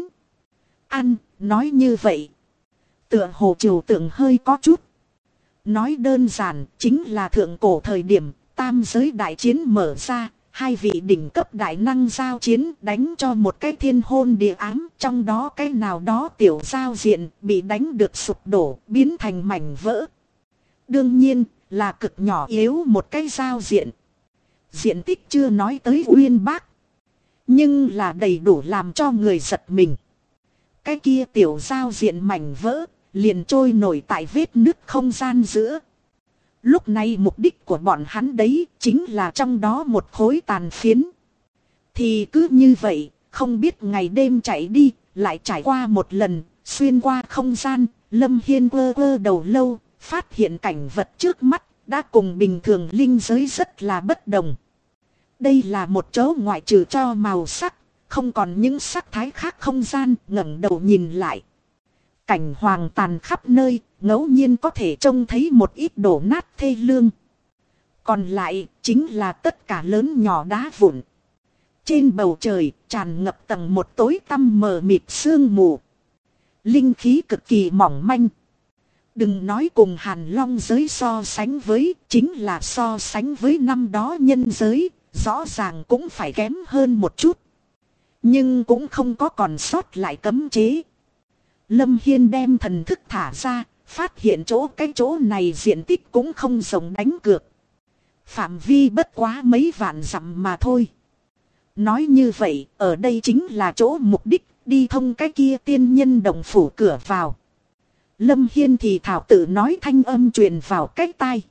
S1: Nói như vậy, tựa hồ trừu tượng hơi có chút. Nói đơn giản chính là thượng cổ thời điểm, tam giới đại chiến mở ra, hai vị đỉnh cấp đại năng giao chiến đánh cho một cái thiên hôn địa ám, trong đó cái nào đó tiểu giao diện bị đánh được sụp đổ, biến thành mảnh vỡ. Đương nhiên là cực nhỏ yếu một cái giao diện. Diện tích chưa nói tới uyên bác, nhưng là đầy đủ làm cho người giật mình. Cái kia tiểu giao diện mảnh vỡ liền trôi nổi tại vết nứt không gian giữa. Lúc này mục đích của bọn hắn đấy chính là trong đó một khối tàn phiến. Thì cứ như vậy, không biết ngày đêm chạy đi, lại trải qua một lần, xuyên qua không gian, Lâm Hiên quơ quơ đầu lâu, phát hiện cảnh vật trước mắt, đã cùng bình thường linh giới rất là bất đồng. Đây là một chỗ ngoại trừ cho màu sắc, không còn những sắc thái khác không gian. Ngẩng đầu nhìn lại, cảnh hoàng tàn khắp nơi, ngẫu nhiên có thể trông thấy một ít đổ nát thê lương. Còn lại chính là tất cả lớn nhỏ đá vụn. Trên bầu trời tràn ngập tầng một tối tăm mờ mịt sương mù. Linh khí cực kỳ mỏng manh. Đừng nói cùng Hàn Long giới so sánh với, chính là so sánh với năm đó nhân giới, rõ ràng cũng phải kém hơn một chút. Nhưng cũng không có còn sót lại cấm chế. Lâm Hiên đem thần thức thả ra, phát hiện cái chỗ này diện tích cũng không giống đánh cược. Phạm vi bất quá mấy vạn dặm mà thôi. Nói như vậy, ở đây chính là chỗ mục đích, đi thông cái kia tiên nhân đồng phủ cửa vào. Lâm Hiên thì thảo tự nói, thanh âm truyền vào cái tai.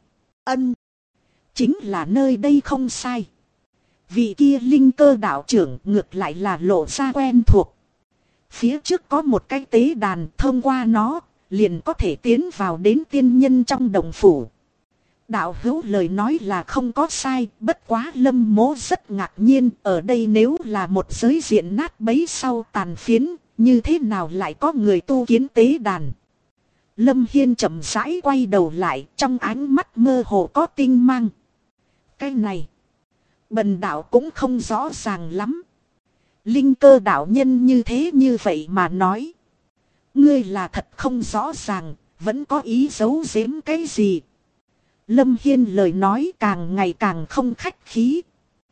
S1: Chính là nơi đây không sai. Vị kia linh cơ đạo trưởng ngược lại là lộ ra quen thuộc. Phía trước có một cái tế đàn, thông qua nó liền có thể tiến vào đến tiên nhân trong đồng phủ. Đạo hữu lời nói là không có sai, bất quá Lâm Mỗ rất ngạc nhiên, ở đây nếu là một giới diện nát bấy sau tàn phiến, như thế nào lại có người tu kiến tế đàn. Lâm Hiên chậm rãi quay đầu lại, trong ánh mắt mơ hồ có tinh mang. Cái này, bần đạo cũng không rõ ràng lắm. Linh cơ đạo nhân như thế như vậy mà nói. Ngươi là thật không rõ ràng, vẫn có ý giấu giếm cái gì. Lâm Hiên lời nói càng ngày càng không khách khí.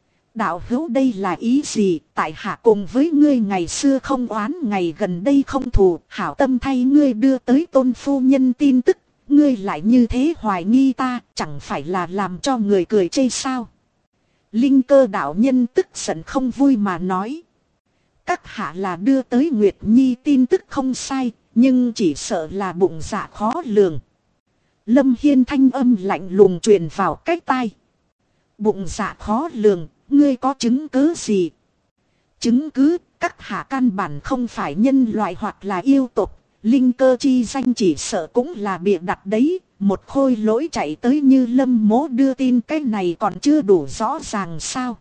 S1: Đạo hữu đây là ý gì? Tại hạ cùng với ngươi ngày xưa không oán, ngày gần đây không thù, hảo tâm thay ngươi đưa tới tôn phu nhân tin tức. Ngươi lại như thế hoài nghi ta, chẳng phải là làm cho người cười chê sao? Linh cơ đạo nhân tức giận không vui mà nói. Các hạ là đưa tới Nguyệt Nhi tin tức không sai, nhưng chỉ sợ là bụng dạ khó lường. Lâm Hiên thanh âm lạnh lùng truyền vào cái tai. Bụng dạ khó lường, ngươi có chứng cứ gì? Chứng cứ, các hạ căn bản không phải nhân loại hoặc là yêu tộc. Linh cơ chi danh chỉ sợ cũng là bịa đặt đấy. Một khôi lỗi chạy tới như Lâm Mỗ đưa tin, cái này còn chưa đủ rõ ràng sao?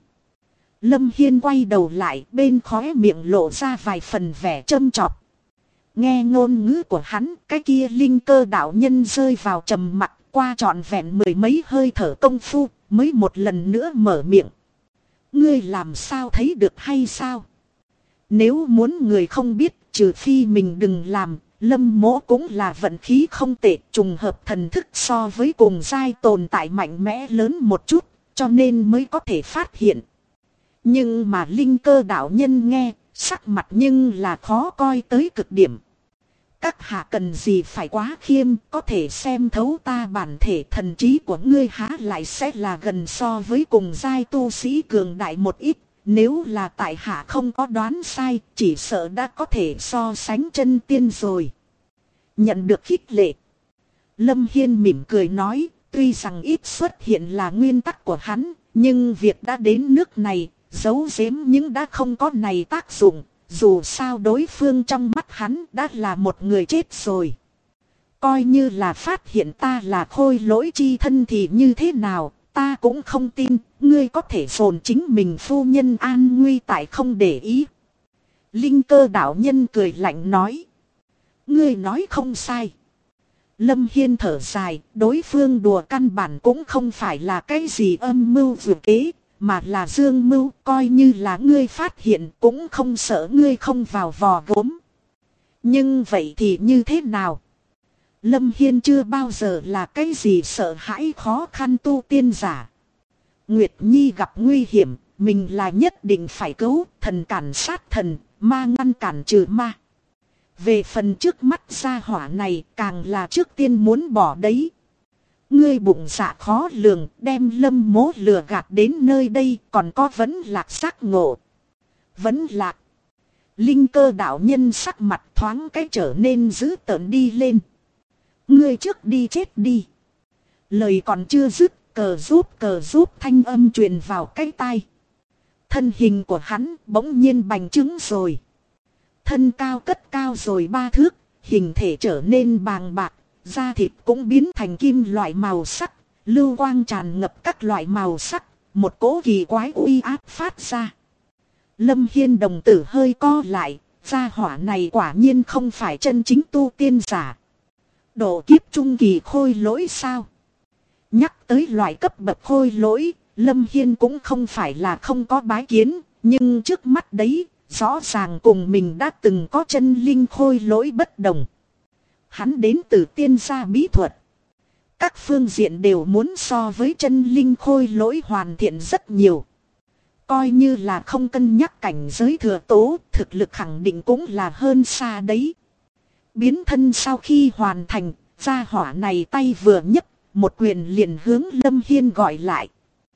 S1: Lâm Hiên quay đầu lại, bên khóe miệng lộ ra vài phần vẻ châm chọc. Nghe ngôn ngữ của hắn, cái kia linh cơ đạo nhân rơi vào trầm mặc, qua trọn vẹn mười mấy hơi thở công phu, mới một lần nữa mở miệng. Ngươi làm sao thấy được hay sao? Nếu muốn người không biết, trừ phi mình đừng làm. Lâm Mỗ cũng là vận khí không tệ, trùng hợp thần thức so với cùng giai tồn tại mạnh mẽ lớn một chút, cho nên mới có thể phát hiện. Nhưng mà linh cơ đạo nhân nghe, sắc mặt nhưng là khó coi tới cực điểm. Các hạ cần gì phải quá khiêm, có thể xem thấu ta bản thể, thần trí của ngươi há lại sẽ là gần so với cùng giai tu sĩ cường đại một ít. Nếu là tại hạ không có đoán sai, chỉ sợ đã có thể so sánh chân tiên rồi. Nhận được khích lệ, Lâm Hiên mỉm cười nói, tuy rằng ít xuất hiện là nguyên tắc của hắn, nhưng việc đã đến nước này, giấu giếm những đã không có này tác dụng. Dù sao đối phương trong mắt hắn đã là một người chết rồi. Coi như là phát hiện ta là khôi lỗi chi thân thì như thế nào, ta cũng không tin, ngươi có thể dồn chính mình phu nhân an nguy tại không để ý. Linh cơ đạo nhân cười lạnh nói. Ngươi nói không sai. Lâm Hiên thở dài, đối phương đùa căn bản cũng không phải là cái gì âm mưu dự kế, mà là dương mưu, coi như là ngươi phát hiện cũng không sợ ngươi không vào vò gốm. Nhưng vậy thì như thế nào? Lâm Hiên chưa bao giờ là cái gì sợ hãi khó khăn tu tiên giả. Nguyệt Nhi gặp nguy hiểm, mình là nhất định phải cứu, thần cản sát thần, ma ngăn cản trừ ma. Về phần trước mắt gia hỏa này càng là trước tiên muốn bỏ đấy. Ngươi bụng dạ khó lường, đem Lâm Mỗ lừa gạt đến nơi đây, còn có vẫn lạc giác ngộ. Vẫn lạc. Linh Cơ đạo nhân sắc mặt thoáng cái trở nên dữ tợn đi lên. Ngươi trước đi chết đi. Lời còn chưa dứt, cờ giúp thanh âm truyền vào cái tai. Thân hình của hắn bỗng nhiên bành trướng rồi. Thân cao cất cao rồi 3 thước, hình thể trở nên bàng bạc, da thịt cũng biến thành kim loại màu sắc, lưu quang tràn ngập các loại màu sắc, một cỗ kỳ quái uy áp phát ra. Lâm Hiên đồng tử hơi co lại, gia hỏa này quả nhiên không phải chân chính tu tiên giả. Độ kiếp trung kỳ khôi lỗi sao? Nhắc tới loại cấp bậc khôi lỗi, Lâm Hiên cũng không phải là không có bái kiến, nhưng trước mắt đấy, rõ ràng cùng mình đã từng có chân linh khôi lỗi bất đồng. Hắn đến từ tiên gia bí thuật. Các phương diện đều muốn so với chân linh khôi lỗi hoàn thiện rất nhiều. Coi như là không cân nhắc cảnh giới thừa tố, thực lực khẳng định cũng là hơn xa đấy. Biến thân sau khi hoàn thành, gia hỏa này tay vừa nhấc, một quyền liền hướng Lâm Hiên gọi lại.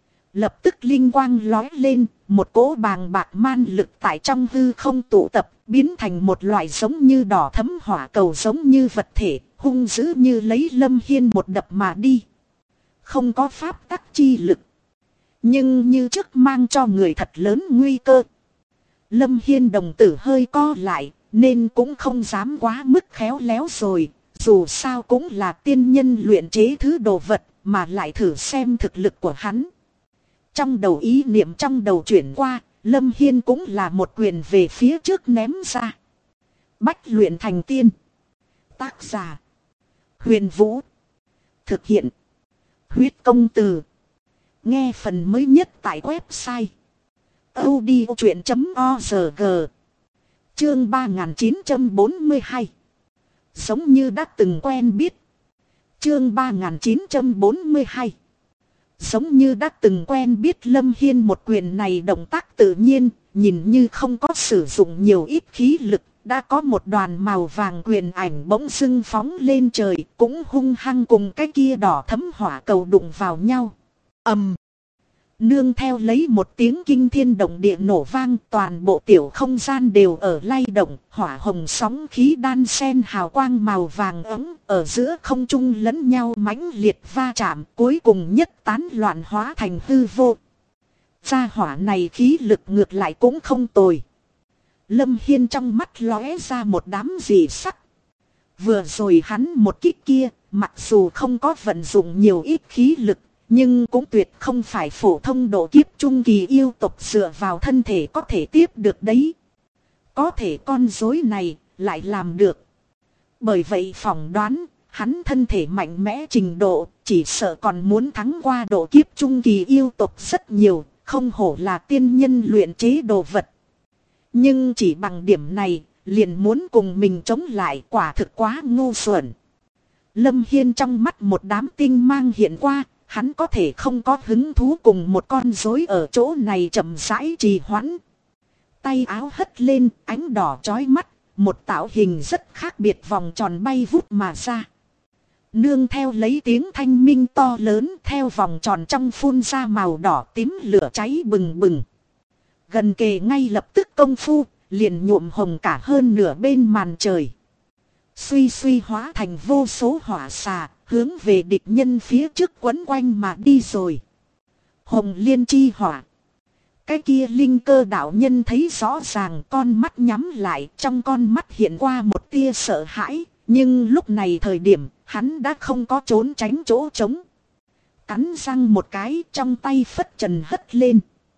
S1: Lập tức linh quang lói lên, một cỗ bàng bạc man lực tại trong hư không tụ tập, biến thành một loại giống như đỏ thấm hỏa cầu giống như vật thể, hung dữ như lấy Lâm Hiên một đập mà đi. Không có pháp tắc chi lực, nhưng như trước mang cho người thật lớn nguy cơ. Lâm Hiên đồng tử hơi co lại, nên cũng không dám quá mức khéo léo rồi, dù sao cũng là tiên nhân luyện chế thứ đồ vật, mà lại thử xem thực lực của hắn. Trong đầu ý niệm trong đầu chuyển qua, Lâm Hiên cũng là một quyền về phía trước ném ra. Bách luyện thành tiên. Tác giả: Huyền Vũ. Thực hiện: Huyết Công Từ. Nghe phần mới nhất tại website audiochuyện.org. Chương 3942. Giống như đã từng quen biết. Chương 3942. Giống như đã từng quen biết. Lâm Hiên một quyền này động tác tự nhiên, nhìn như không có sử dụng nhiều ít khí lực, đã có một đoàn màu vàng quyền ảnh bỗng dưng phóng lên trời, cũng hung hăng cùng cái kia đỏ thấm hỏa cầu đụng vào nhau. Ầm. Nương theo lấy một tiếng kinh thiên động địa nổ vang, toàn bộ tiểu không gian đều ở lay động, hỏa hồng sóng khí đan xen hào quang màu vàng ấm, ở giữa không trung lẫn nhau mãnh liệt va chạm, cuối cùng nhất tán loạn hóa thành hư vô. Gia hỏa này khí lực ngược lại cũng không tồi. Lâm Hiên trong mắt lóe ra một đám dị sắc. Vừa rồi hắn một kích kia, mặc dù không có vận dụng nhiều ít khí lực, nhưng cũng tuyệt không phải phổ thông độ kiếp trung kỳ yêu tộc dựa vào thân thể có thể tiếp được đấy. Có thể con rối này lại làm được. Bởi vậy phỏng đoán, hắn thân thể mạnh mẽ trình độ, chỉ sợ còn muốn thắng qua độ kiếp trung kỳ yêu tộc rất nhiều, không hổ là tiên nhân luyện chế đồ vật. Nhưng chỉ bằng điểm này, liền muốn cùng mình chống lại, quả thực quá ngu xuẩn. Lâm Hiên trong mắt một đám tinh mang hiện qua. Hắn có thể không có hứng thú cùng một con rối ở chỗ này chậm rãi trì hoãn. Tay áo hất lên, ánh đỏ chói mắt, một tạo hình rất khác biệt vòng tròn bay vút mà ra. Nương theo lấy tiếng thanh minh to lớn, theo vòng tròn trong phun ra màu đỏ tím lửa cháy bừng bừng. Gần kề ngay lập tức công phu, liền nhuộm hồng cả hơn nửa bên màn trời. Suy suy hóa thành vô số hỏa xà, hướng về địch nhân phía trước quấn quanh mà đi rồi. Hồng liên chi hỏa. Cái kia Linh Cơ đạo nhân thấy rõ ràng, con mắt nhắm lại, trong con mắt hiện qua một tia sợ hãi, nhưng lúc này thời điểm, hắn đã không có trốn tránh chỗ trống. Cắn răng một cái, trong tay phất trần hất lên.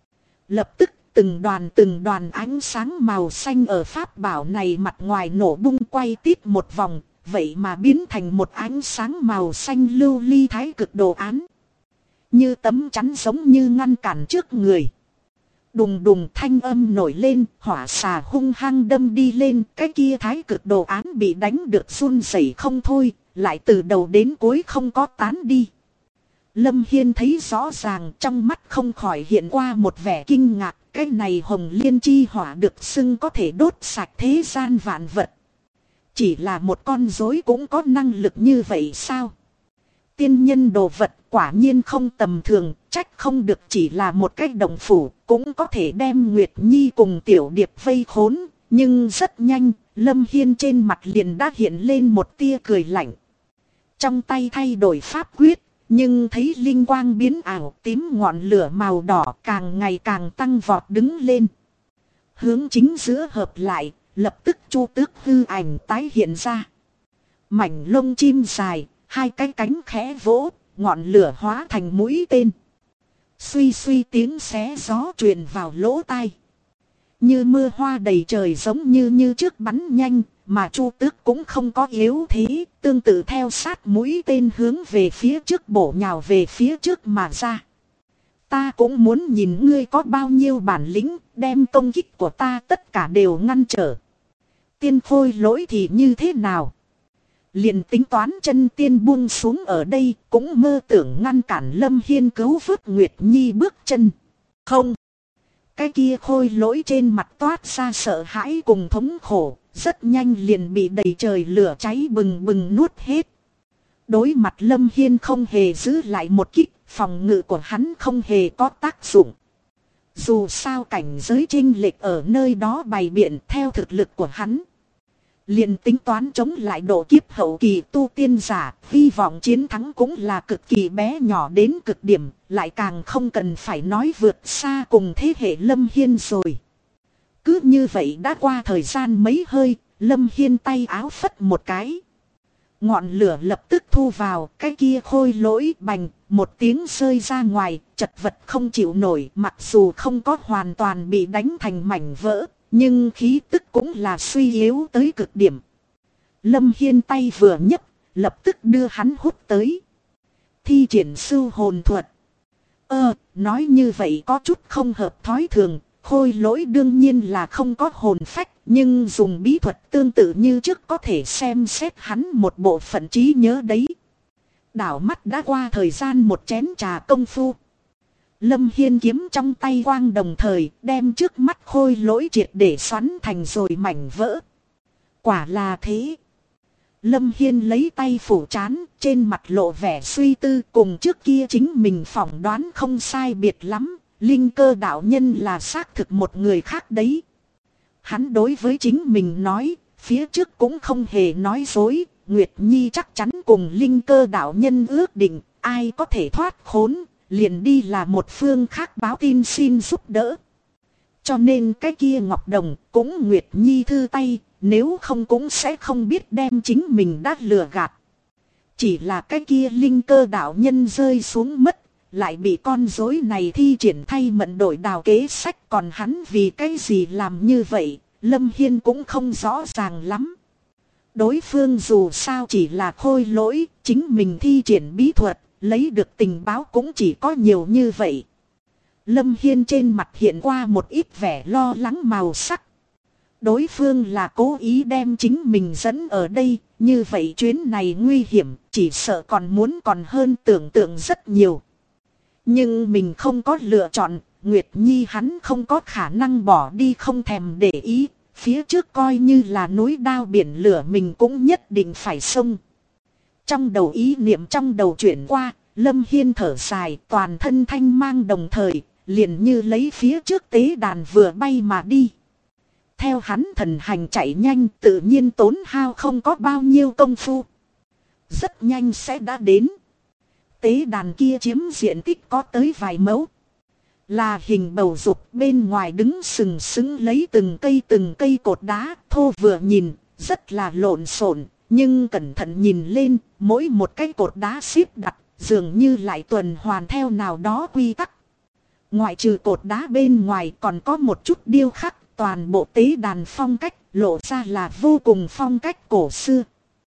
S1: Lập tức từng đoàn ánh sáng màu xanh ở pháp bảo này mặt ngoài nổ bung quay tít một vòng, vậy mà biến thành một ánh sáng màu xanh lưu ly thái cực đồ án. Như tấm chắn giống như ngăn cản trước người. Đùng đùng thanh âm nổi lên, hỏa xà hung hăng đâm đi lên, cái kia thái cực đồ án bị đánh được run rẩy không thôi, lại từ đầu đến cuối không có tán đi. Lâm Hiên thấy rõ ràng, trong mắt không khỏi hiện qua một vẻ kinh ngạc, cái này hồng liên chi hỏa được xưng có thể đốt sạch thế gian vạn vật. Chỉ là một con rối cũng có năng lực như vậy sao? Tiên nhân đồ vật quả nhiên không tầm thường, trách không được chỉ là một cái động phủ, cũng có thể đem Nguyệt Nhi cùng Tiểu Điệp vây khốn. Nhưng rất nhanh, Lâm Hiên trên mặt liền đã hiện lên một tia cười lạnh. Trong tay thay đổi pháp quyết, nhưng thấy linh quang biến ảo, tím ngọn lửa màu đỏ càng ngày càng tăng vọt đứng lên. Hướng chính giữa hợp lại, lập tức Chu Tước hư ảnh tái hiện ra. Mảnh lông chim dài, hai cái cánh khẽ vỗ, ngọn lửa hóa thành mũi tên. Suy suy tiếng xé gió truyền vào lỗ tai. Như mưa hoa đầy trời giống như trước bắn nhanh, mà Chu Tước cũng không có yếu thế, tương tự theo sát mũi tên hướng về phía trước bổ nhào về phía trước mà ra. Ta cũng muốn nhìn ngươi có bao nhiêu bản lĩnh, đem công kích của ta tất cả đều ngăn trở. Tiên Khôi Lỗi thì như thế nào? Liền tính toán chân tiên buông xuống ở đây, cũng mơ tưởng ngăn cản Lâm Hiên cứu vớt Nguyệt Nhi bước chân. Không. Cái kia Khôi Lỗi trên mặt toát ra sợ hãi cùng thống khổ, rất nhanh liền bị đầy trời lửa cháy bừng bừng nuốt hết. Đối mặt Lâm Hiên không hề giữ lại một kích, phòng ngự của hắn không hề có tác dụng. Dù sao cảnh giới chênh lệch ở nơi đó bày biện theo thực lực của hắn. Liền tính toán chống lại độ kiếp hậu kỳ tu tiên giả, hy vọng chiến thắng cũng là cực kỳ bé nhỏ đến cực điểm, lại càng không cần phải nói vượt xa cùng thế hệ Lâm Hiên rồi. Cứ như vậy đã qua thời gian mấy hơi, Lâm Hiên tay áo phất một cái. Ngọn lửa lập tức thu vào, cái kia Khôi Lỗi bành, một tiếng rơi ra ngoài, chật vật không chịu nổi, mặc dù không có hoàn toàn bị đánh thành mảnh vỡ. Nhưng khí tức cũng là suy yếu tới cực điểm. Lâm Hiên tay vừa nhấc, lập tức đưa hắn hút tới. Thi triển sưu hồn thuật. Nói như vậy có chút không hợp thói thường. Khôi Lỗi đương nhiên là không có hồn phách. Nhưng dùng bí thuật tương tự như trước có thể xem xét hắn một bộ phận trí nhớ đấy. Đảo mắt đã qua thời gian một chén trà công phu. Lâm Hiên kiếm trong tay quang đồng thời đem trước mắt Khôi Lỗi triệt để xoắn thành rồi mảnh vỡ. Quả là thế. Lâm Hiên lấy tay phủ trán, trên mặt lộ vẻ suy tư, cùng trước kia chính mình phỏng đoán không sai biệt lắm. Linh Cơ đạo nhân là xác thực một người khác đấy. Hắn đối với chính mình nói, phía trước cũng không hề nói dối. Nguyệt Nhi chắc chắn cùng Linh Cơ đạo nhân ước định, ai có thể thoát khốn liền đi là một phương khác báo tin xin giúp đỡ. Cho nên cái kia Ngọc Đồng cũng Nguyệt Nhi thư tay, nếu không cũng sẽ không biết đem chính mình đã lừa gạt. Chỉ là cái kia Linh Cơ đạo nhân rơi xuống mất, lại bị con rối này thi triển thay mận đổi đào kế sách, còn hắn vì cái gì làm như vậy, Lâm Hiên cũng không rõ ràng lắm. Đối phương dù sao chỉ là Khôi Lỗi, chính mình thi triển bí thuật, lấy được tình báo cũng chỉ có nhiều như vậy. Lâm Hiên trên mặt hiện qua một ít vẻ lo lắng màu sắc. Đối phương là cố ý đem chính mình dẫn ở đây, như vậy chuyến này nguy hiểm, chỉ sợ còn hơn tưởng tượng rất nhiều. Nhưng mình không có lựa chọn, Nguyệt Nhi hắn không có khả năng bỏ đi không thèm để ý, phía trước coi như là núi đao biển lửa mình cũng nhất định phải xông. Trong đầu ý niệm trong đầu chuyển qua, Lâm Hiên thở dài, toàn thân thanh mang đồng thời, liền như lấy phía trước tế đàn vừa bay mà đi. Theo hắn thần hành chạy nhanh, tự nhiên tốn hao không có bao nhiêu công phu. Rất nhanh sẽ đã đến. Tế đàn kia chiếm diện tích có tới vài mẫu. Là hình bầu dục, bên ngoài đứng sừng sững lấy từng cây cột đá, thô vừa nhìn, rất là lộn xộn. Nhưng cẩn thận nhìn lên, mỗi một cái cột đá xếp đặt, dường như lại tuần hoàn theo nào đó quy tắc. Ngoại trừ cột đá bên ngoài còn có một chút điêu khắc, toàn bộ tế đàn phong cách lộ ra là vô cùng phong cách cổ xưa.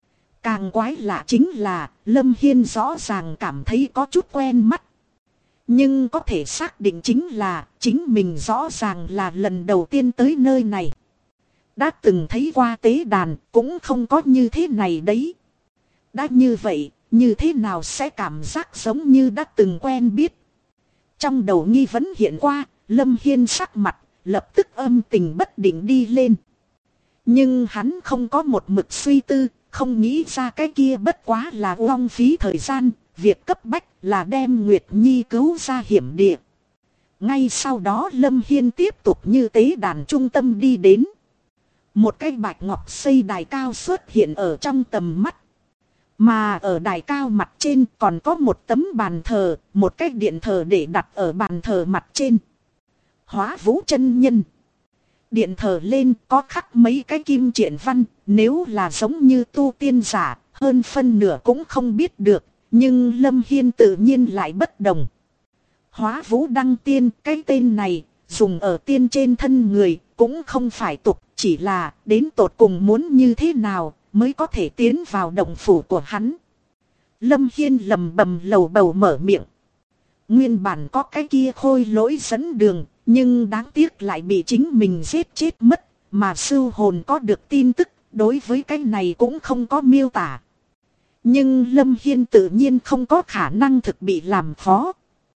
S1: Càng quái lạ chính là Lâm Hiên rõ ràng cảm thấy có chút quen mắt. Nhưng có thể xác định chính là chính mình rõ ràng là lần đầu tiên tới nơi này. Đã từng thấy qua tế đàn cũng không có như thế này đấy. Đã như vậy, như thế nào sẽ cảm giác giống như đã từng quen biết. Trong đầu nghi vấn hiện qua, Lâm Hiên sắc mặt, lập tức âm tình bất định đi lên. Nhưng hắn không có một mực suy tư, không nghĩ ra cái kia bất quá là uổng phí thời gian, việc cấp bách là đem Nguyệt Nhi cứu ra hiểm địa. Ngay sau đó Lâm Hiên tiếp tục như tế đàn trung tâm đi đến. Một cái bạch ngọc xây đài cao xuất hiện ở trong tầm mắt. Mà ở đài cao mặt trên còn có một tấm bàn thờ, một cái điện thờ để đặt ở bàn thờ mặt trên. Hóa Vũ chân nhân. Điện thờ lên có khắc mấy cái kim triện văn, nếu là giống như tu tiên giả, hơn phân nửa cũng không biết được, nhưng Lâm Hiên tự nhiên lại bất đồng. Hóa Vũ đăng tiên, cái tên này, dùng ở tiên trên thân người, cũng không phải tục, chỉ là đến tột cùng muốn như thế nào mới có thể tiến vào động phủ của hắn. Lâm Hiên lầm bầm lầu bầu mở miệng. Nguyên bản có cái kia khôi lỗi dẫn đường, nhưng đáng tiếc lại bị chính mình giết chết mất, mà sư hồn có được tin tức, đối với cái này cũng không có miêu tả. Nhưng Lâm Hiên tự nhiên không có khả năng thực bị làm khó.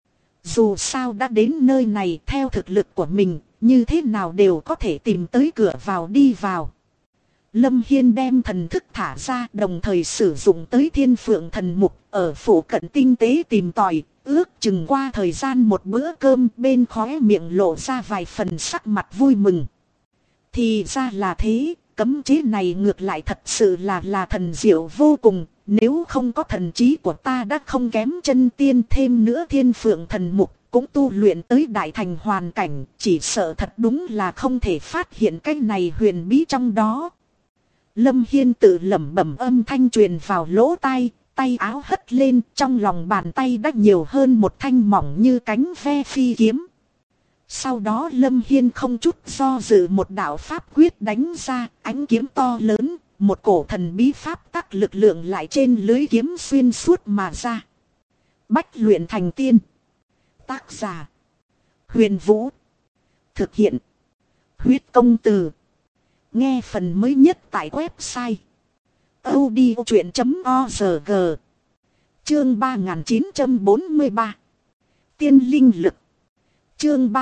S1: Dù sao đã đến nơi này theo thực lực của mình, như thế nào đều có thể tìm tới cửa vào đi vào. Lâm Hiên đem thần thức thả ra, đồng thời sử dụng tới Thiên Phượng thần mục ở phủ cận tinh tế tìm tòi, ước chừng qua thời gian một bữa cơm, bên khóe miệng lộ ra vài phần sắc mặt vui mừng. Thì ra là thế, cấm chế này ngược lại thật sự là thần diệu vô cùng, nếu không có thần trí của ta đã không kém chân tiên, thêm nữa Thiên Phượng thần mục cũng tu luyện tới đại thành hoàn cảnh, chỉ sợ thật đúng là không thể phát hiện cái này huyền bí trong đó. Lâm Hiên tự lẩm bẩm, âm thanh truyền vào lỗ tai, tay áo hất lên, trong lòng bàn tay đã nhiều hơn một thanh mỏng như cánh ve phi kiếm. Sau đó Lâm Hiên không chút do dự một đạo pháp quyết đánh ra, ánh kiếm to lớn, một cổ thần bí pháp tắc lực lượng lại trên lưới kiếm xuyên suốt mà ra. Bách luyện thành tiên. Tác giả: Huyền Vũ. Thực hiện: Huyết Công Từ. Nghe phần mới nhất tại website audiochuyện.org. Chương 3943. Tiên linh lực. Chương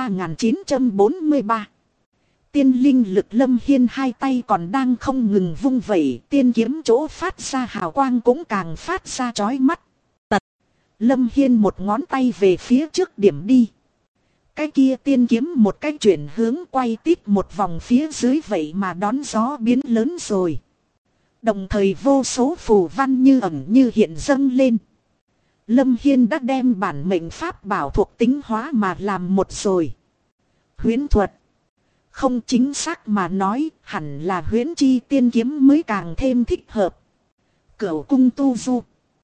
S1: 3943. Tiên linh lực. Lâm Hiên hai tay còn đang không ngừng vung vẩy, tiên kiếm chỗ phát ra hào quang cũng càng phát ra chói mắt. Tật. Lâm Hiên một ngón tay về phía trước điểm đi. Cái kia tiên kiếm một cái chuyển hướng quay tít một vòng phía dưới, vậy mà đón gió biến lớn rồi. Đồng thời vô số phù văn như ẩn như hiện dâng lên. Lâm Hiên đã đem bản mệnh pháp bảo thuộc tính hóa mà làm một rồi. Huyễn thuật. Không, chính xác mà nói hẳn là huyễn chi tiên kiếm mới càng thêm thích hợp. Cửu cung tu du.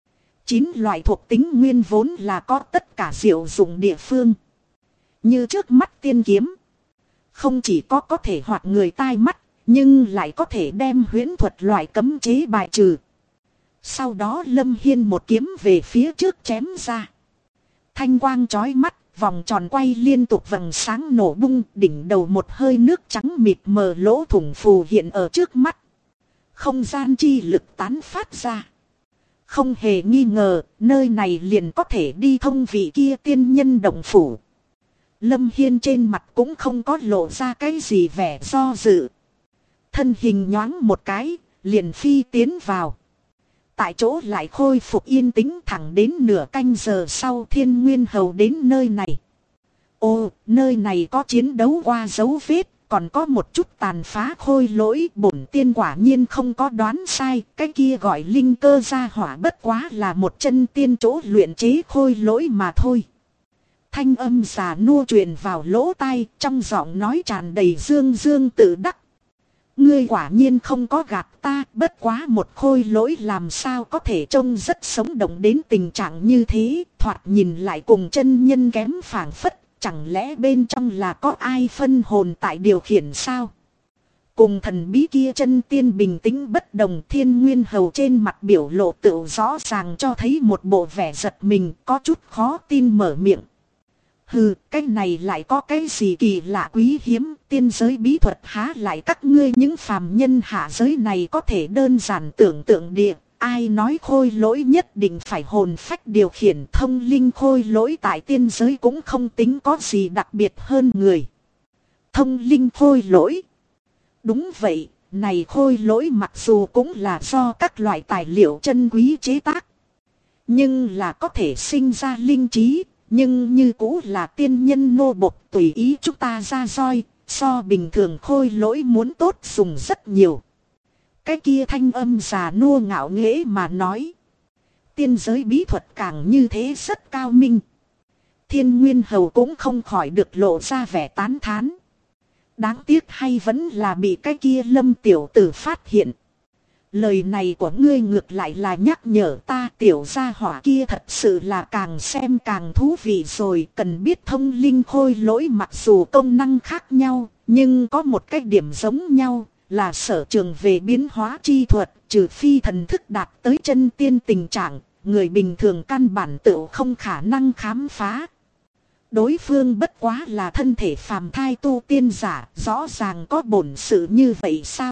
S1: 9 loại thuộc tính nguyên vốn là có tất cả diệu dụng địa phương. Như trước mắt tiên kiếm, không chỉ có thể hoạt người tai mắt, nhưng lại có thể đem huyễn thuật loại cấm chế bài trừ. Sau đó Lâm Hiên một kiếm về phía trước chém ra. Thanh quang chói mắt, vòng tròn quay liên tục vầng sáng nổ bung, đỉnh đầu một hơi nước trắng mịt mờ lỗ thủng phù hiện ở trước mắt. Không gian chi lực tán phát ra. Không hề nghi ngờ, nơi này liền có thể đi thông vị kia tiên nhân động phủ. Lâm Hiên trên mặt cũng không có lộ ra cái gì vẻ do dự. Thân hình nhoáng một cái, liền phi tiến vào. Tại chỗ lại khôi phục yên tĩnh, thẳng đến nửa canh giờ sau Thiên Nguyên Hầu đến nơi này. Ồ, nơi này có chiến đấu qua dấu vết, còn có một chút tàn phá khôi lỗi. Bổn tiên quả nhiên không có đoán sai, cái kia gọi linh cơ gia hỏa bất quá là một chân tiên chỗ luyện chế khôi lỗi mà thôi. Thanh âm già nua truyền vào lỗ tai, trong giọng nói tràn đầy dương dương tự đắc. Ngươi quả nhiên không có gạt ta, bất quá một khôi lỗi làm sao có thể trông rất sống động đến tình trạng như thế, thoạt nhìn lại cùng chân nhân kém phảng phất, chẳng lẽ bên trong là có ai phân hồn tại điều khiển sao? Cùng thần bí kia chân tiên bình tĩnh bất đồng, Thiên Nguyên Hầu trên mặt biểu lộ tựu rõ ràng cho thấy một bộ vẻ giật mình, có chút khó tin mở miệng. Hừ, cái này lại có cái gì kỳ lạ quý hiếm, tiên giới bí thuật há lại các ngươi những phàm nhân hạ giới này có thể đơn giản tưởng tượng địa. Ai nói khôi lỗi nhất định phải hồn phách điều khiển, thông linh khôi lỗi tại tiên giới cũng không tính có gì đặc biệt hơn người. Thông linh khôi lỗi. Đúng vậy, này khôi lỗi mặc dù cũng là do các loại tài liệu chân quý chế tác. Nhưng là có thể sinh ra linh trí, nhưng như cũ là tiên nhân nô bộc tùy ý chúng ta ra roi, so bình thường khôi lỗi muốn tốt dùng rất nhiều. Cái kia thanh âm già nua ngạo nghễ mà nói. Tiên giới bí thuật càng như thế rất cao minh. Thiên Nguyên Hầu cũng không khỏi được lộ ra vẻ tán thán. Đáng tiếc hay vẫn là bị cái kia Lâm tiểu tử phát hiện. Lời này của ngươi ngược lại là nhắc nhở ta, tiểu gia hỏa kia thật sự là càng xem càng thú vị rồi. Cần biết thông linh khôi lỗi mặc dù công năng khác nhau, nhưng có một cái điểm giống nhau, là sở trường về biến hóa chi thuật. Trừ phi thần thức đạt tới chân tiên tình trạng, người bình thường căn bản tự không khả năng khám phá. Đối phương bất quá là thân thể phàm thai tu tiên giả, rõ ràng có bổn sự như vậy sao?